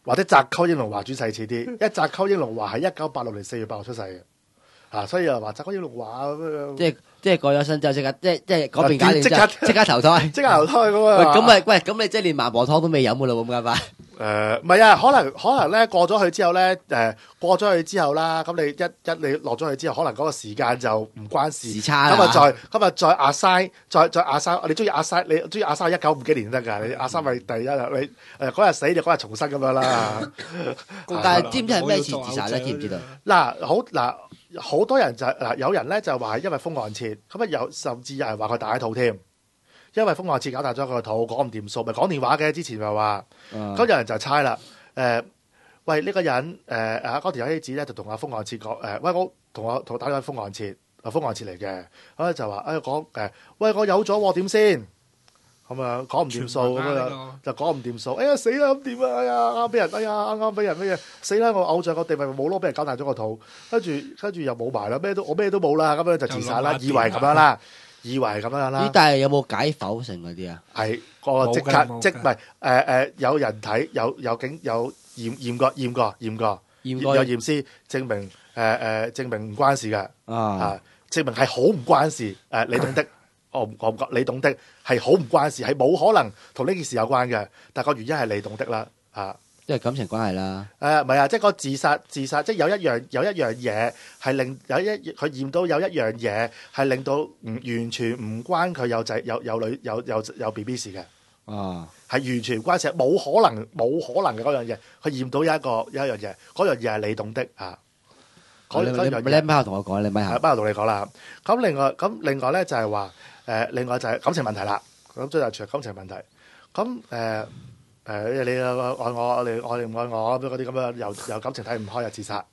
或者澤溝英龍華轉細似啲，因為澤溝英龍華係1986年4月8號出世嘅。所以又話澤溝英龍華咁樣， 即係過咗身之後即刻即係嗰邊搞掂即刻投胎， 即刻投胎咁啊！ 咁你即係連孟婆湯都未飲噶啦咁解法？ 唔係啊，可能咧過咗去之後咧，過咗去之後啦，咁你落咗去之後，可能嗰個時間就唔關時差啦。 咁啊再阿曬，再阿曬，你中意阿曬，你中意阿曬1950幾年得㗎？你阿曬咪第一日你嗰日死就嗰日重生咁樣啦。 但係知唔知係咩事自殺咧？知唔知道？ 好多人就有人咧就話係因為風寒切，咁啊甚至有人話佢大肚添，因為風寒切搞大咗佢個肚，講唔掂數，咪講電話嘅。之前咪話，咁有人就猜啦，喂呢個人嗰條友希子咧就同阿風寒切講，喂我同打電話風寒切，風寒切嚟嘅，咁就話講喂我有咗喎點先？咁啊講唔掂數咁樣就講唔掂數，哎呀死啦咁點啊？哎呀啱俾人，哎呀啱俾人咩嘢死啦！我偶像個地位咪冇咯，俾人搞大咗個肚，跟住又冇埋啦，我咩都冇啦，咁樣就自殺啦，以為咁樣啦。但係有冇解剖成嗰啲啊？ 係個即刻即唔係有人睇有驗過有驗屍證明唔關事嘅證明係好唔關事你懂的。我唔覺你懂的係好唔關事，係冇可能同呢件事有關嘅，但個原因係你懂的啦， 即係感情關係啦。 唔係啊，即係個自殺，即係有一樣嘢係令佢驗到有一樣嘢係令到完全唔關佢有仔有女有 BB 事嘅，係完全唔關事，冇可能嘅嗰樣嘢，佢驗到有一樣嘢，嗰樣嘢係你懂的你咪同我講，你咪係同你講啦。咁另外咧就係話。另外就係感情問題啦，咁即係除感情問題，咁你愛我，你唔愛我嗰啲咁樣，又感情睇唔開又自殺，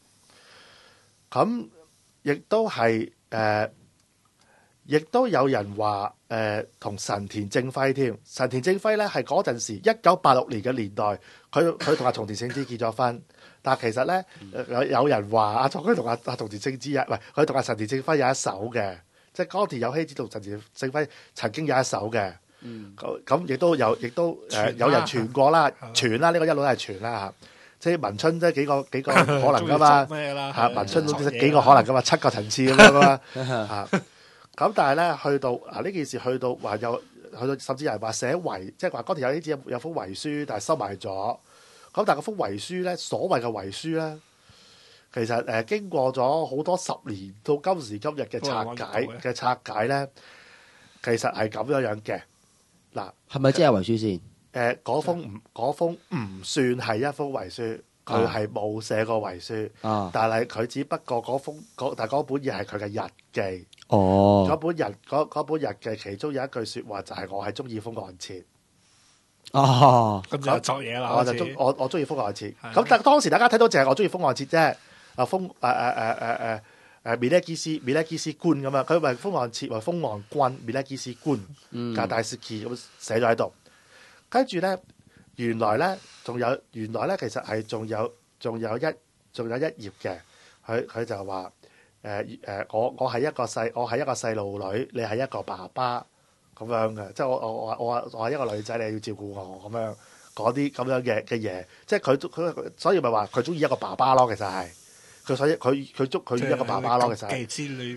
咁亦都有人話同神田正輝添，神田正輝咧係嗰陣時1986年嘅年代，佢同阿松田聖之結咗婚，但係其實咧有人話佢同阿松田聖之佢同阿神田正輝有一手嘅。即係岡田有希子同神田正輝曾經有一手嘅，咁亦都有人傳過啦，傳啦呢個一路都係傳啦，即係文春即係幾個可能噶嘛，文春都幾個可能噶嘛，7個層次咁樣嘛，咁但係咧去到呢件事去到話去到甚至有人話寫遺，即係話岡田有希子有封遺書，但係收埋咗，咁但係嗰封遺書咧，所謂嘅遺書咧。其實經過咗好多10年到今時今日嘅拆解咧，其實係咁樣嘅。嗱， 係咪真係遺書先？ 嗰封唔算係一封遺書，佢係冇寫過遺書。但係佢只不過但係嗰本嘢係佢嘅日記。嗰本日記其中有一句説話就係我係中意風岸切。 咁就作嘢啦。 我中意風岸切。咁但係當時大家睇到淨係我中意風岸切啫。米勒基斯官咁啊，佢咪風岸切，話風岸君米勒基斯官，加大斯基咁寫咗喺度。跟住咧，原來咧其實係仲有一頁嘅。佢就話我係一個細路女，你係一個爸爸咁樣嘅，即係我係一個女仔，你要照顧我咁樣嗰啲咁樣嘅嘢，即係佢所以咪話佢中意一個爸爸咯，其實係。所以佢捉佢一個爸爸咯，其實係之類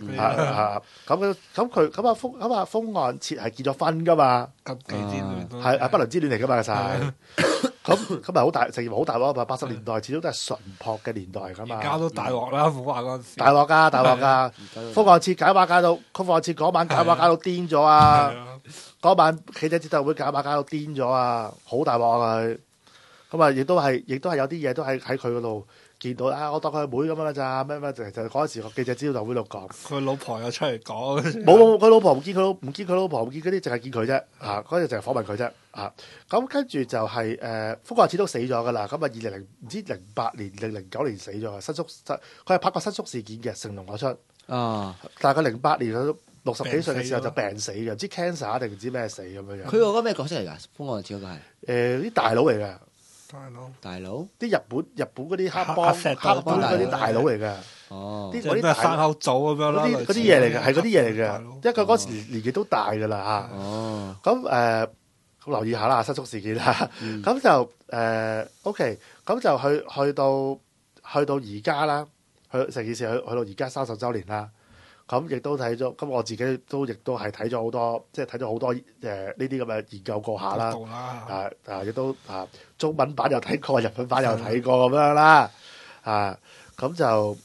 咁風岸切係結咗婚噶嘛， 禁忌之戀係不倫之戀嚟噶嘛，其實係咁咪好大，成業好大鑊啊！80年代始終都係純樸嘅年代噶嘛， 而家都大鑊啦，虎華嗰陣時大鑊㗎，風岸切解話解到風岸切嗰晚解話解到癲咗啊！嗰晚記者招待會解話解到癲咗啊，好大鑊啊！咁啊，亦都係有啲嘢都喺佢嗰度。見到我當佢係妹咁樣咋咩就嗰陣時個記者招待會度講， 佢老婆又出嚟講， 冇佢老婆唔見佢老婆唔見嗰啲，淨係見佢啫嗰陣淨係訪問佢啫咁跟住就係福國始都死咗噶啦，咁啊唔知08年定09年死咗，新宿佢係拍過新宿事件嘅，成龍嗰出但係佢08年佢60幾歲嘅時候就病死嘅，唔知 cancer 定唔知咩死咁樣樣。 佢嗰個咩角色嚟㗎？風岸切嗰個係啲大佬嚟㗎。 大佬啲日本嗰啲黑幫嗰啲大佬嚟嘅， 啲嗰啲山口組咁樣啦， 嗰啲嘢嚟嘅，係嗰啲嘢嚟嘅，因為佢嗰時年紀都大㗎啦咁咁留意下啦，失蹤事件啦。咁就OK，咁就去到而家啦，成件事去到而家30週年啦。咁亦都睇咗，咁我自己都亦都係睇咗好多，即係睇咗好多呢啲咁嘅研究過下啦。亦都中文版又睇過，日本版又睇過咁樣啦。咁就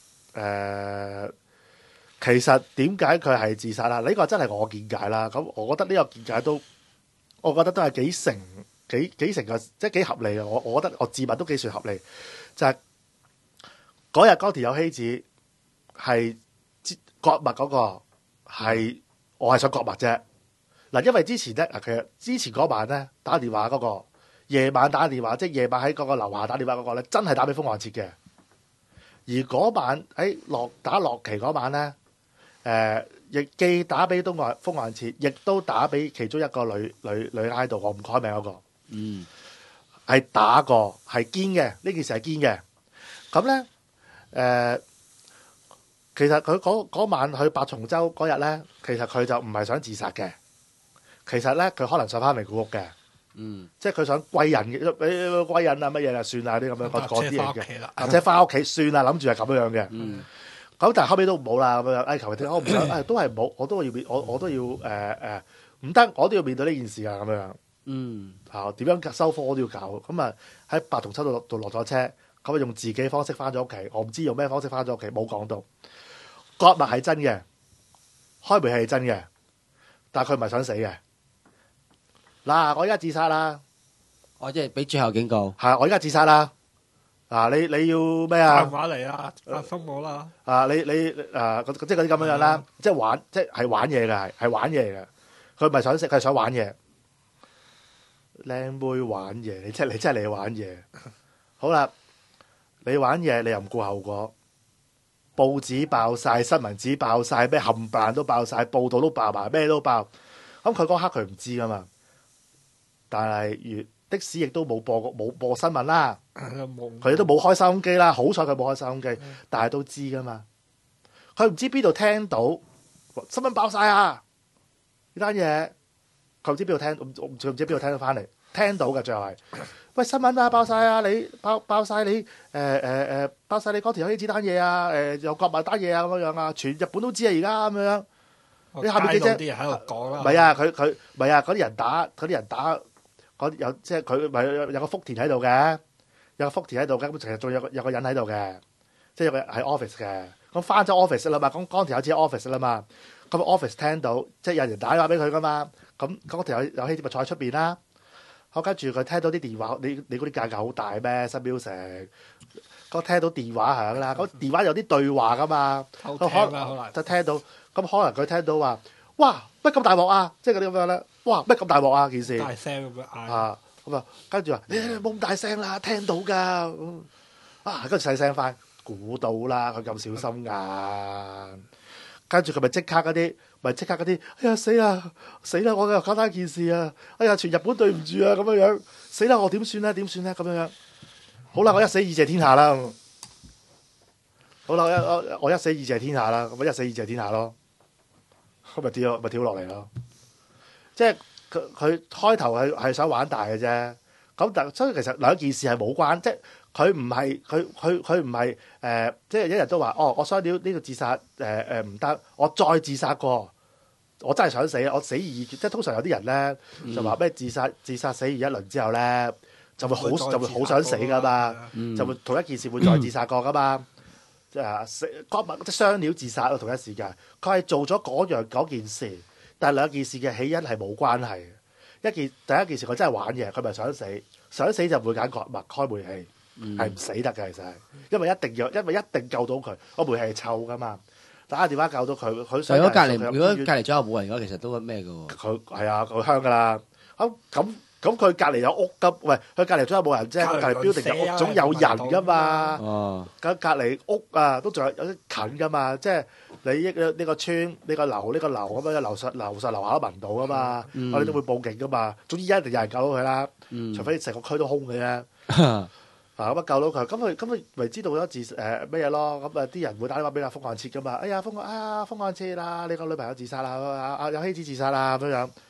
其實點解佢係自殺啦？呢個真係我見解啦。咁我覺得呢個見解都，我覺得都係幾成嘅，即係幾合理嘅。我覺得我自問都幾算合理。就係嗰日岡田有希子係割脈嗰個係，我係想割脈啫。嗱，因為之前咧，其實之前嗰晚咧打電話嗰個夜晚打電話，即係夜晚喺嗰個樓下打電話嗰個咧，真係打俾風岸徹嘅。而嗰晚喺打洛奇嗰晚咧，亦既打俾風岸徹，亦都打俾其中一個女 idol，我唔開名嗰個，係打過，係堅嘅，呢件事係堅嘅。咁咧，其實佢嗰晚去八重洲嗰日咧，其實佢就唔係想自殺嘅。其實咧，佢可能想翻名古屋嘅，即係佢想歸隱嘅，歸隱啊乜嘢啊，算啦啲咁樣嗰啲嘢嘅，即係翻屋企算啦，諗住係咁樣嘅。咁但係後尾都唔好啦，咁樣求其聽，我唔想，都係唔好，我都要唔得，我都要面對呢件事啊，咁樣。點樣收科我都要搞。咁啊喺八重洲度落咗車，咁啊用自己方式翻咗屋企，我唔知用咩方式翻咗屋企，冇講到。割脈係真嘅，開煤氣係真嘅，但係佢唔係想死嘅。嗱，我而家自殺啦！ 我即係俾最後警告。 係，我而家自殺啦！你要咩啊？ 打電話嚟啦，封我啦！ 即係嗰啲咁樣啦，即係玩，即係玩嘢嘅，係玩嘢嘅。佢唔係想食，佢係想玩嘢。靚妹玩嘢，你真係嚟玩嘢。好啦，你玩嘢，你又唔顧後果。報紙爆晒，新聞紙爆晒，咩冚唪唥都爆晒，報道都爆埋，咩都爆。咁佢嗰刻佢唔知噶嘛，但係的士亦都冇播新聞啦，佢都冇開收音機啦。好彩佢冇開收音機，但係都知噶嘛。佢唔知邊度聽到新聞爆晒啊！呢單嘢佢唔知邊度聽，唔知邊度聽到翻嚟，聽到嘅最後係。喂，新聞啊，爆晒啊！你爆晒你爆晒你嗰條有呢單嘢啊！又割埋單嘢啊咁樣啊！全日本都知啊！而家咁樣，你下面記者啲人喺度講啦。 唔係啊，佢唔係啊，嗰啲人打有即係佢咪有個福田喺度嘅，有個福田喺度嘅，咁其實仲有個人喺度嘅，即係有個喺 office 嘅。咁翻咗 office 啦嘛，咁嗰條有自己 office 啦嘛，咁 office 聽到即係有人打電話俾佢噶嘛，咁嗰條有希子咪坐喺出邊啦。好，跟住佢聽到啲電話，你嗰啲價格好大咩？新標城，我聽到電話響啦，咁電話有啲對話噶嘛， 偷聽啦，可能就聽到，咁可能佢聽到話，哇，乜咁大鑊啊！即係嗰啲咁樣咧，哇，乜咁大鑊啊！件事大聲咁樣嗌咁啊，跟住話你冇咁大聲啦，聽到㗎，跟住細聲翻，估到啦，佢咁小心眼，跟住佢咪即刻嗰啲，哎呀死啦，我又搞單件事啊！哎呀，全日本對唔住啊，咁樣死啦，我點算咧？咁樣，好啦，我一死二謝天下啦。好啦，我一死二謝天下啦，咁一死二謝天下咯，咁咪跳落嚟咯。即係佢開頭係想玩大嘅啫，咁但所以其實兩件事係冇關，即係佢唔係即係一日都話我雙料呢個自殺唔得，我再自殺過，我真係想死，我死而即係通常有啲人咧就話咩自殺死完一輪之後咧就會好想死噶嘛，就會同一件事會再自殺過噶嘛。即係雙料自殺咯，同一時間佢係做咗嗰件事，但係兩件事嘅起因係冇關係嘅。第一件事佢真係玩嘢，佢咪想死就唔會揀割脈開煤氣，係唔死得嘅其實係，因為一定救到佢，個煤氣係臭噶嘛，打個電話救到佢，佢想。如果隔離左右冇人嘅話，其實都咩嘅喎？ 佢係啊，佢香噶啦，咁佢隔離有屋㗎，喂，佢隔離左右冇人啫，佢隔離標定有屋，總有人噶嘛。咁隔離屋啊，都仲有啲近噶嘛，即係你呢個村、呢個樓咁樣，樓上樓下都聞到噶嘛，我哋都會報警噶嘛。總之一定有人救到佢啦，除非成個區都空嘅啫。咁啊救到佢，咁佢咪知道咗咩嘢咯？咁啲人會打電話俾阿風岸徹噶嘛？哎呀風岸徹啦，你個女朋友自殺啦，有希子自殺啦咁樣。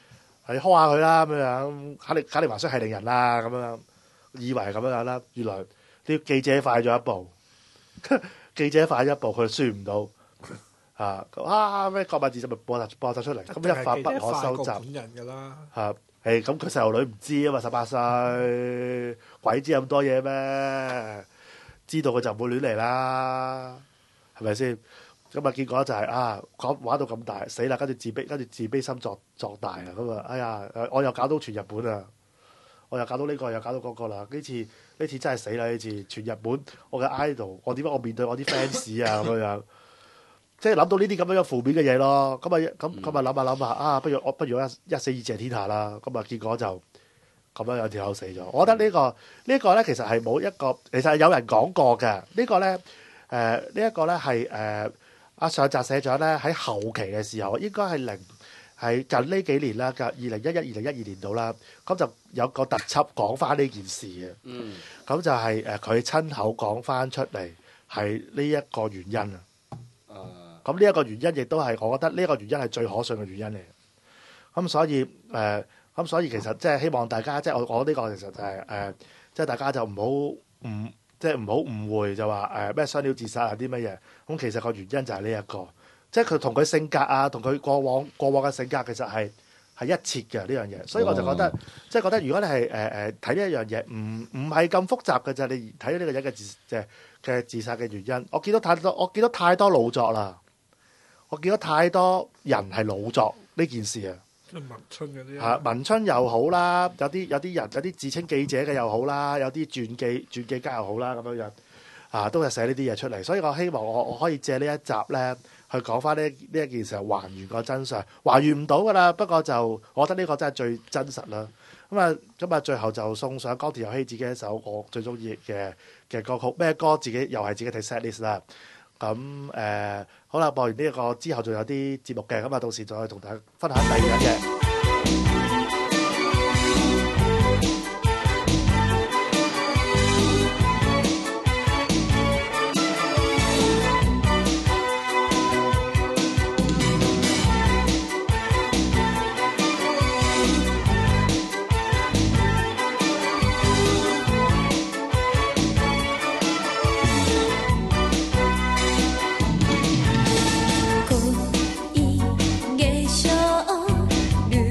係呵下佢啦咁樣，卡利華雖係令人啦咁樣，以為係咁樣啦，原來啲記者快咗一步，記者快一步佢算唔到咩國民自信咪播晒出嚟，咁一發不可收拾。 本人㗎啦咁佢細路女唔知啊嘛，18歲，鬼知咁多嘢咩？知道佢就唔會亂嚟啦，係咪先？咁啊結果就係玩到咁大死啦，跟住自卑心作大啊！咁啊，哎呀，我又搞到全日本啊！我又搞到呢個，又搞到嗰個啦！呢次真係死啦！呢次全日本我嘅 idol， 我點解我面對我啲 fans 啊咁樣？即係諗到呢啲咁樣負面嘅嘢咯。咁啊諗下不如一死以謝天下啦！咁啊結果就咁樣有條友死咗。我覺得呢個咧其實係冇一個，其實係有人講過嘅。呢個咧係阿上澤社長咧喺後期嘅時候，應該係近呢幾年啦，嘅2011-2012年度啦，咁就有個特輯講翻呢件事嘅。咁就係佢親口講翻出嚟係呢一個原因啊。咁呢一個原因亦都係我覺得呢一個原因係最可信嘅原因嚟。咁所以其實即係希望大家即係我呢個其實就係即係大家就唔好誤會就話咩雙料自殺啊啲乜嘢。咁其實個原因就係呢一個，即係佢同佢性格啊，同佢過往嘅性格其實係一切嘅呢樣嘢。所以我就覺得即係覺得如果你係睇呢一樣嘢，唔係咁複雜嘅，就係你睇呢個人嘅自殺嘅原因。我見到太多老作啦，我見到太多人係老作呢件事啊。 即係文春嗰啲文春又好啦，有啲人有啲自稱記者嘅又好啦，有啲傳記家又好啦，咁樣樣都係寫呢啲嘢出嚟。所以我希望我可以借呢一集咧去講翻呢一件事，還原個真相，還原唔到噶啦。不過就我覺得呢個真係最真實啦。咁啊，最後就送上岡田有希自己一首我最中意嘅歌曲，咩歌自己又係自己睇 set list 啦。咁好啦，播完呢個之後仲有啲節目嘅，咁啊到時再同大家分享第二樣嘢。 恋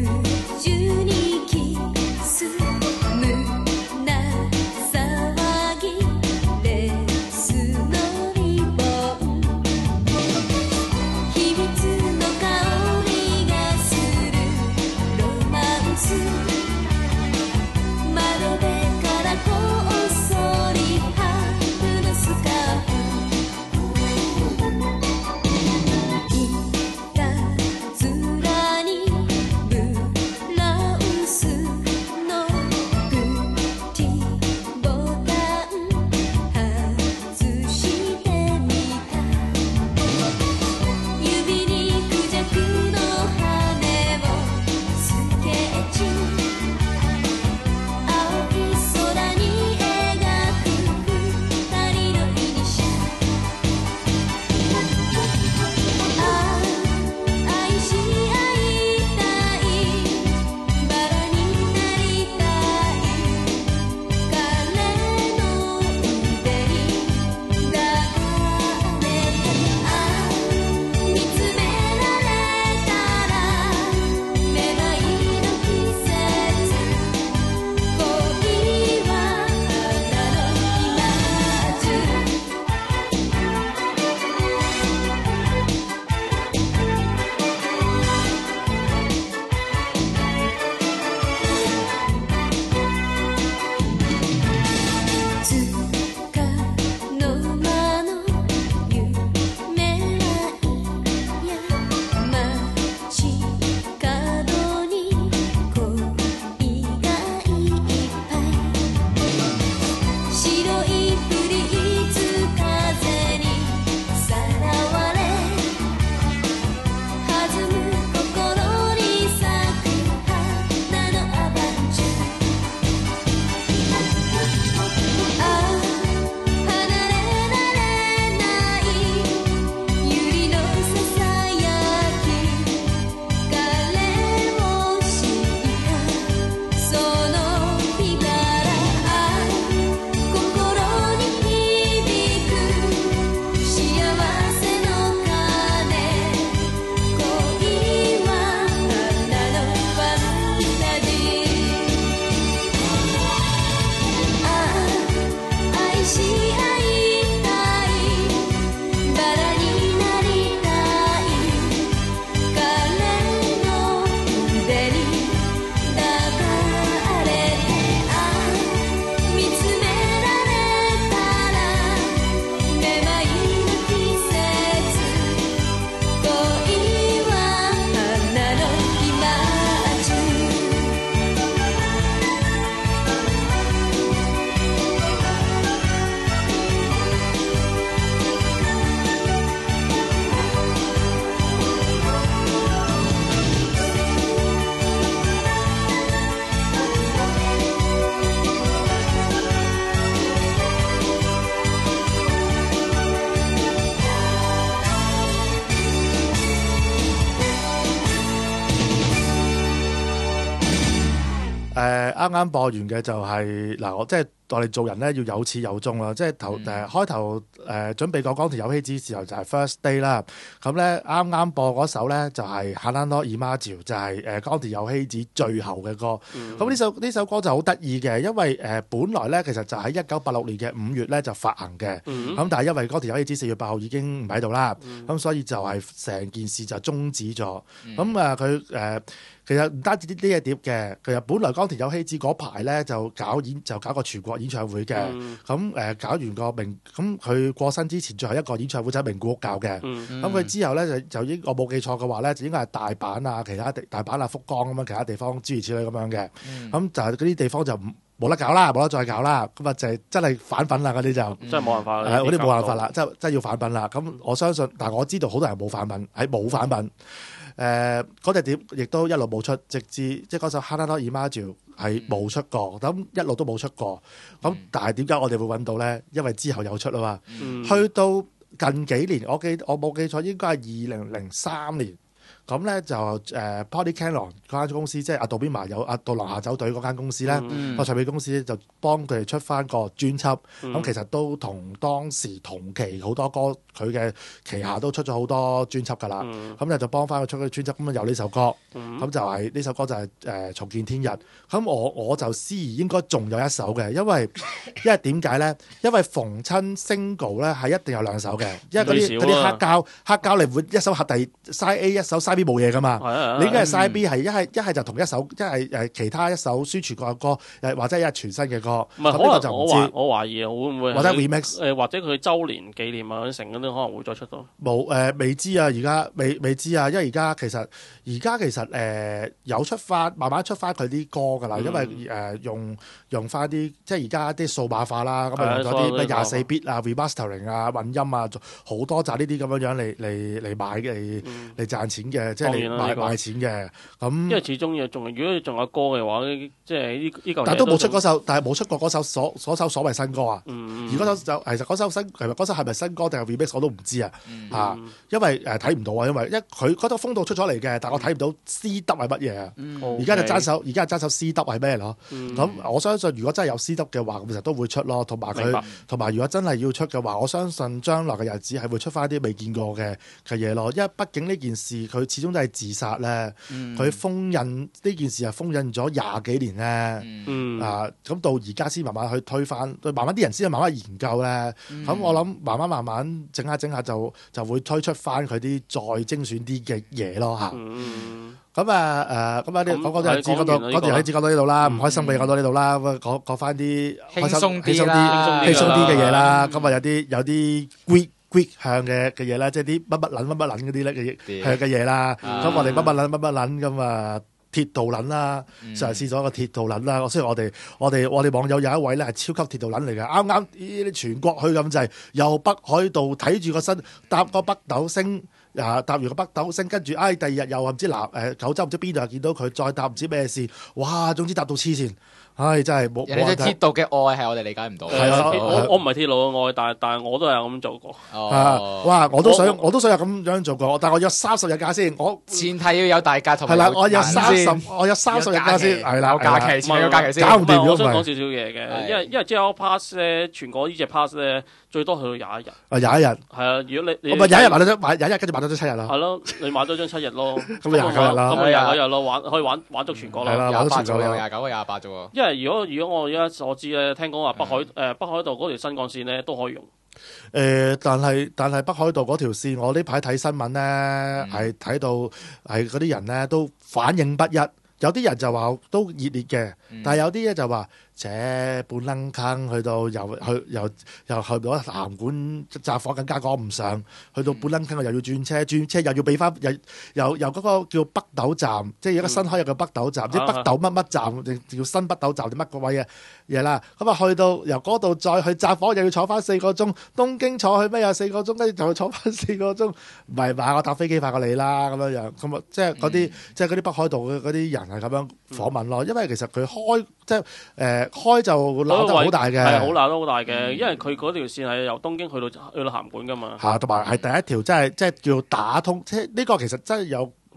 啱啱播完嘅就係嗱，我即係我哋做人咧要有始有終啦。即係開頭準備講鋼鐵有希子時候就係 First Day 啦。咁咧啱啱播嗰首咧就係 Haranlo Imago，就係鋼鐵有希子最後嘅歌。咁呢首歌就好得意嘅，因為本來咧其實就喺1986年嘅5月咧就發行嘅。咁但係因為鋼鐵有希子4月8號已經唔喺度啦，咁所以就係成件事就終止咗。咁佢其實唔單止呢隻碟嘅，其實本來鋼鐵有希子嗰排咧就搞個全國演唱會嘅，咁搞完咁佢過身之前最後一個演唱會就喺名古屋搞嘅，咁佢之後咧就應我冇記錯嘅話咧，就應該係大阪啊、大阪啊、福岡咁樣其他地方諸如此類咁樣嘅，咁就係嗰啲地方就冇得搞啦，冇得再搞啦，咁啊就係真係反品啦嗰啲就真係冇辦法啦， 嗰啲冇辦法啦，真係要反品啦。咁我相信，但係我知道好多人冇反品，係冇反品。嗰隻碟亦都一路冇出，直至即係嗰首 Haranlo Imago 係冇出過，咁一路都冇出過。咁但係點解我哋會揾到咧？因為之後有出啊嘛。去到近幾年，我冇記錯，應該係2003年。咁咧就Poly Cannon 嗰間公司，即係阿杜邊麻有阿杜郎下酒隊嗰間公司咧，個唱片公司咧就幫佢哋出翻個專輯。咁其實都同當時同期好多歌，佢嘅旗下都出咗好多專輯㗎啦。咁咧就幫翻佢出咗專輯，咁有呢首歌。咁就係呢首歌就係重見天日。咁我就思疑應該仲有一首嘅，因為點解咧？因為逢親 single 咧係一定有兩首嘅，因為嗰啲黑膠你唔會一首合第 side A 一首 side B 冇嘢噶嘛，你應該係 side B 係一係就同一首，一係其他一首宣傳過嘅歌，或者一係全新嘅歌。 唔係可能就唔知我懷疑會唔會或者 remix 或者佢週年紀念啊成嗰啲可能會再出到。 冇未知啊，而家未知啊，因為而家其實有出翻，慢慢出翻佢啲歌㗎啦，因為用翻啲即係而家啲數碼化啦，咁用咗啲咩24 bit 啊、remastering 啊、混音啊，好多集呢啲咁樣嚟買嘅嚟賺錢嘅，即係嚟賣錢嘅。咁因為始終如果仲有歌嘅話，即係呢個。 但係都冇出嗰首，但係冇出過嗰首所謂新歌啊。而嗰首就其實嗰首係咪新歌定係 remix 我都唔知啊。因為睇唔到啊，因為佢嗰套風度出咗嚟嘅，但我睇唔到 C 得係乜嘢啊。而家就爭首 C 得係咩咯？咁我相信如果真係有 C 得嘅話，咁其實都會出咯。同埋如果真係要出嘅話，我相信將來嘅日子係會出翻啲未見過嘅嘢咯。因為畢竟呢件事佢始終都係自殺咧，佢封印呢件事係封印咗20幾年咧。咁到而家先慢慢去推翻，慢慢啲人先去慢慢研究咧。咁我諗慢慢整下就會推出翻佢啲再精選啲嘅嘢咯嚇。咁啊啲講到喺講到呢度啦，唔開心嘅嘢講到呢度啦，講翻啲輕鬆啲嘅嘢啦。咁啊有啲 Greek 向嘅嘢啦，即係啲乜乜撚嗰啲咧向嘅嘢啦。咁我哋乜乜撚咁啊鐵道撚啦，嘗試咗個鐵道撚啦。雖然我哋網友有一位咧係超級鐵道撚嚟嘅，啱啱全國去咁滯，由北海道睇住個身搭個北斗星。搭完個北斗星，跟住第二日又唔知九州唔知邊度又見到佢，再搭唔知咩事，哇！總之搭到黐線，真係冇。 人哋對鐵道嘅愛係我哋理解唔到。 我唔係鐵路嘅愛，但係我都係咁做過。 哇！我都想有咁樣做過，但係我有30日假先。我前提要有大假同埋。 係啦，我有30日假先。係啦， 假期前有假期先。 搞唔掂。我想講少少嘢嘅，因為 JR Pass 咧，全國呢隻 Pass 咧。最多去到21日。21 日。係啊，如果你 21日買21日，跟住買咗張7日啦。 係咯，你買咗張7日咯。 咁咪29日啦。 咁咪29日咯，可以玩足全國啦。 係啦，玩足全國啦。 29個28啫喎。 因為如果我而家所知咧，聽講話北海道嗰條新幹線咧都可以用。 但係北海道嗰條線，我呢排睇新聞咧，係睇到係嗰啲人咧都反應不一。有啲人就話都熱烈嘅，但係有啲咧就話，半撚坑去到又去到南莞札幌更加講唔上，去到半撚坑又要轉車又要俾翻又嗰個叫北斗站，即係有一個新開入嘅北斗站，即係北斗乜站定叫新北斗站定乜個位嘅嘢啦。咁啊去到由嗰度再去札幌又要坐翻4個鐘，東京坐去咩又4個鐘，跟住就坐翻4個鐘，唔係嘛？我搭飛機快過你啦咁樣，咁啊即係嗰啲北海道嘅嗰啲人係咁樣訪問咯，因為其實佢開即係開就鬧得好大嘅， 係好鬧得好大嘅，因為佢嗰條線係由東京去到函館噶嘛。 同埋係第一條即係叫打通，即係呢個其實真係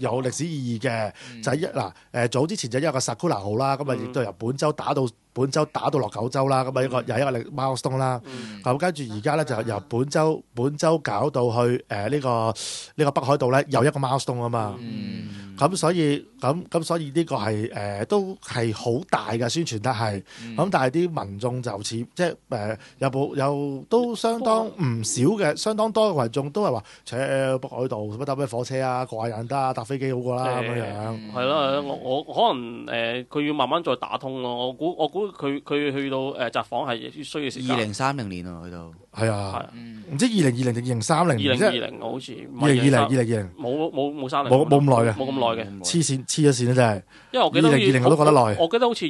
有歷史意義嘅，就係早之前就一個 Sakura 號啦，咁啊亦都由本州打到落九州啦，咁啊又係一個 milestone 啦。咁跟住而家咧就由本州搞到去呢個北海道咧，又一個 milestone 啊嘛。咁所以呢個係都係好大嘅宣傳得係。咁但係啲民眾就似即係有都相當唔少嘅，相當多嘅民眾都係話，北海道乜搭咩火車啊，過下人得啊，搭飛機好過啦咁樣。 係咯，我可能佢要慢慢再打通咯。我估佢去到札幌係需要時間。 2030年啊，去到係啊，唔知2020定2030年。 2020好似 2020 冇30年， 冇咁耐嘅， 冇咁耐嘅， 黐咗線啦真係。 因為我記得 2020我都覺得耐。 我記得好似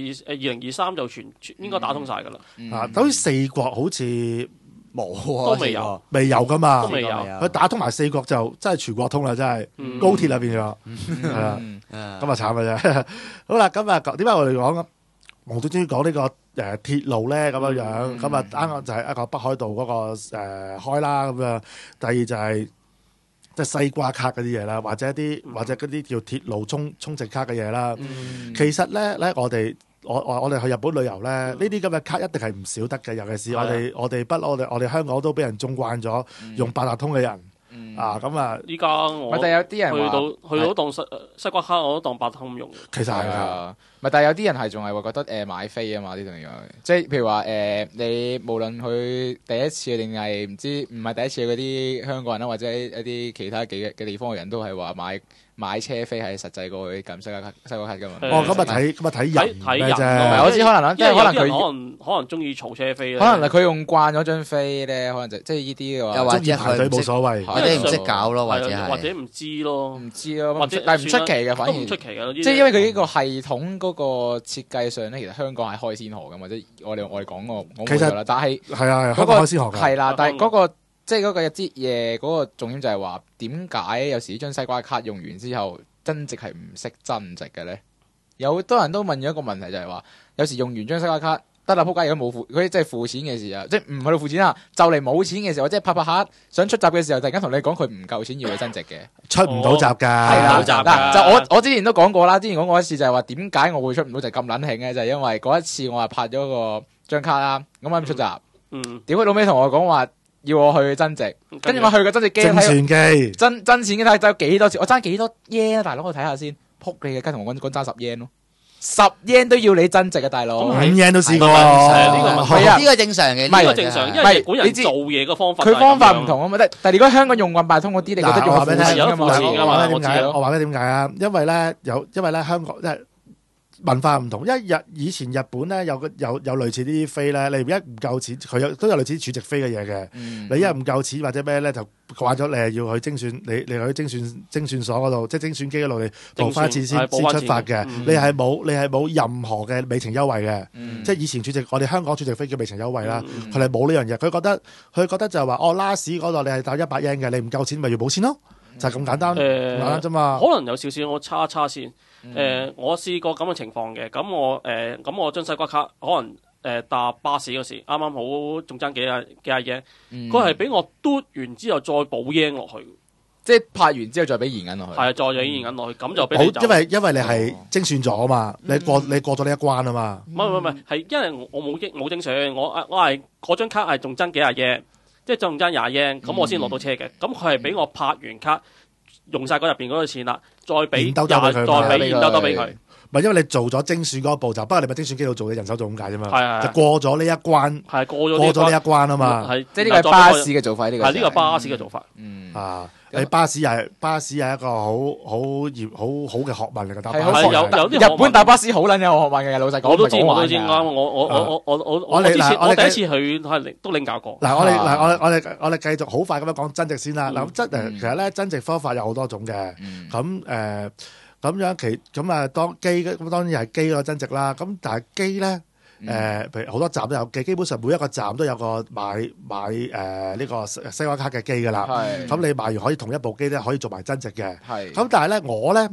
2023就全應該打通晒㗎啦。 好似四國好似冇都未有， 未有㗎嘛。 都未有。 佢打通埋四國就真係全國通啦，真係高鐵啦變咗，係啦，咁啊慘嘅啫。好啦，咁啊點解我哋講黃總終於講呢個鐵路咧咁樣，咁啊啱啱就係一個北海道嗰個開啦咁樣。第二就係即係西瓜卡嗰啲嘢啦，或者嗰啲叫鐵路充值卡嘅嘢啦。其實咧我哋去日本旅遊咧，呢啲咁嘅卡一定係唔少得嘅，尤其是我哋香港都俾人縱慣咗用八達通嘅人。咁啊！ 依家我但係有啲人去到當西瓜卡，我都當八達通用。 其實係啊， 但係有啲人係仲係會覺得買飛啊嘛呢樣嘢，即係譬如話你無論佢第一次定係唔係第一次嗰啲香港人啦，或者一啲其他嘅地方嘅人都係話買車飛係實際過去撳西瓜卡㗎嘛。 咁啊睇人啫。 我知可能即係可能佢可能中意儲車飛咧。 可能佢用慣咗張飛咧，可能即係呢啲嘅話， 又或者排隊冇所謂， 或者唔識搞咯，或者唔知咯， 但係唔出奇嘅，反而唔出奇嘅。 即係因為佢呢個系統嗰個設計上咧，其實香港係開先河嘅，或者我哋講過其實啦。但係係啊，香港開先河㗎。 係啦，但係嗰個即係嗰個日之夜嗰個重點就係話，點解有時呢張西瓜卡用完之後增值係唔識增值嘅咧？有好多人都問咗一個問題，就係話有時用完張西瓜卡得啦，仆街，如果冇付佢即係付錢嘅時候，即係唔去到付錢啦，就嚟冇錢嘅時候，即係拍下想出閘嘅時候，突然間同你講佢唔夠錢要去增值嘅， 出唔到閘㗎。 係啦，嗱就我之前都講過啦，之前講過一次就係話點解我會出唔到就咁撚興咧，就係因為嗰一次我係拍咗個張卡啦，咁啱出閘，屌佢老尾同我講話要我去增值，跟住我去個增值機睇真錢機睇有幾多錢，我爭幾多 yen 啊大佬，我睇下先，撲你嘅，跟同我講爭10 yen 咯。10 yen 都要你增值啊，大佬！ 5 yen 都試過， 呢個正常嘅， 呢個正常，因為日本人做嘢嘅方法， 佢方法唔同啊嘛。但係如果香港用運八通嗰啲，你覺得用付錢㗎嘛？ 我話俾你點解啊？因為咧香港即係文化唔同。以前日本咧有類似啲飛咧，你一唔夠錢，佢都有類似儲值飛嘅嘢嘅。你一唔夠錢或者咩咧，就慣咗你係要去精選，你去精選所嗰度，即係精選機嗰度，你報翻一次先出發嘅。你係冇任何嘅美程優惠嘅。即係以前我哋香港儲值飛叫美程優惠啦，佢係冇呢樣嘢。佢覺得就係話last 嗰度你係打100 yen 嘅，你唔夠錢咪要補錢咯，就係咁簡單簡單啫嘛。 可能有少少我叉先。我試過咁嘅情況嘅，咁我張西瓜卡可能搭巴士嗰時啱啱好仲爭幾廿 yen，佢係俾我嘟完之後再補 yen 落去， 即係拍完之後再俾現銀落去。係啊，再俾現銀落去，咁就俾你走。 因為你係精算咗啊嘛，你過咗呢一關啊嘛。 唔係，係因為我冇精算，我係嗰張卡係仲爭幾廿 yen，即係仲爭20 yen，咁我先攞到車嘅。咁佢係俾我拍完卡。用晒嗰入邊嗰個錢啦，再俾現兜俾佢。 唔係因為你做咗精選嗰個步驟，不過你咪精選機度做，你人手做咁解啫嘛。 係就過咗呢一關。係過咗呢一關啊嘛。 係即係呢個係巴士嘅做法，呢個係呢個巴士嘅做法。 你巴士係一個好嘅學問嚟嘅，搭巴士有啲日本搭巴士好撚有學問嘅，老實講。 我都知啱。我第一次去係都領教過。 嗱，我哋繼續好快咁樣講增值先啦。嗱，咁其實咧增值方法有好多種嘅。咁樣當然係機個增值啦。咁但係機咧。譬如好多站都有機，基本上每一個站都有個買呢個西瓜卡嘅機㗎啦。咁你買完可以同一部機咧可以做埋增值嘅。咁但係咧我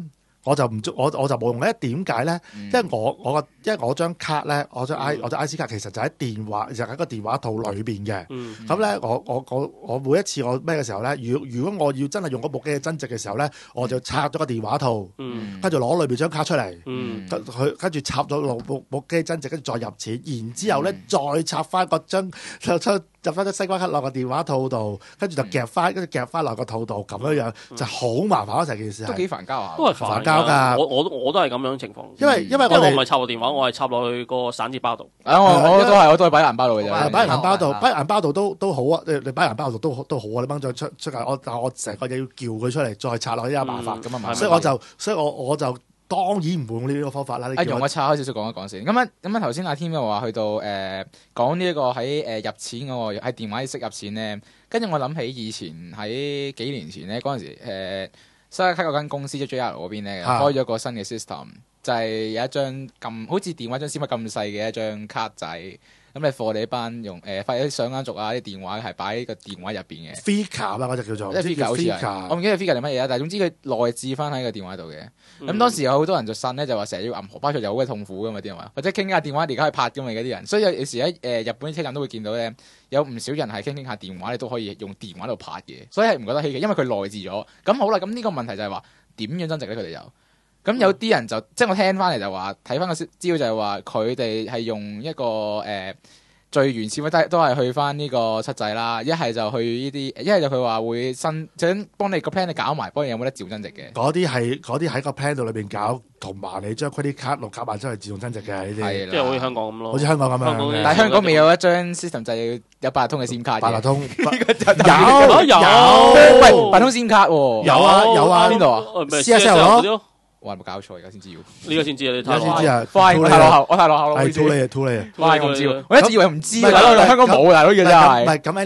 我就唔我就冇用咧。點解咧？因為我張卡咧，我張 IC 卡其實就喺電話，就喺個電話套裏邊嘅。咁咧，我每一次我咩嘅時候咧，如果我要真係用嗰部機嘅增值嘅時候咧，我就拆咗個電話套，跟住攞裏邊張卡出嚟，跟住插咗落部機增值，跟住再入錢，然之後咧再插翻個張入翻啲西瓜卡落個電話套度，跟住就夾翻落個套度，咁樣就好麻煩咯，成件事都幾煩交下， 都係煩交㗎。我都係咁樣情況。因為我唔係插個電話，我係插落去個散紙包度。 我都係擺銀包度嘅啫。 擺銀包度都好啊！你擺銀包度都好啊！你掹咗出嚟，但我成個嘢要叫佢出嚟，再插落去有麻煩咁啊！所以我就。當然唔會用呢個方法啦。 用我岔開少少講一講先。咁樣頭先阿添又話去到講呢一個喺入錢嗰個喺電話識入錢咧，跟住我諗起以前喺幾年前咧嗰陣時西加卡嗰間公司即係 JR 嗰邊咧開咗個新嘅 system， 就係有一張咁好似電話張閃物咁細嘅一張卡仔。咁你貨你班用發啲上間族啊啲電話係擺喺個電話入邊嘅 Fika 啦，嗰隻叫做 Fika 好似係，我唔記得 Fika 係乜嘢啦，但係總之佢內置翻喺個電話度嘅。咁當時有好多人就呻咧，就話成日要揞荷包出就好鬼痛苦噶嘛啲人話，或者傾下電話而家可以拍噶嘛而家啲人，所以有時喺日本啲車站都會見到咧，有唔少人係傾下電話，你都可以用電話度拍嘅，所以係唔覺得稀奇，因為佢內置咗。咁好啦，咁呢個問題就係話點樣增值咧？佢哋有。咁有啲人就即係我聽翻嚟就話睇翻個資料就係話佢哋係用一個最原始嘅都係去翻呢個七仔啦，一係就去呢啲，一係就佢話會想幫你個 plan 你搞埋，幫你有冇得照增值嘅？ 嗰啲喺個 plan 度裏邊搞，同埋你將 credit card 搞埋出去自動增值嘅呢啲， 即係好似香港咁咯。 好似香港咁樣， 但係香港未有一張 system 就係有八達通嘅 SIM 卡。 八達通有，喂，八達通 SIM 卡喎， 有啊，邊度啊 ？CSL 咯。 我係冇搞錯，而家先知要。 呢個先知啊！你而家先知啊！ 快，我太落後，我太落後咯。 係 too late 啊！ 快，我唔知，我一直以為唔知啊！香港冇啊，呢個真係。 唔係咁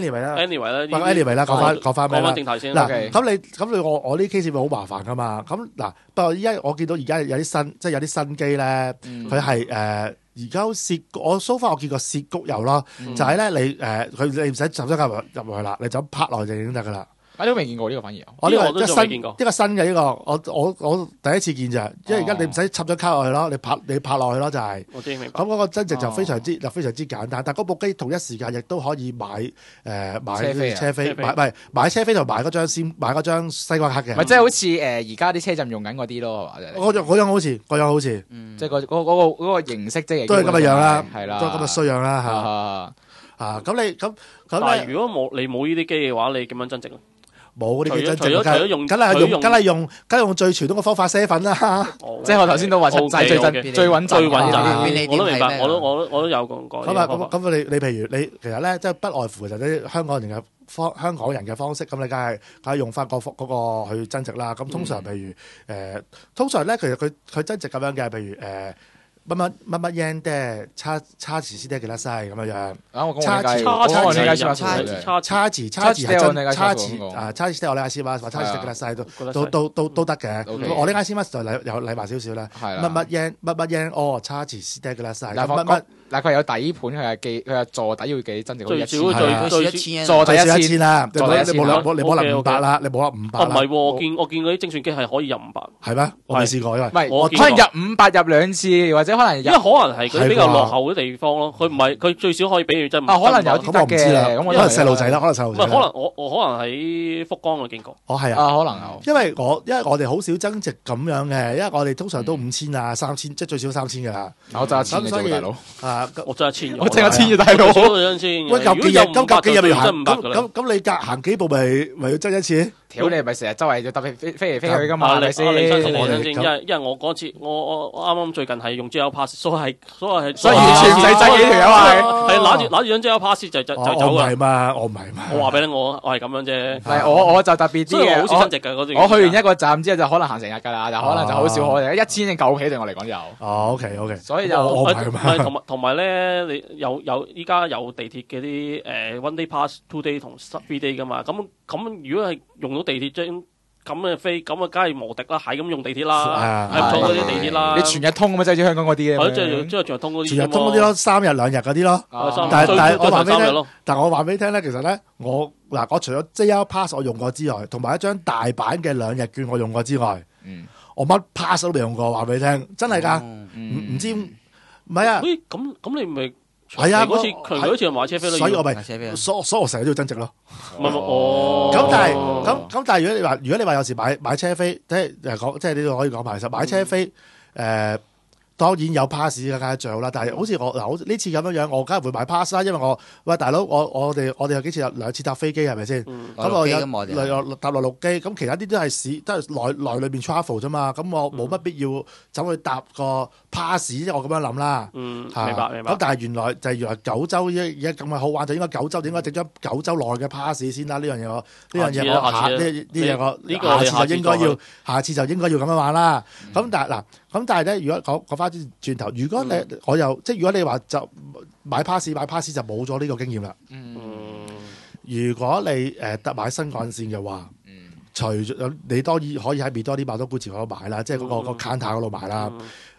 anyway 啦，講翻正題先。 嗱，咁你我呢 case 咪好麻煩噶嘛？咁嗱，不過依家我見到而家有啲新，即係有啲新機咧，佢係而家我 so far 我見過涉谷有咯，就係咧你你唔使集咗卡入去啦，你就拍落去就已經得噶啦。 我都未見過呢個反而， 我呢個一個新嘅呢個，我第一次見咋，因為而家你唔使插咗卡落去咯，你拍落去咯就係。 我知明白。 咁嗰個增值就非常之簡單，但係嗰部機同一時間亦都可以買車飛，買車飛同買嗰張西瓜卡嘅。 咪即係好似而家啲車站用緊嗰啲咯， 嗰樣好似， 即係嗰個形式即係都係咁嘅樣啦， 係啦， 都係咁嘅衰樣啦嚇。咁但係如果你冇呢啲機嘅話，你點樣增值咧？ 冇嗰啲增值， 除咗用， 梗係用最傳統嘅方法寫粉啦。 即係我頭先都話最穩陣。 我都明白，我都有講過。 咁你譬如你其實咧，即係不外乎就啲香港人嘅方式，咁你梗係用翻嗰個去增值啦。咁通常譬如通常咧，其實佢增值咁樣嘅，譬如乜 yen 嘅差詞先得幾多西咁樣樣。差詞我呢 IC 碼，或差詞幾多西都得嘅。我呢 IC 碼就有禮貌少少啦。乜 yen 差詞先得幾多西。 嗱佢有底盤，佢係座底要幾增值？ 最少最1000， 座底1000啦。你冇得500啦，你冇得500。 唔係，我見嗰啲精算機係可以入500。 係咩？我未試過，因為可能入500入兩次，或者可能因為可能係佢比較落後嘅地方咯。佢唔係佢最少可以俾你真。 可能有啲得嘅， 可能細路仔啦，可能細路仔。 唔係，可能我可能喺福岡我見過。 係啊， 可能有。 因為我哋好少增值咁樣嘅，因為我哋通常都5000啊3000，即係最少3000㗎啦。 我揸1000嘅啫，大佬。 我揸1000。 我淨係1000嘅大佬。 喂， 舊機入行，咁你隔行幾步咪要增一次？ 屌你咪成日周圍就特別飛嚟飛去噶嘛？係咪先？ 因為我嗰次我啱啱最近係用 JR Pass，所以完全唔使爭幾條友係攞住張 JR Pass 就走噶。 我唔係嘛。 我話俾你，我係咁樣啫。 係我就特別啲嘅， 好少增值㗎嗰段。 我去完一個站之後就可能行成日㗎啦，就可能就好少可嘅1000定夠皮對我嚟講就。 OK。 所以就我唔係嘛。 同埋咧，你有依家有地鐵嘅啲1 day pass、2 day 同3 day 㗎嘛？咁如果係用到地鐵張咁嘅飛，咁啊梗係無敵啦，係咁用地鐵啦，係唔錯嗰啲地鐵啦。 你全日通咁啊，即係似香港嗰啲嘅。即係全日通嗰啲。 全日通嗰啲咯，3日2日嗰啲咯。但係我話俾你聽咧，其實咧，我除咗 JR Pass 我用過之外，同埋一張大阪嘅2日券我用過之外， 我乜 pass 都未用過，話俾你聽，真係㗎，唔知唔係啊？ 咁你咪係啊？ 嗰次買車飛咯， 所以我咪所以我成日都要增值咯。咁但係如果你話有時買車飛，即係呢度可以講埋，其實買車飛當然有 pass 更加最好啦，但係好似我呢次咁樣，我梗係會買 pass 啦，因為喂大佬，我哋有幾次有2次搭飛機係咪先？咁我有搭內陸機，咁其他啲都係內裏邊 travel 啫嘛，咁我冇乜必要走去搭個 pass，即係我咁樣諗啦。 明白。 咁但係原來九州而家咁嘅好玩，就應該九州應該整張九州內嘅 pass 先啦。呢樣嘢我下次就應該要咁樣玩啦。咁但係咧，如果講翻轉頭，如果如果你話就買 pass 就冇咗呢個經驗啦。如果你得買新幹線嘅話，除咗你當然可以喺別多啲百多股池嗰度買啦，即係嗰個 counter 嗰度買啦。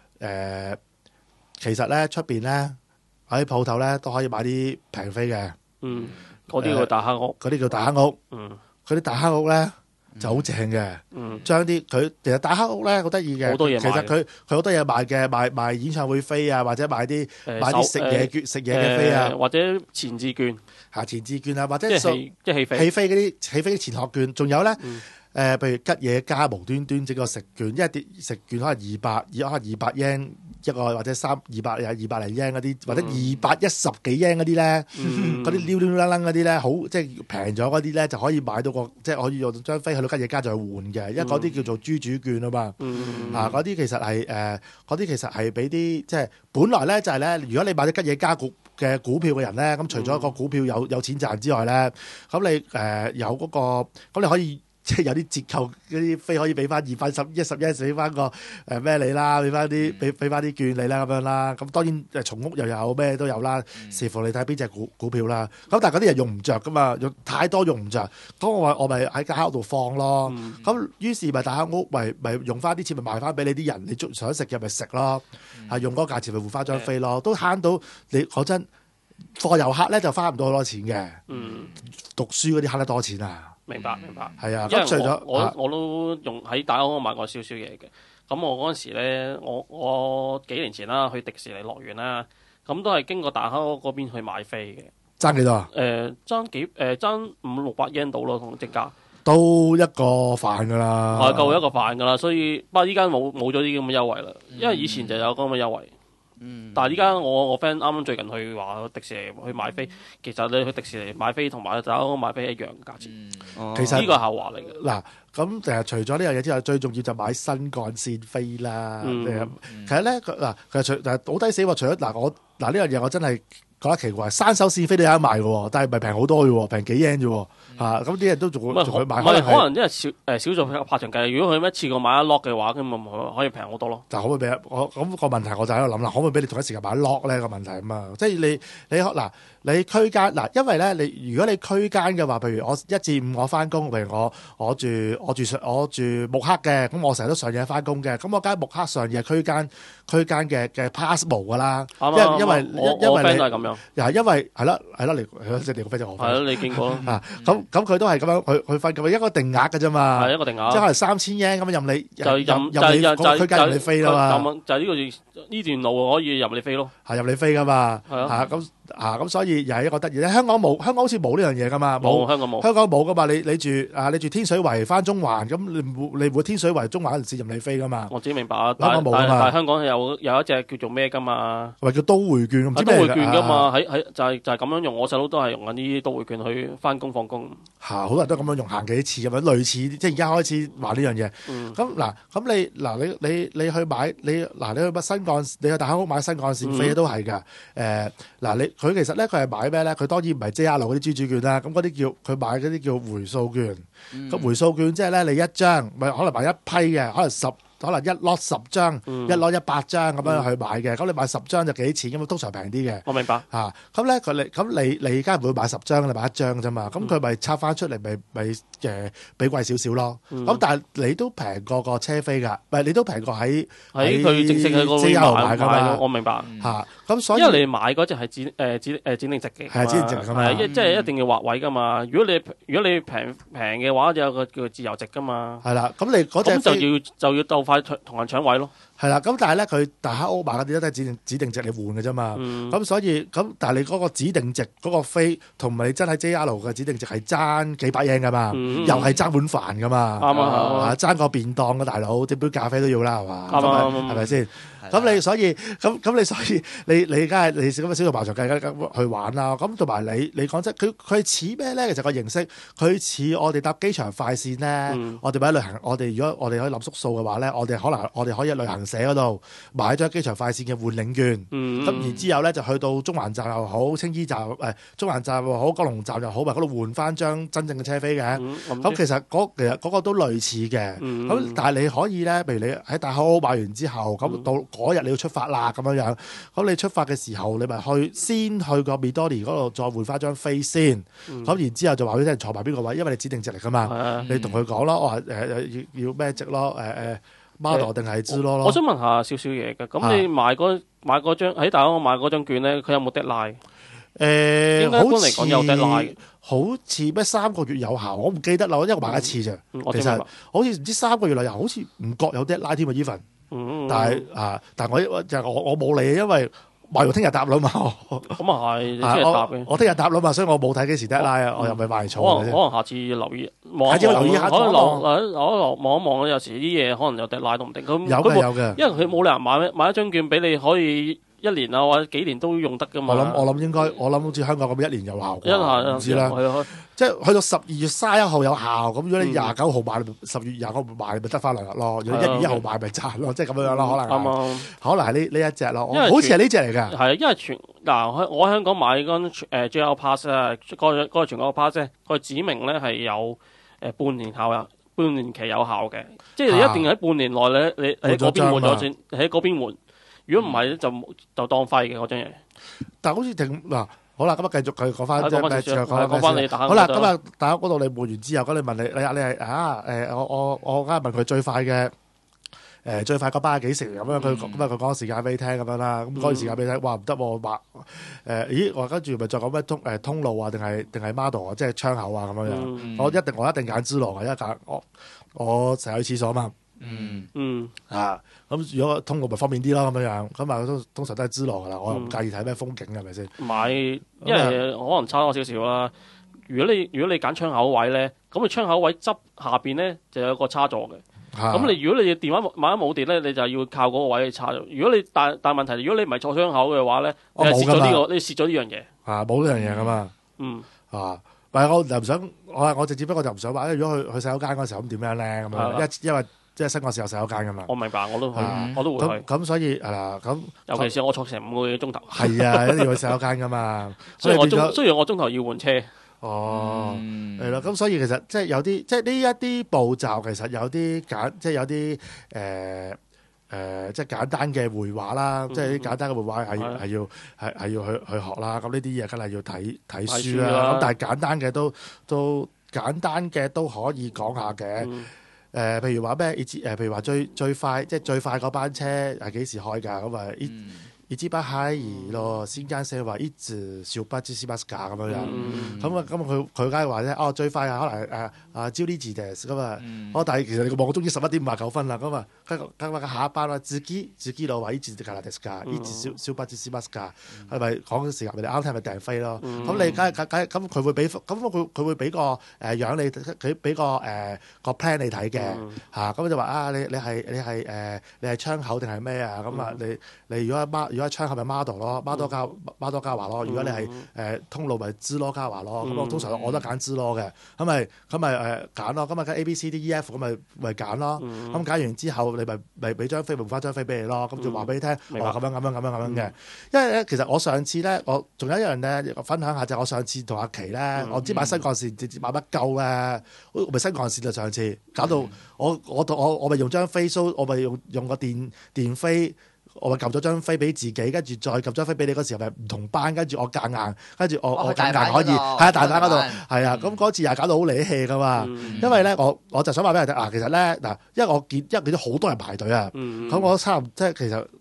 其實咧出邊咧喺鋪頭咧都可以買啲平飛嘅。 嗰啲叫大黑屋， 嗰啲叫大黑屋。嗰啲大黑屋咧就好正嘅，將啲佢其實大黑屋咧好得意嘅， 好多嘢賣。 其實佢好多嘢賣嘅，賣演唱會飛啊，或者買啲食嘢嘅飛啊， 或者前置券前置券啊，或者即係戲飛起飛前學券，仲有咧譬如吉野家無端端整個食券，因為啲食券可能200 yen 一個，或者200零 yen 嗰啲，或者210幾 yen 嗰啲咧，嗰啲溜溜楞楞嗰啲咧，好即係平咗嗰啲咧，就可以買到個即係可以用張飛去到吉野家再換嘅，因為嗰啲叫做豬主券啊嘛。嗰啲其實係俾啲即係本來咧就係咧，如果你買咗吉野家嘅股票嘅人咧，咁除咗個股票有錢賺之外咧，咁你有嗰個咁你可以。即係有啲折扣嗰啲飛可以俾翻210 yen 俾翻個咩你啦，俾翻啲券你啦咁樣啦。咁當然重屋又有咩都有啦，視乎你睇邊隻股票啦。咁但係嗰啲人用唔着噶嘛，用太多用唔着。咁我咪喺間屋度放咯。咁於是咪大間屋咪用翻啲錢咪賣翻俾你啲人，你想食嘅咪食咯。用嗰個價錢咪換翻張飛咯，都慳到你講真，貨遊客咧就花唔到好多錢嘅。讀書嗰啲慳得多錢啊！ 明白， 係啊， 因為我都用喺大屋買過少少嘢嘅。咁我嗰陣時咧，我幾年前啦去迪士尼樂園啦，咁都係經過大坑屋嗰邊去買飛嘅。 爭幾多啊？ 爭500-600 yen 到咯，同正價都一個飯㗎啦， 夠一個飯㗎啦。所以不過依家冇咗啲咁嘅優惠啦，因為以前就有咁嘅優惠。但係依家我 friend 啱啱最近去話迪士尼去買飛，其實你去迪士尼買飛同埋大屋買飛一樣嘅價錢。其實呢個係後話嚟嘅。嗱，咁除咗呢樣嘢之外，最重要就買新幹線飛啦。其實咧其實好抵死喎。除咗呢樣嘢，我真係覺得奇怪，山手線飛都有得賣嘅喎，但係唔係平好多嘅喎，平幾 yen 啫喎。咁啲人都仲去買。可能因為少數拍場計，如果佢一次過買一 lock 嘅話，咁咪可以平好多咯。就可唔可以俾我咁個問題？我就喺度諗啦，可唔可以俾你同一時間買一 lock 咧？個問題啊嘛，即係你區間因為咧如果你區間嘅話，譬如我1至5我翻工，譬如我住木克嘅，咁我成日都上夜翻工嘅，咁我梗係木克上夜區間嘅 pass 冇㗎啦。因為我 friend 都係咁樣。又係因為係啦，即係你個 friend 就我 friend。係咯，你見過啦。咁佢都係咁樣去分咁一個定額嘅啫嘛。係一個定額。即係可能3000 yen 咁任你任區間任你飛啦嘛。就係呢段路可以任你飛咯。係任你飛㗎嘛。係啊。咁所以又係一個得意咧。香港好似冇呢樣嘢㗎嘛。冇香港冇。香港冇㗎嘛。你住天水圍翻中環，咁你唔會天水圍中環嗰陣時任你飛㗎嘛。我知明白啊。香港冇㗎嘛。但係香港有一隻叫做咩㗎嘛？喂，叫都會券，唔知咩嚟㗎？都會券㗎嘛。就係咁樣用。我細佬都係用緊啲都會券去翻工放工。好多人都咁樣用，行幾次咁樣，類似即係而家開始話呢樣嘢。咁你去買你去新幹，你去大坑屋買新幹線飛都係㗎。佢其實咧佢係買咩咧？佢當然唔係 JR 嗰啲豬主券啦。咁嗰啲佢買嗰啲叫回數券。咁回數券即係咧你一張，咪可能買一批嘅，可能一 lot 10張，一 lot 100張咁樣去買嘅。咁你買10張就幾錢咁？通常平啲嘅。我明白。咁咧你而家唔會買10張，你買1張啫嘛。咁佢咪拆翻出嚟，咪比貴少少咯。咁但係你都平過個車飛㗎，唔係你都平過喺佢正式喺個 JR 買㗎嘛。我明白。咁所以因為你買嗰隻係指定席嘅。係指定席㗎嘛。即係一定要劃位㗎嘛。如果你平嘅話，就有個叫自由席㗎嘛。係啦。咁你嗰隻就要鬥快。 快同人搶位咯。 係啦，咁但係咧佢大黑歐馬嗰啲都係指定席你換嘅啫嘛。咁所以咁，但係你嗰個指定席嗰個飛同埋你真係 JR 嘅指定席係爭幾百英噶嘛，又係爭碗飯噶嘛，爭個便當嘅大佬，點杯咖啡都要啦，係嘛？係咪先？咁你所以你梗係你咁嘅小童麻雀梗去玩啦。咁同埋你講真，佢似咩咧？其實個形式佢似我哋搭機場快線咧。我哋喺旅行，如果我哋可以諗縮數嘅話咧，我哋可以喺旅行社嗰度買張機場快線嘅換領券。咁然之後咧就去到中環站又好，青衣站中環站又好，九龍站又好，咪嗰度換翻張真正嘅車飛嘅。咁其實嗰個都類似嘅。咁但係你可以咧，譬如你喺大口買完之後，咁到嗰日你要出發啦咁樣，咁你出發嘅時候，你咪先去個 Midori 嗰度再換翻張飛先，咁然之後就話俾啲人坐埋邊個位，因為你指定席嚟噶嘛，你同佢講咯，我話要咩席咯，Mado 定係 Zero 咯。 我想問下少少嘢嘅，咁你買嗰張喺大陸買嗰張券咧，佢有冇 deadline？應該一般嚟講有 deadline， 好似咩3個月有效，我唔記得啦，因為我買一次啫。其實好似唔知3個月內又好似唔覺有 deadline 添啊 even。但係我冇理，因為買完聽日答啦嘛。 咁啊係，聽日答嘅。 我聽日答啦嘛，所以我冇睇幾時 deadline 啊，我又咪買錯。 可能下次留意， 下次留意下， 可能我望一望，有時啲嘢可能有 deadline 都唔定。咁有嘅， 因為佢冇理由買一張券俾你可以1年啊或者幾年都用得噶嘛。 我諗好似香港咁1年有效，唔知啦。即係去到12月31號有效，咁如果你29號買，10月29號買，咪得翻2日咯。如果1月1號買，咪賺咯，即係咁樣咯，可能係呢一隻咯。好似係呢隻嚟㗎。 係，因為我喺香港買嗰張JR Pass 啊，嗰個全國 Pass 咧，佢指明咧係有半年期有效嘅，即係你一定喺半年內咧，你喺嗰邊換咗先，喺嗰邊換。如果唔係咧，就當廢嘅嗰張嘢。 但係好似嗱。好啦，咁啊繼續佢講翻即係講翻你打。 好啦，咁啊打嗰度你換完之後，咁你問你係我梗係問佢最快個班係幾時咁樣？佢講個時間俾你聽咁樣啦。咁講完時間俾你聽，哇唔得喎，話我跟住咪再講咩通路啊，定係 model 啊，即係窗口啊咁樣。我一定揀之狼啊，因為我成日去廁所嘛。咁如果通路咪方便啲咯，咁樣咁啊，通常都係之狼噶啦，我又唔介意睇咩風景係咪先？ 買，因為可能差多少少啦。如果你揀窗口位咧，咁你窗口位側下邊咧就有個插座嘅。咁你如果你電話萬一冇電咧，你就要靠嗰個位去插。如果你但問題，如果你唔係坐窗口嘅話咧，你蝕咗呢個，你蝕咗呢樣嘢。 冇呢樣嘢噶嘛。唔係我就唔想，我直接不過就唔想話，如果去洗手間嗰時候咁點樣咧咁樣，因為即係新幹線有洗手間噶嘛。我明白，我都會去。 咁所以係啦，咁尤其是我坐成5個幾鐘頭。 係啊，一定要去洗手間噶嘛。 雖然我鐘頭要換車。 係啦，咁所以其實即係有啲，即係呢一啲步驟，其實有啲即係有啲即係簡單嘅繪畫啦，即係啲簡單嘅繪畫係要去學啦。咁呢啲嘢梗係要睇書啦。咁但係簡單嘅都可以講下嘅。譬如話咩？譬如話最快，即係最快嗰班車係幾時開㗎？咁啊一班閪兒咯，先間寫話一直小巴至斯巴斯架咁樣樣。咁佢梗係話咧，最快可能朝呢字嘅咁啊。但係其實你個網中已經11點59分啦。咁啊，下一班啦，自己攞話一直嘅啦，迪斯架，一直小巴至斯巴斯架，係咪講嘅時間咪啱聽咪訂飛咯？咁你梗係咁佢會俾佢會俾個樣你，佢俾個 plan 你睇嘅嚇。咁就話你係窗口定係咩啊？咁啊你如果窗口咪 model 咯，model 加華咯。如果你係通路咪知咯加華咯。咁我通常我都揀知咯嘅。咁咪揀咯。咁咪跟 A B C D E F 咁咪揀咯。咁揀完之後你咪俾張飛換翻張飛俾你咯。咁就話俾你聽，我話咁樣嘅。因為咧，其實我上次咧，我仲有一樣咧，分享下就係我上次同阿琪咧，我知買新幹線直接買乜夠咧，咪新幹線就上次搞到我咪用張飛蘇，我咪用個電飛。我咪撳咗張飛俾自己，跟住再撳張飛俾你嗰時候咪唔同班，跟住我夾硬，跟住我夾硬可以喺大班嗰度，係啊，咁嗰次又搞到好離氣噶嘛。因為咧我就想話俾人聽其實咧因為我見到好多人排隊啊，咁我差唔多即係其實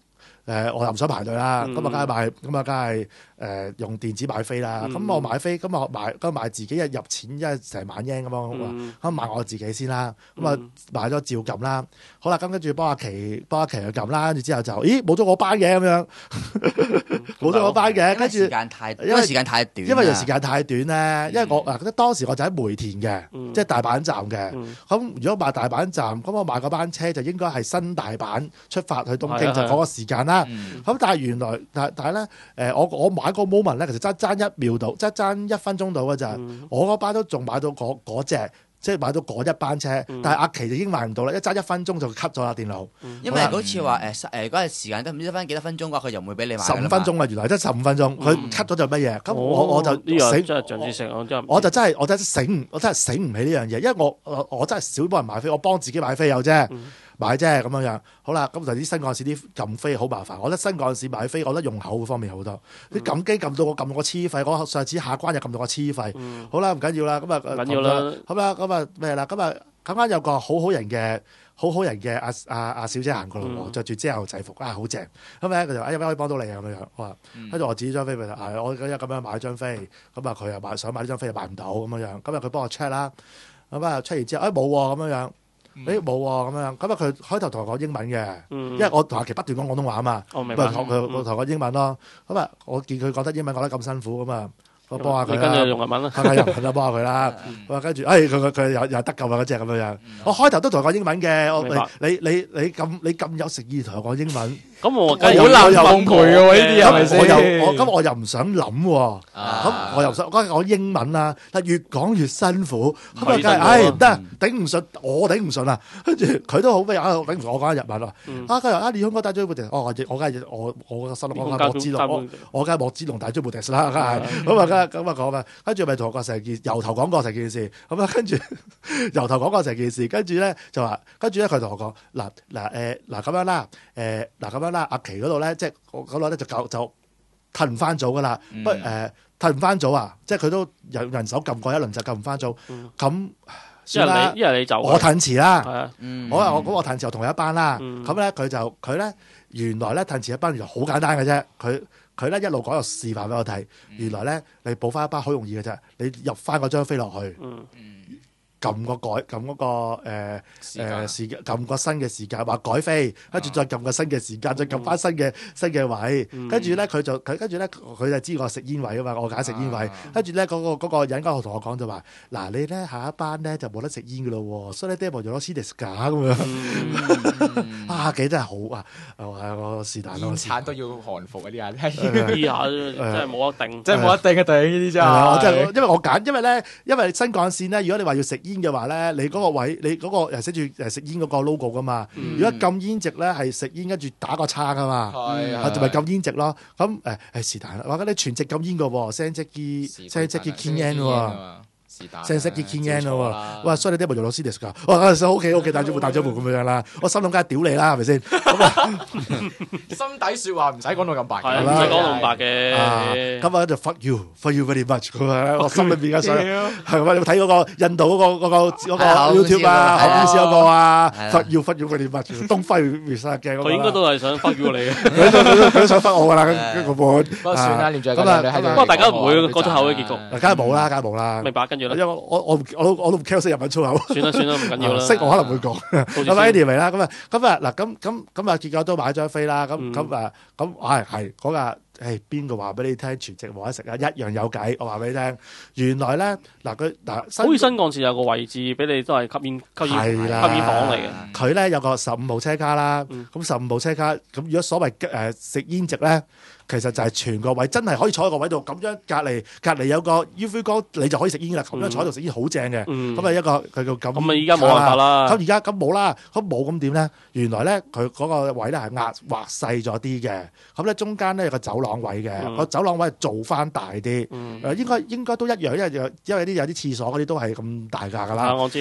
我又唔想排隊啦，咁啊梗係用電子買飛啦。咁我買飛，咁買自己一入錢，因為成萬英咁樣，咁買我自己先啦。咁啊買咗照撳啦。好啦，咁跟住幫阿琪去撳啦。跟住之後就，咦冇咗我班嘅咁樣，冇咗我班嘅。跟住因為時間太短， 因為時間太短咧。因為我當時我就喺梅田嘅，即係大阪站嘅。咁如果買大阪站，咁我買嗰班車就應該係新大阪出發去東京，就嗰個時間啦。咁但係原來但係咧，我買個 moment 咧，其實爭1秒到，即係爭1分鐘到嘅咋。我嗰班都仲買到嗰隻，即係買到嗰一班車，但係阿琪就已經買唔到啦，一爭1分鐘就 cut 咗啦電腦。 因為好似話嗰個時間得唔知得翻幾多分鐘嘅話，佢就唔會俾你買。 15分鐘啦，原來真係15分鐘，佢 cut 咗就乜嘢？咁我就醒， 真係長知識， 我真係醒唔起呢樣嘢，因為我真係少幫人買飛，我幫自己買飛有啫。買啫咁樣，好啦，咁就啲新幹線啲撳飛好麻煩。我覺得新幹線買飛，我覺得用口方面好多。啲撳機撳到我黐肺，我上次下關又撳到我黐肺。好啦，唔緊要啦，咁啊緊要啦。好啦，咁啊咩啦？咁啊啱啱有個好好人嘅阿小姐行過嚟，着住遮牛制服好正。咁咧佢就有咩可以幫到你啊？咁樣我話跟住我指張飛俾佢，我今日咁樣買張飛，咁啊佢又想買呢張飛又買唔到咁樣。今日佢幫我 check 啦，咁啊 check 完之後冇喎咁樣。冇喎咁樣，咁啊佢開頭同我講英文嘅，因為我同阿琪不斷講廣東話啊嘛，佢同我講英文咯。咁啊，我見佢講得英文講得咁辛苦咁啊，我幫下佢啦。 跟住用日文啦， 係咪日文啦？幫下佢啦。咁啊，跟住佢又得救啊嗰隻咁樣。我開頭都同佢講英文嘅，你咁有誠意同我講英文。 咁我好難奉陪嘅喎，呢啲係咪先？ 我又唔想諗喎，咁我又唔想講英文啦，但越講越辛苦，咁啊梗係，唔得，頂唔順，我頂唔順啊！跟住佢都好咩啊？頂唔順，我講日文咯。佢話你香港大追部迪，我梗係我個心諗我梗係莫之龍，我梗係莫之龍大追部迪啦，梗係咁啊，咁啊講啊，跟住咪同我講成件由頭講過成件事，咁啊跟住由頭講過成件事，跟住咧就話，跟住咧佢同我講嗱咁樣啦，嗱咁樣。阿琪嗰度咧，即係嗰度咧就褪唔翻組噶啦，褪唔翻組啊！即係佢都有人手撳過一輪就撳唔翻組，咁算啦。 一係你就我褪遲啦，我褪遲我同佢一班啦。咁咧佢咧原來咧褪遲一班就好簡單嘅啫。佢咧一路講又示範俾我睇。原來咧你補翻一班好容易嘅啫，你入翻嗰張飛落去。撳嗰個時間，撳個新嘅時間，話改飛，跟住再撳個新嘅時間，再撳翻新嘅位，跟住咧佢就知我食煙位啊嘛，我揀食煙位，跟住咧嗰個人同我講就話，嗱你咧下一班咧就冇得食煙噶咯喎，所以咧啲人用咗 CDS 架咁樣，幾真係好啊！我是但咯， 煙鏟都要韓服啊啲人， 呢下真係冇得定， 真係冇得定嘅對呢啲真係。 因為我揀，因為新幹線咧，如果你話要食煙嘅話咧，你嗰個位，你嗰個寫住食煙嗰個 logo 噶嘛。如果禁煙值咧係食煙跟住打個叉噶嘛，就咪禁煙值咯。咁是但啦，話緊你全席禁煙噶喎，聲即係禁煙喎。正式嘅 King N 咯喎，哇！所以你啲咪做老師嚟㗎？哇！OK，帶咗部咁樣啦，我心諗梗係屌你啦，係咪先？ 心底説話唔使講到咁白， 唔使講到咁白嘅。 咁啊就 fuck you very much 咁啊！我心裏邊嘅想係咪？你睇嗰個印度嗰個 YouTube 啊，何公司嗰個啊，fuck you very much，東輝 research 嘅。 佢應該都係想 fuck you 你嘅， 佢都想 fuck 我㗎啦，嗰個本。 不過算啦，連住咁啊， 不過大家唔會講出口嘅結局。 梗係冇啦， 明白，跟住咧。 因為我都唔 care 識日文粗口。算啦，唔緊要啦。識我可能會講。咁啊 anyway 啦，咁啊嗱，咁啊結果都買張飛啦。咁係嗰架邊個話俾你聽全席冇得食啊？一樣有計，我話俾你聽。原來咧好似新幹線有個位置俾你都係吸煙房嚟嘅。 佢咧有個15號車卡啦。咁15號車卡咁，如果所謂食煙席咧，其實就係全個位真係可以坐喺個位度，咁樣隔離有個 UV 光，你就可以食煙啦。咁樣坐喺度食煙好正嘅。咁啊一個佢叫咁。 咁啊依家冇辦法啦。 咁而家咁冇啦，咁冇咁點咧？原來咧佢嗰個位咧係劃細咗啲嘅。咁咧中間咧有個走廊位嘅，個走廊位做翻大啲。應該都一樣，因為有啲廁所嗰啲都係咁大架噶啦。 我知。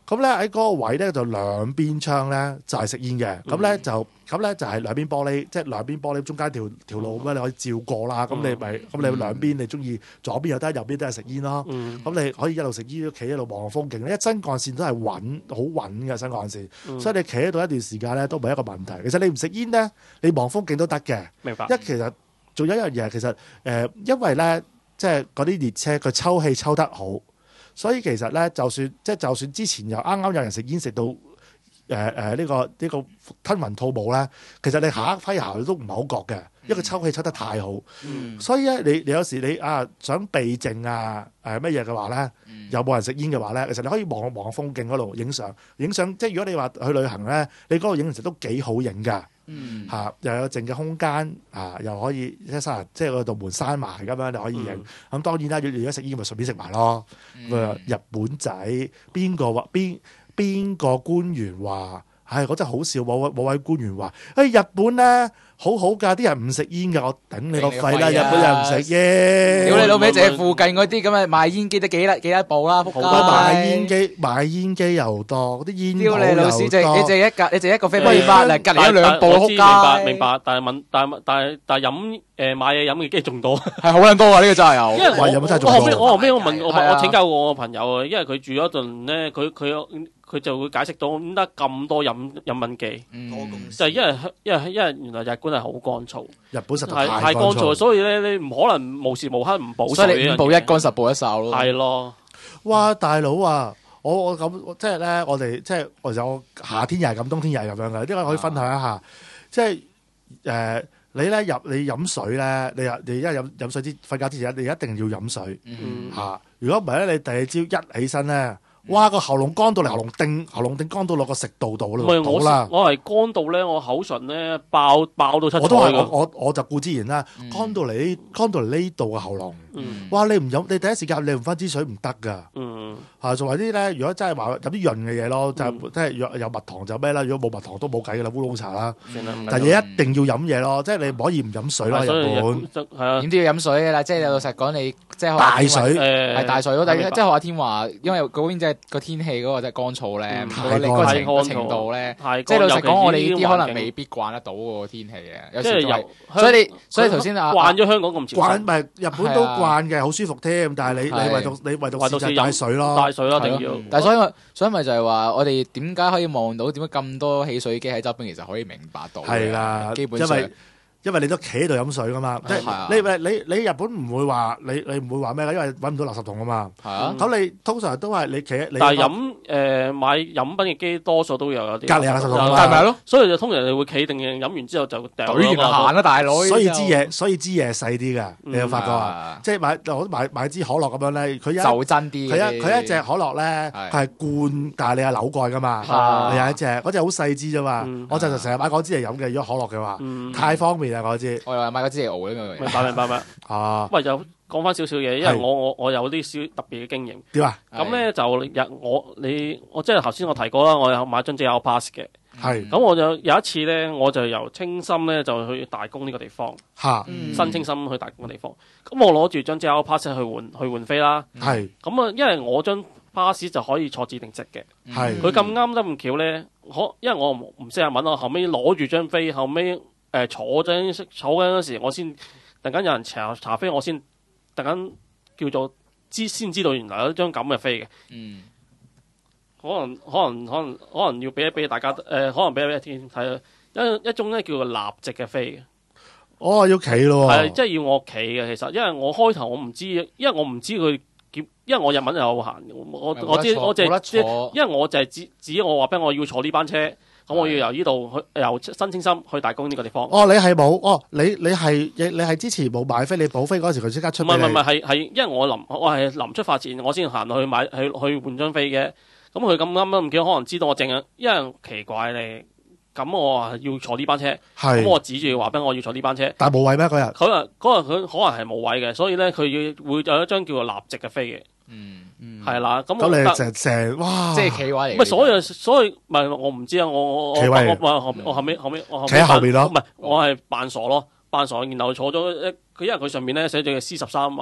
咁咧喺嗰個位咧就兩邊窗咧就係食煙嘅，咁咧就係兩邊玻璃，即係兩邊玻璃中間條路咁你可以照過啦。咁你兩邊你中意左邊又得，右邊都係食煙咯。咁你可以一路食煙，企一路望風景。因為新幹線都係好穩嘅新幹線，所以你企喺度一段時間咧都唔係一個問題。其實你唔食煙咧，你望風景都得嘅。 明白。 其實仲有一樣嘢，其實因為咧即係嗰啲列車佢抽氣抽得好。所以其實咧，就算之前又啱有人食煙食到呢個吞雲吐霧咧，其實你下一批行都唔係好覺嘅，因為抽氣抽得太好。所以咧，你有時你想避靜乜嘢嘅話咧，又冇人食煙嘅話咧，其實你可以望風景嗰度影相。即係如果你話去旅行咧，你嗰度影其實都幾好影㗎。又有靜嘅空間又可以即係嗰度門閂埋咁樣，你可以影。咁當然啦，如果食煙咪順便食埋咯。日本仔邊個官員話？嗰真係好笑，冇位官員話：日本咧好好㗎，啲人唔食煙㗎，我頂你個肺啦！日本人唔食煙， 屌你老味，就係附近嗰啲咁嘅賣煙機都幾多部啦，仆街！ 賣煙機又多，啲煙屌你老屎，你淨一個飛可以翻嚟，隔離有兩部仆街。 明白，但係飲買嘢飲嘅機仲多， 係好撚多啊！呢個真係有。 因為有冇真係仲多？ 我後尾我請教過我朋友啊，因為佢住咗一陣咧，佢就會解釋到點解咁多飲品機，就係因為原來日本係好乾燥， 日本實在太乾燥，所以咧你唔可能無時無刻唔補水。 所以你5步一乾10步一哨咯。 係咯， 哇大佬啊！我咁即係咧，我哋即係我夏天又係咁，冬天又係咁樣嘅。呢個可以分享一下，即係你飲水咧，你一飲水瞓覺之前，你一定要飲水嚇。如果唔係咧，你第二朝一起身咧。哇！個喉嚨乾到嚟，喉嚨頂乾到落個食道度咯。唔係我係乾到咧，我口唇咧爆到出彩。 我都係我就固之然啦，乾到嚟呢度嘅喉嚨。哇！你唔飲，你第一時間你唔翻支水唔得㗎。仲有啲咧，如果真係話飲啲潤嘅嘢咯，就即係有蜜糖就咩啦。如果冇蜜糖都冇計㗎啦，烏龍茶啦。但係你一定要飲嘢咯，即係你唔可以唔飲水咯。日本點都要飲水㗎啦。即係老實講，你即係大水係大水咯。但係即係學阿天話，因為嗰邊即係個天氣嗰個即係乾燥咧，個程度咧，即係老實講，我哋呢啲可能未必慣得到個天氣嘅。有時所以頭先慣咗香港咁潮濕， 唔係日本都慣嘅，好舒服添。但係你唯獨試就帶水咯， 帶水咯，一定要。 但係所以咪就係話，我哋點解可以望到點解咁多汽水機喺周邊，其實可以明白到。 係啦， 基本上。 因為你都企喺度飲水噶嘛，即係你日本唔會話你唔會話咩噶，因為揾唔到垃圾桶啊嘛。係啊，咁你通常都係你企喺。 但係買飲品嘅機多數都有啲。 隔離有垃圾桶係咪咯？ 所以就通常你會企定嘅，飲完之後就掉咗。 隊完行啦，大佬。 所以支嘢細啲㗎，你有發覺啊？即係買支可樂咁樣咧，佢就真啲。 佢一隻可樂咧，佢係罐，但係你係扭蓋㗎嘛。你有一隻，嗰隻好細支啫嘛。我就成日買嗰支嚟飲嘅，如果可樂嘅話，太方便。我知， 我又話買嗰支嚟熬呢個。 明白。喂，又講翻少少嘢，因為我有啲小特別嘅經驗。 點啊？ 咁咧就我即係頭先我提過啦，我有買張 JR Pass 嘅。係。咁我就有一次咧，我就由青森咧就去大宮呢個地方。新青森去大宮嘅地方。咁我攞住張 JR Pass 去換飛啦。係。咁啊，因為我張 pass 就可以坐指定席嘅。係。佢咁啱得咁巧咧，因為我唔識日文，我後尾攞住張飛，後尾。坐緊嗰時，我先突然間有人查飛，我先突然間叫做先知道原來有一張咁嘅飛嘅。可能要俾大家可能俾一天睇一種咧叫做立席嘅飛嘅。 哦，要企咯。 係即係要我企嘅，其實因為我開頭我唔知，因為我唔知佢因為我日文又有限，我知我就係因為我就係指我話俾我要坐呢班車。咁我要由呢度由新青森去大宮呢個地方。 哦，你係冇哦，你係之前冇買飛，你補飛嗰時佢即刻出。唔係，係因為我係臨出發前，我先行去買去換張飛嘅。咁佢咁啱都唔記，可能知道我正啊，因為奇怪咧。咁我話要坐呢班車，咁我指住話俾我要坐呢班車。 但係冇位咩嗰日？ 嗰日佢可能係冇位嘅，所以咧佢會有一張叫做立席嘅飛嘅。係啦，咁你成哇， 即係企位嚟。 唔係所以唔係我唔知啊，我後尾企喺後邊咯。 唔係我係扮傻咯，扮傻，然後坐咗佢因為佢上面咧寫住 C13啊嘛。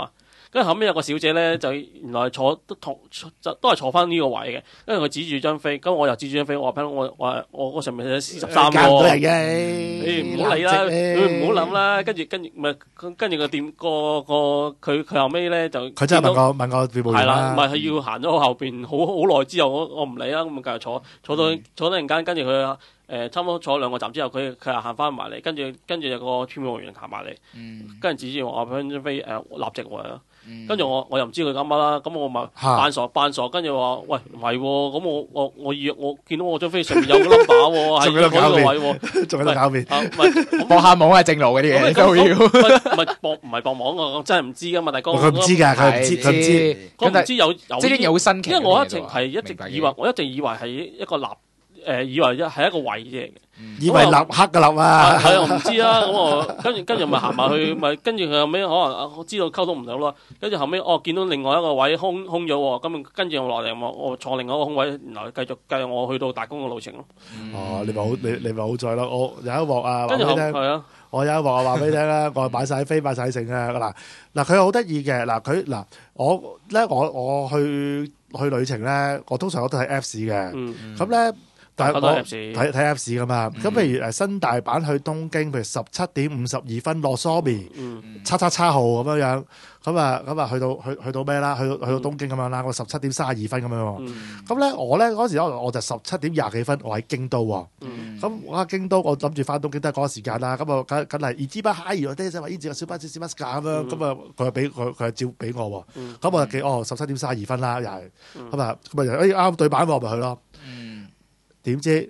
跟住後尾有個小姐咧，就原來坐都係坐翻呢個位嘅，跟住佢指住張飛，咁我又指住張飛，我話我上面寫 C13喎，你唔好理啦，唔好諗啦，跟住個店佢後尾咧就佢真係問我票務員啦， 唔係佢要行咗我後邊好耐之後，我唔理啦，咁繼續坐到陣間，跟住佢差唔多坐2個站之後，佢又行翻埋嚟，跟住有個票務員行埋嚟，跟住指住我話張飛立即喎，跟住我又唔知佢講乜啦，咁我咪扮傻，跟住話喂唔係喎，咁我見到我張飛上面有個 number 喎，喺嗰個位喎， 仲喺度狡辯， 搏下網係正路嘅啲嘢都要， 唔係搏網我真係唔知噶嘛，大哥佢唔知㗎，佢唔知， 佢唔知有即係啲嘢好新奇， 因為我一直以為係一個以為係一個位啫， 以為立刻嘅立啊， 係我唔知啊，咁我跟住咪行埋去，咪跟住佢後尾可能我知道溝通唔到咯，跟住後尾見到另外一個位空咗喎，咁跟住我落嚟我坐另外一個空位，然後繼續我去到大公嘅路程咯。 哦，你咪好在咯，我有一鑊啊， 跟住係啊，我有一鑊話俾你聽啦，我買晒飛買晒剩啊，嗱佢好得意嘅，我去旅程咧，我通常我都睇 Apps 嘅，咁咧。但係我睇 Apps 噶嘛，咁譬如新大阪去東京，譬如17:52羅梳比叉號咁樣，咁去到咩啦？去到東京咁樣啦，我17:32咁樣喎。咁咧我咧嗰時我就17:20我喺京都喎。咁我喺京都，我諗住翻東京都係嗰個時間啦。咁啊梗係二支巴哈爾，我爹就話呢支個小巴士小巴士咁樣，咁啊佢又照俾我喎。咁我就記17:32啦，又係咁啊啱對版我咪去咯。點知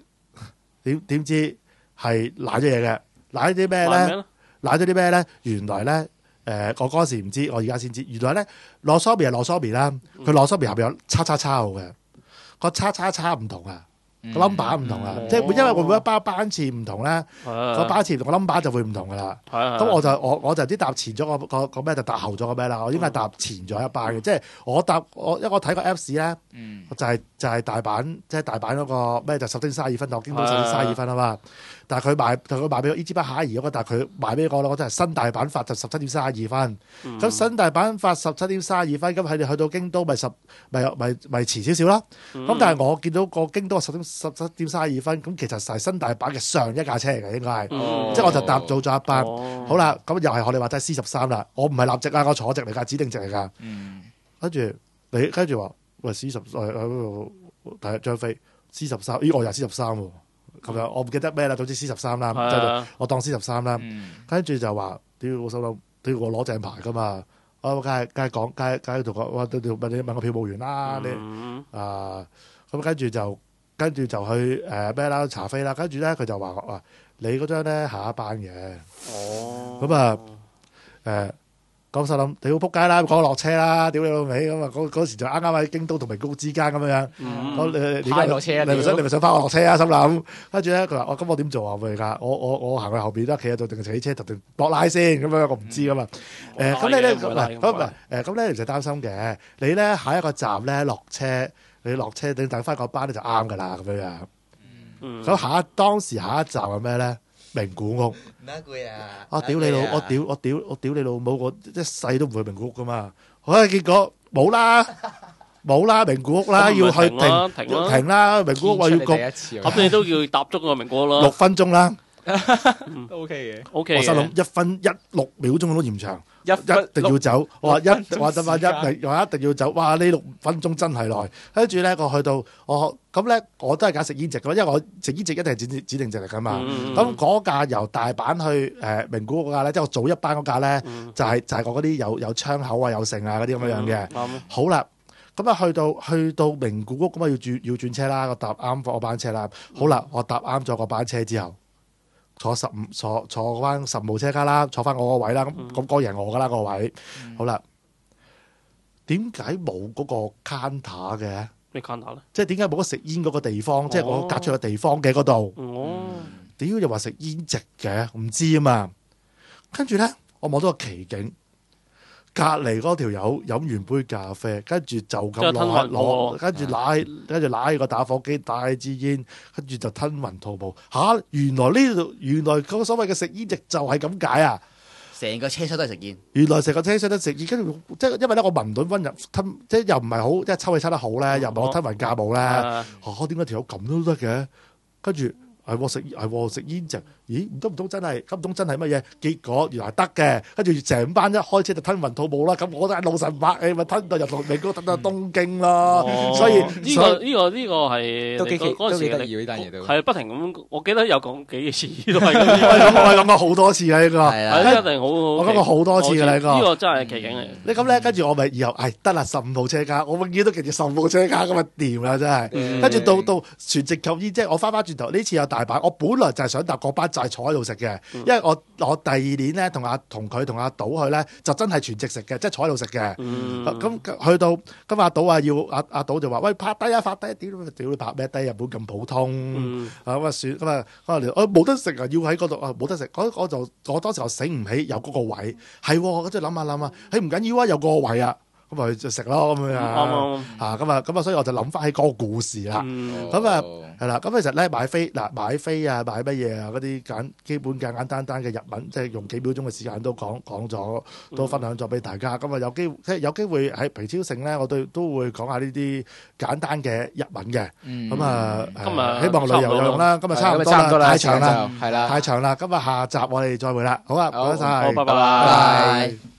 係賴咗嘢嘅，賴咗啲咩咧？賴咗啲咩咧？原來咧，我嗰時唔知，我而家先知。原來咧，羅梳比係羅梳比啦，佢羅梳比下邊有叉號嘅，個叉唔同啊，個 number 唔同啊，即係因為每一班次唔同咧，個班次同個 number 就會唔同噶啦。咁我就啲搭前咗個咩就搭後咗個咩啦，我應該係搭前咗一班嘅，即係因為我睇個 Apps 咧，就係大阪，即係大阪嗰個咩就17:32到京都17:32啊嘛。但係佢賣俾我伊之巴哈爾嗰個，但係佢賣俾我咯，我真係新大阪發就17:32。咁新大阪發17:32，咁佢哋去到京都咪遲少少啦。咁但係我見到個京都17:32，咁其實係新大阪嘅上一架車嚟嘅，應該係，即係我就搭早咗一班。好啦，咁又係我哋話齋 C13啦，我唔係立席啊，我坐席嚟㗎，指定席嚟㗎。跟住話喂 C10喺嗰度睇張飛 C13，咦我又 C13喎。咁樣我唔記得咩啦，總之 C13啦，就我當 C13啦。跟住就話屌我心諗，屌我攞正牌噶嘛，我梗係同佢話問個票務員啦，咁跟住就去咩啦查飛啦，跟住咧佢就話你嗰張咧下一班嘅，咁咁心諗屌仆街啦，講落車啦，屌你老味咁啊！嗰時就啱啱喺京都同名古屋之間咁樣，你落車啊！ 你咪想翻我落車啊？心諗，跟住咧佢話：咁我點做啊？佢而家我行去後邊都企喺度，定係起車定落拉先咁樣？我唔知噶嘛。咁你咧咁咧唔使擔心嘅。你咧下一個站咧落車，你落車你等翻個班咧就啱噶啦咁樣。咁當時下一站係咩咧？名古屋。我屌你老母！我一世都唔去名古屋噶嘛。結果冇啦，名古屋啦，要去停啦。名古屋話要焗， 咁你都要踏足個名古屋咯。 6分鐘啦， 都 OK 嘅。 OK， 我心諗1分16秒鐘都嫌長，一定要走。我話一定要走。哇！呢6分鐘真係耐。跟住咧，我去到咁咧，我都係揀食煙席嘅，因為我食煙席一定係指定席嚟噶嘛。咁嗰架由大阪去名古屋嗰架咧，即係我早一班嗰架咧，就係我嗰啲有窗口啊、有剩啊嗰啲咁樣嘅。好啦，咁啊去到名古屋咁啊要轉車啦，我搭啱嗰班車啦。好啦，我搭啱咗嗰班車之後，坐翻15車卡啦，坐翻我個位啦。咁嗰人我噶啦嗰個位。好啦，點解冇嗰個 counter 嘅？ 咩 counter 咧？ 即係點解冇得食煙嗰個地方？即係我隔出嘅地方嘅嗰度。屌又話食煙席嘅，唔知啊嘛。跟住咧，我望到個奇景，隔離嗰條友飲完杯咖啡，跟住就咁攞，跟住揦起個打火機，帶支煙，跟住就吞雲吐霧。原來嗰個所謂嘅食煙席就係咁解啊！ 成個車廂都係食煙。 原來成個車廂都食煙，跟住即係因為咧，我聞唔到溫入吞，即係又唔係好，即係抽氣抽得好咧，又唔係我吞雲駕霧咧。點解條友咁都得嘅？跟住食煙就，咦唔通真係乜嘢？結果原來得嘅，跟住成班一開車就吞雲吐霧啦。咁我都係老神百氣，咪吞到入到美國，吞到東京咯。所以呢個係都幾得意呢單嘢都係不停咁。我記得有講幾次都係我係講過好多次嘅呢個， 係一定好。 我講過好多次嘅呢個， 呢個真係奇景嚟。 你咁咧，跟住我咪以後得啦，15號車卡，我永遠都記住15號車卡咁啊掂啦，真係。跟住到全席購煙，即係我翻轉頭呢次有大阪，我本來就係想搭嗰班就係坐喺度食嘅，因為我第二年咧同佢同阿島去咧就真係全席食嘅，即係坐喺度食嘅。咁去到咁阿島話要阿島就話喂拍低啊，屌你拍咩低？日本咁普通咁啊算咁啊冇得食啊，要喺嗰度啊冇得食。我當時我醒唔起有嗰個位係，跟住諗下，唔緊要啊，有個位啊。咁咪就食咯咁樣咁啊，所以我就諗翻起嗰個故事啦。咁啊係啦，咁其實咧買飛啊買乜嘢啊嗰啲基本簡單嘅日文，即係用幾秒鐘嘅時間都講咗，都分享咗俾大家。咁啊有機會喺皮超城咧，我都會講下呢啲簡單嘅日文嘅。咁啊希望旅遊有用啦。今日差唔多啦，太長啦，係啦，太長啦。今日下集我哋再會啦。好啊，唔該晒， 好，拜拜。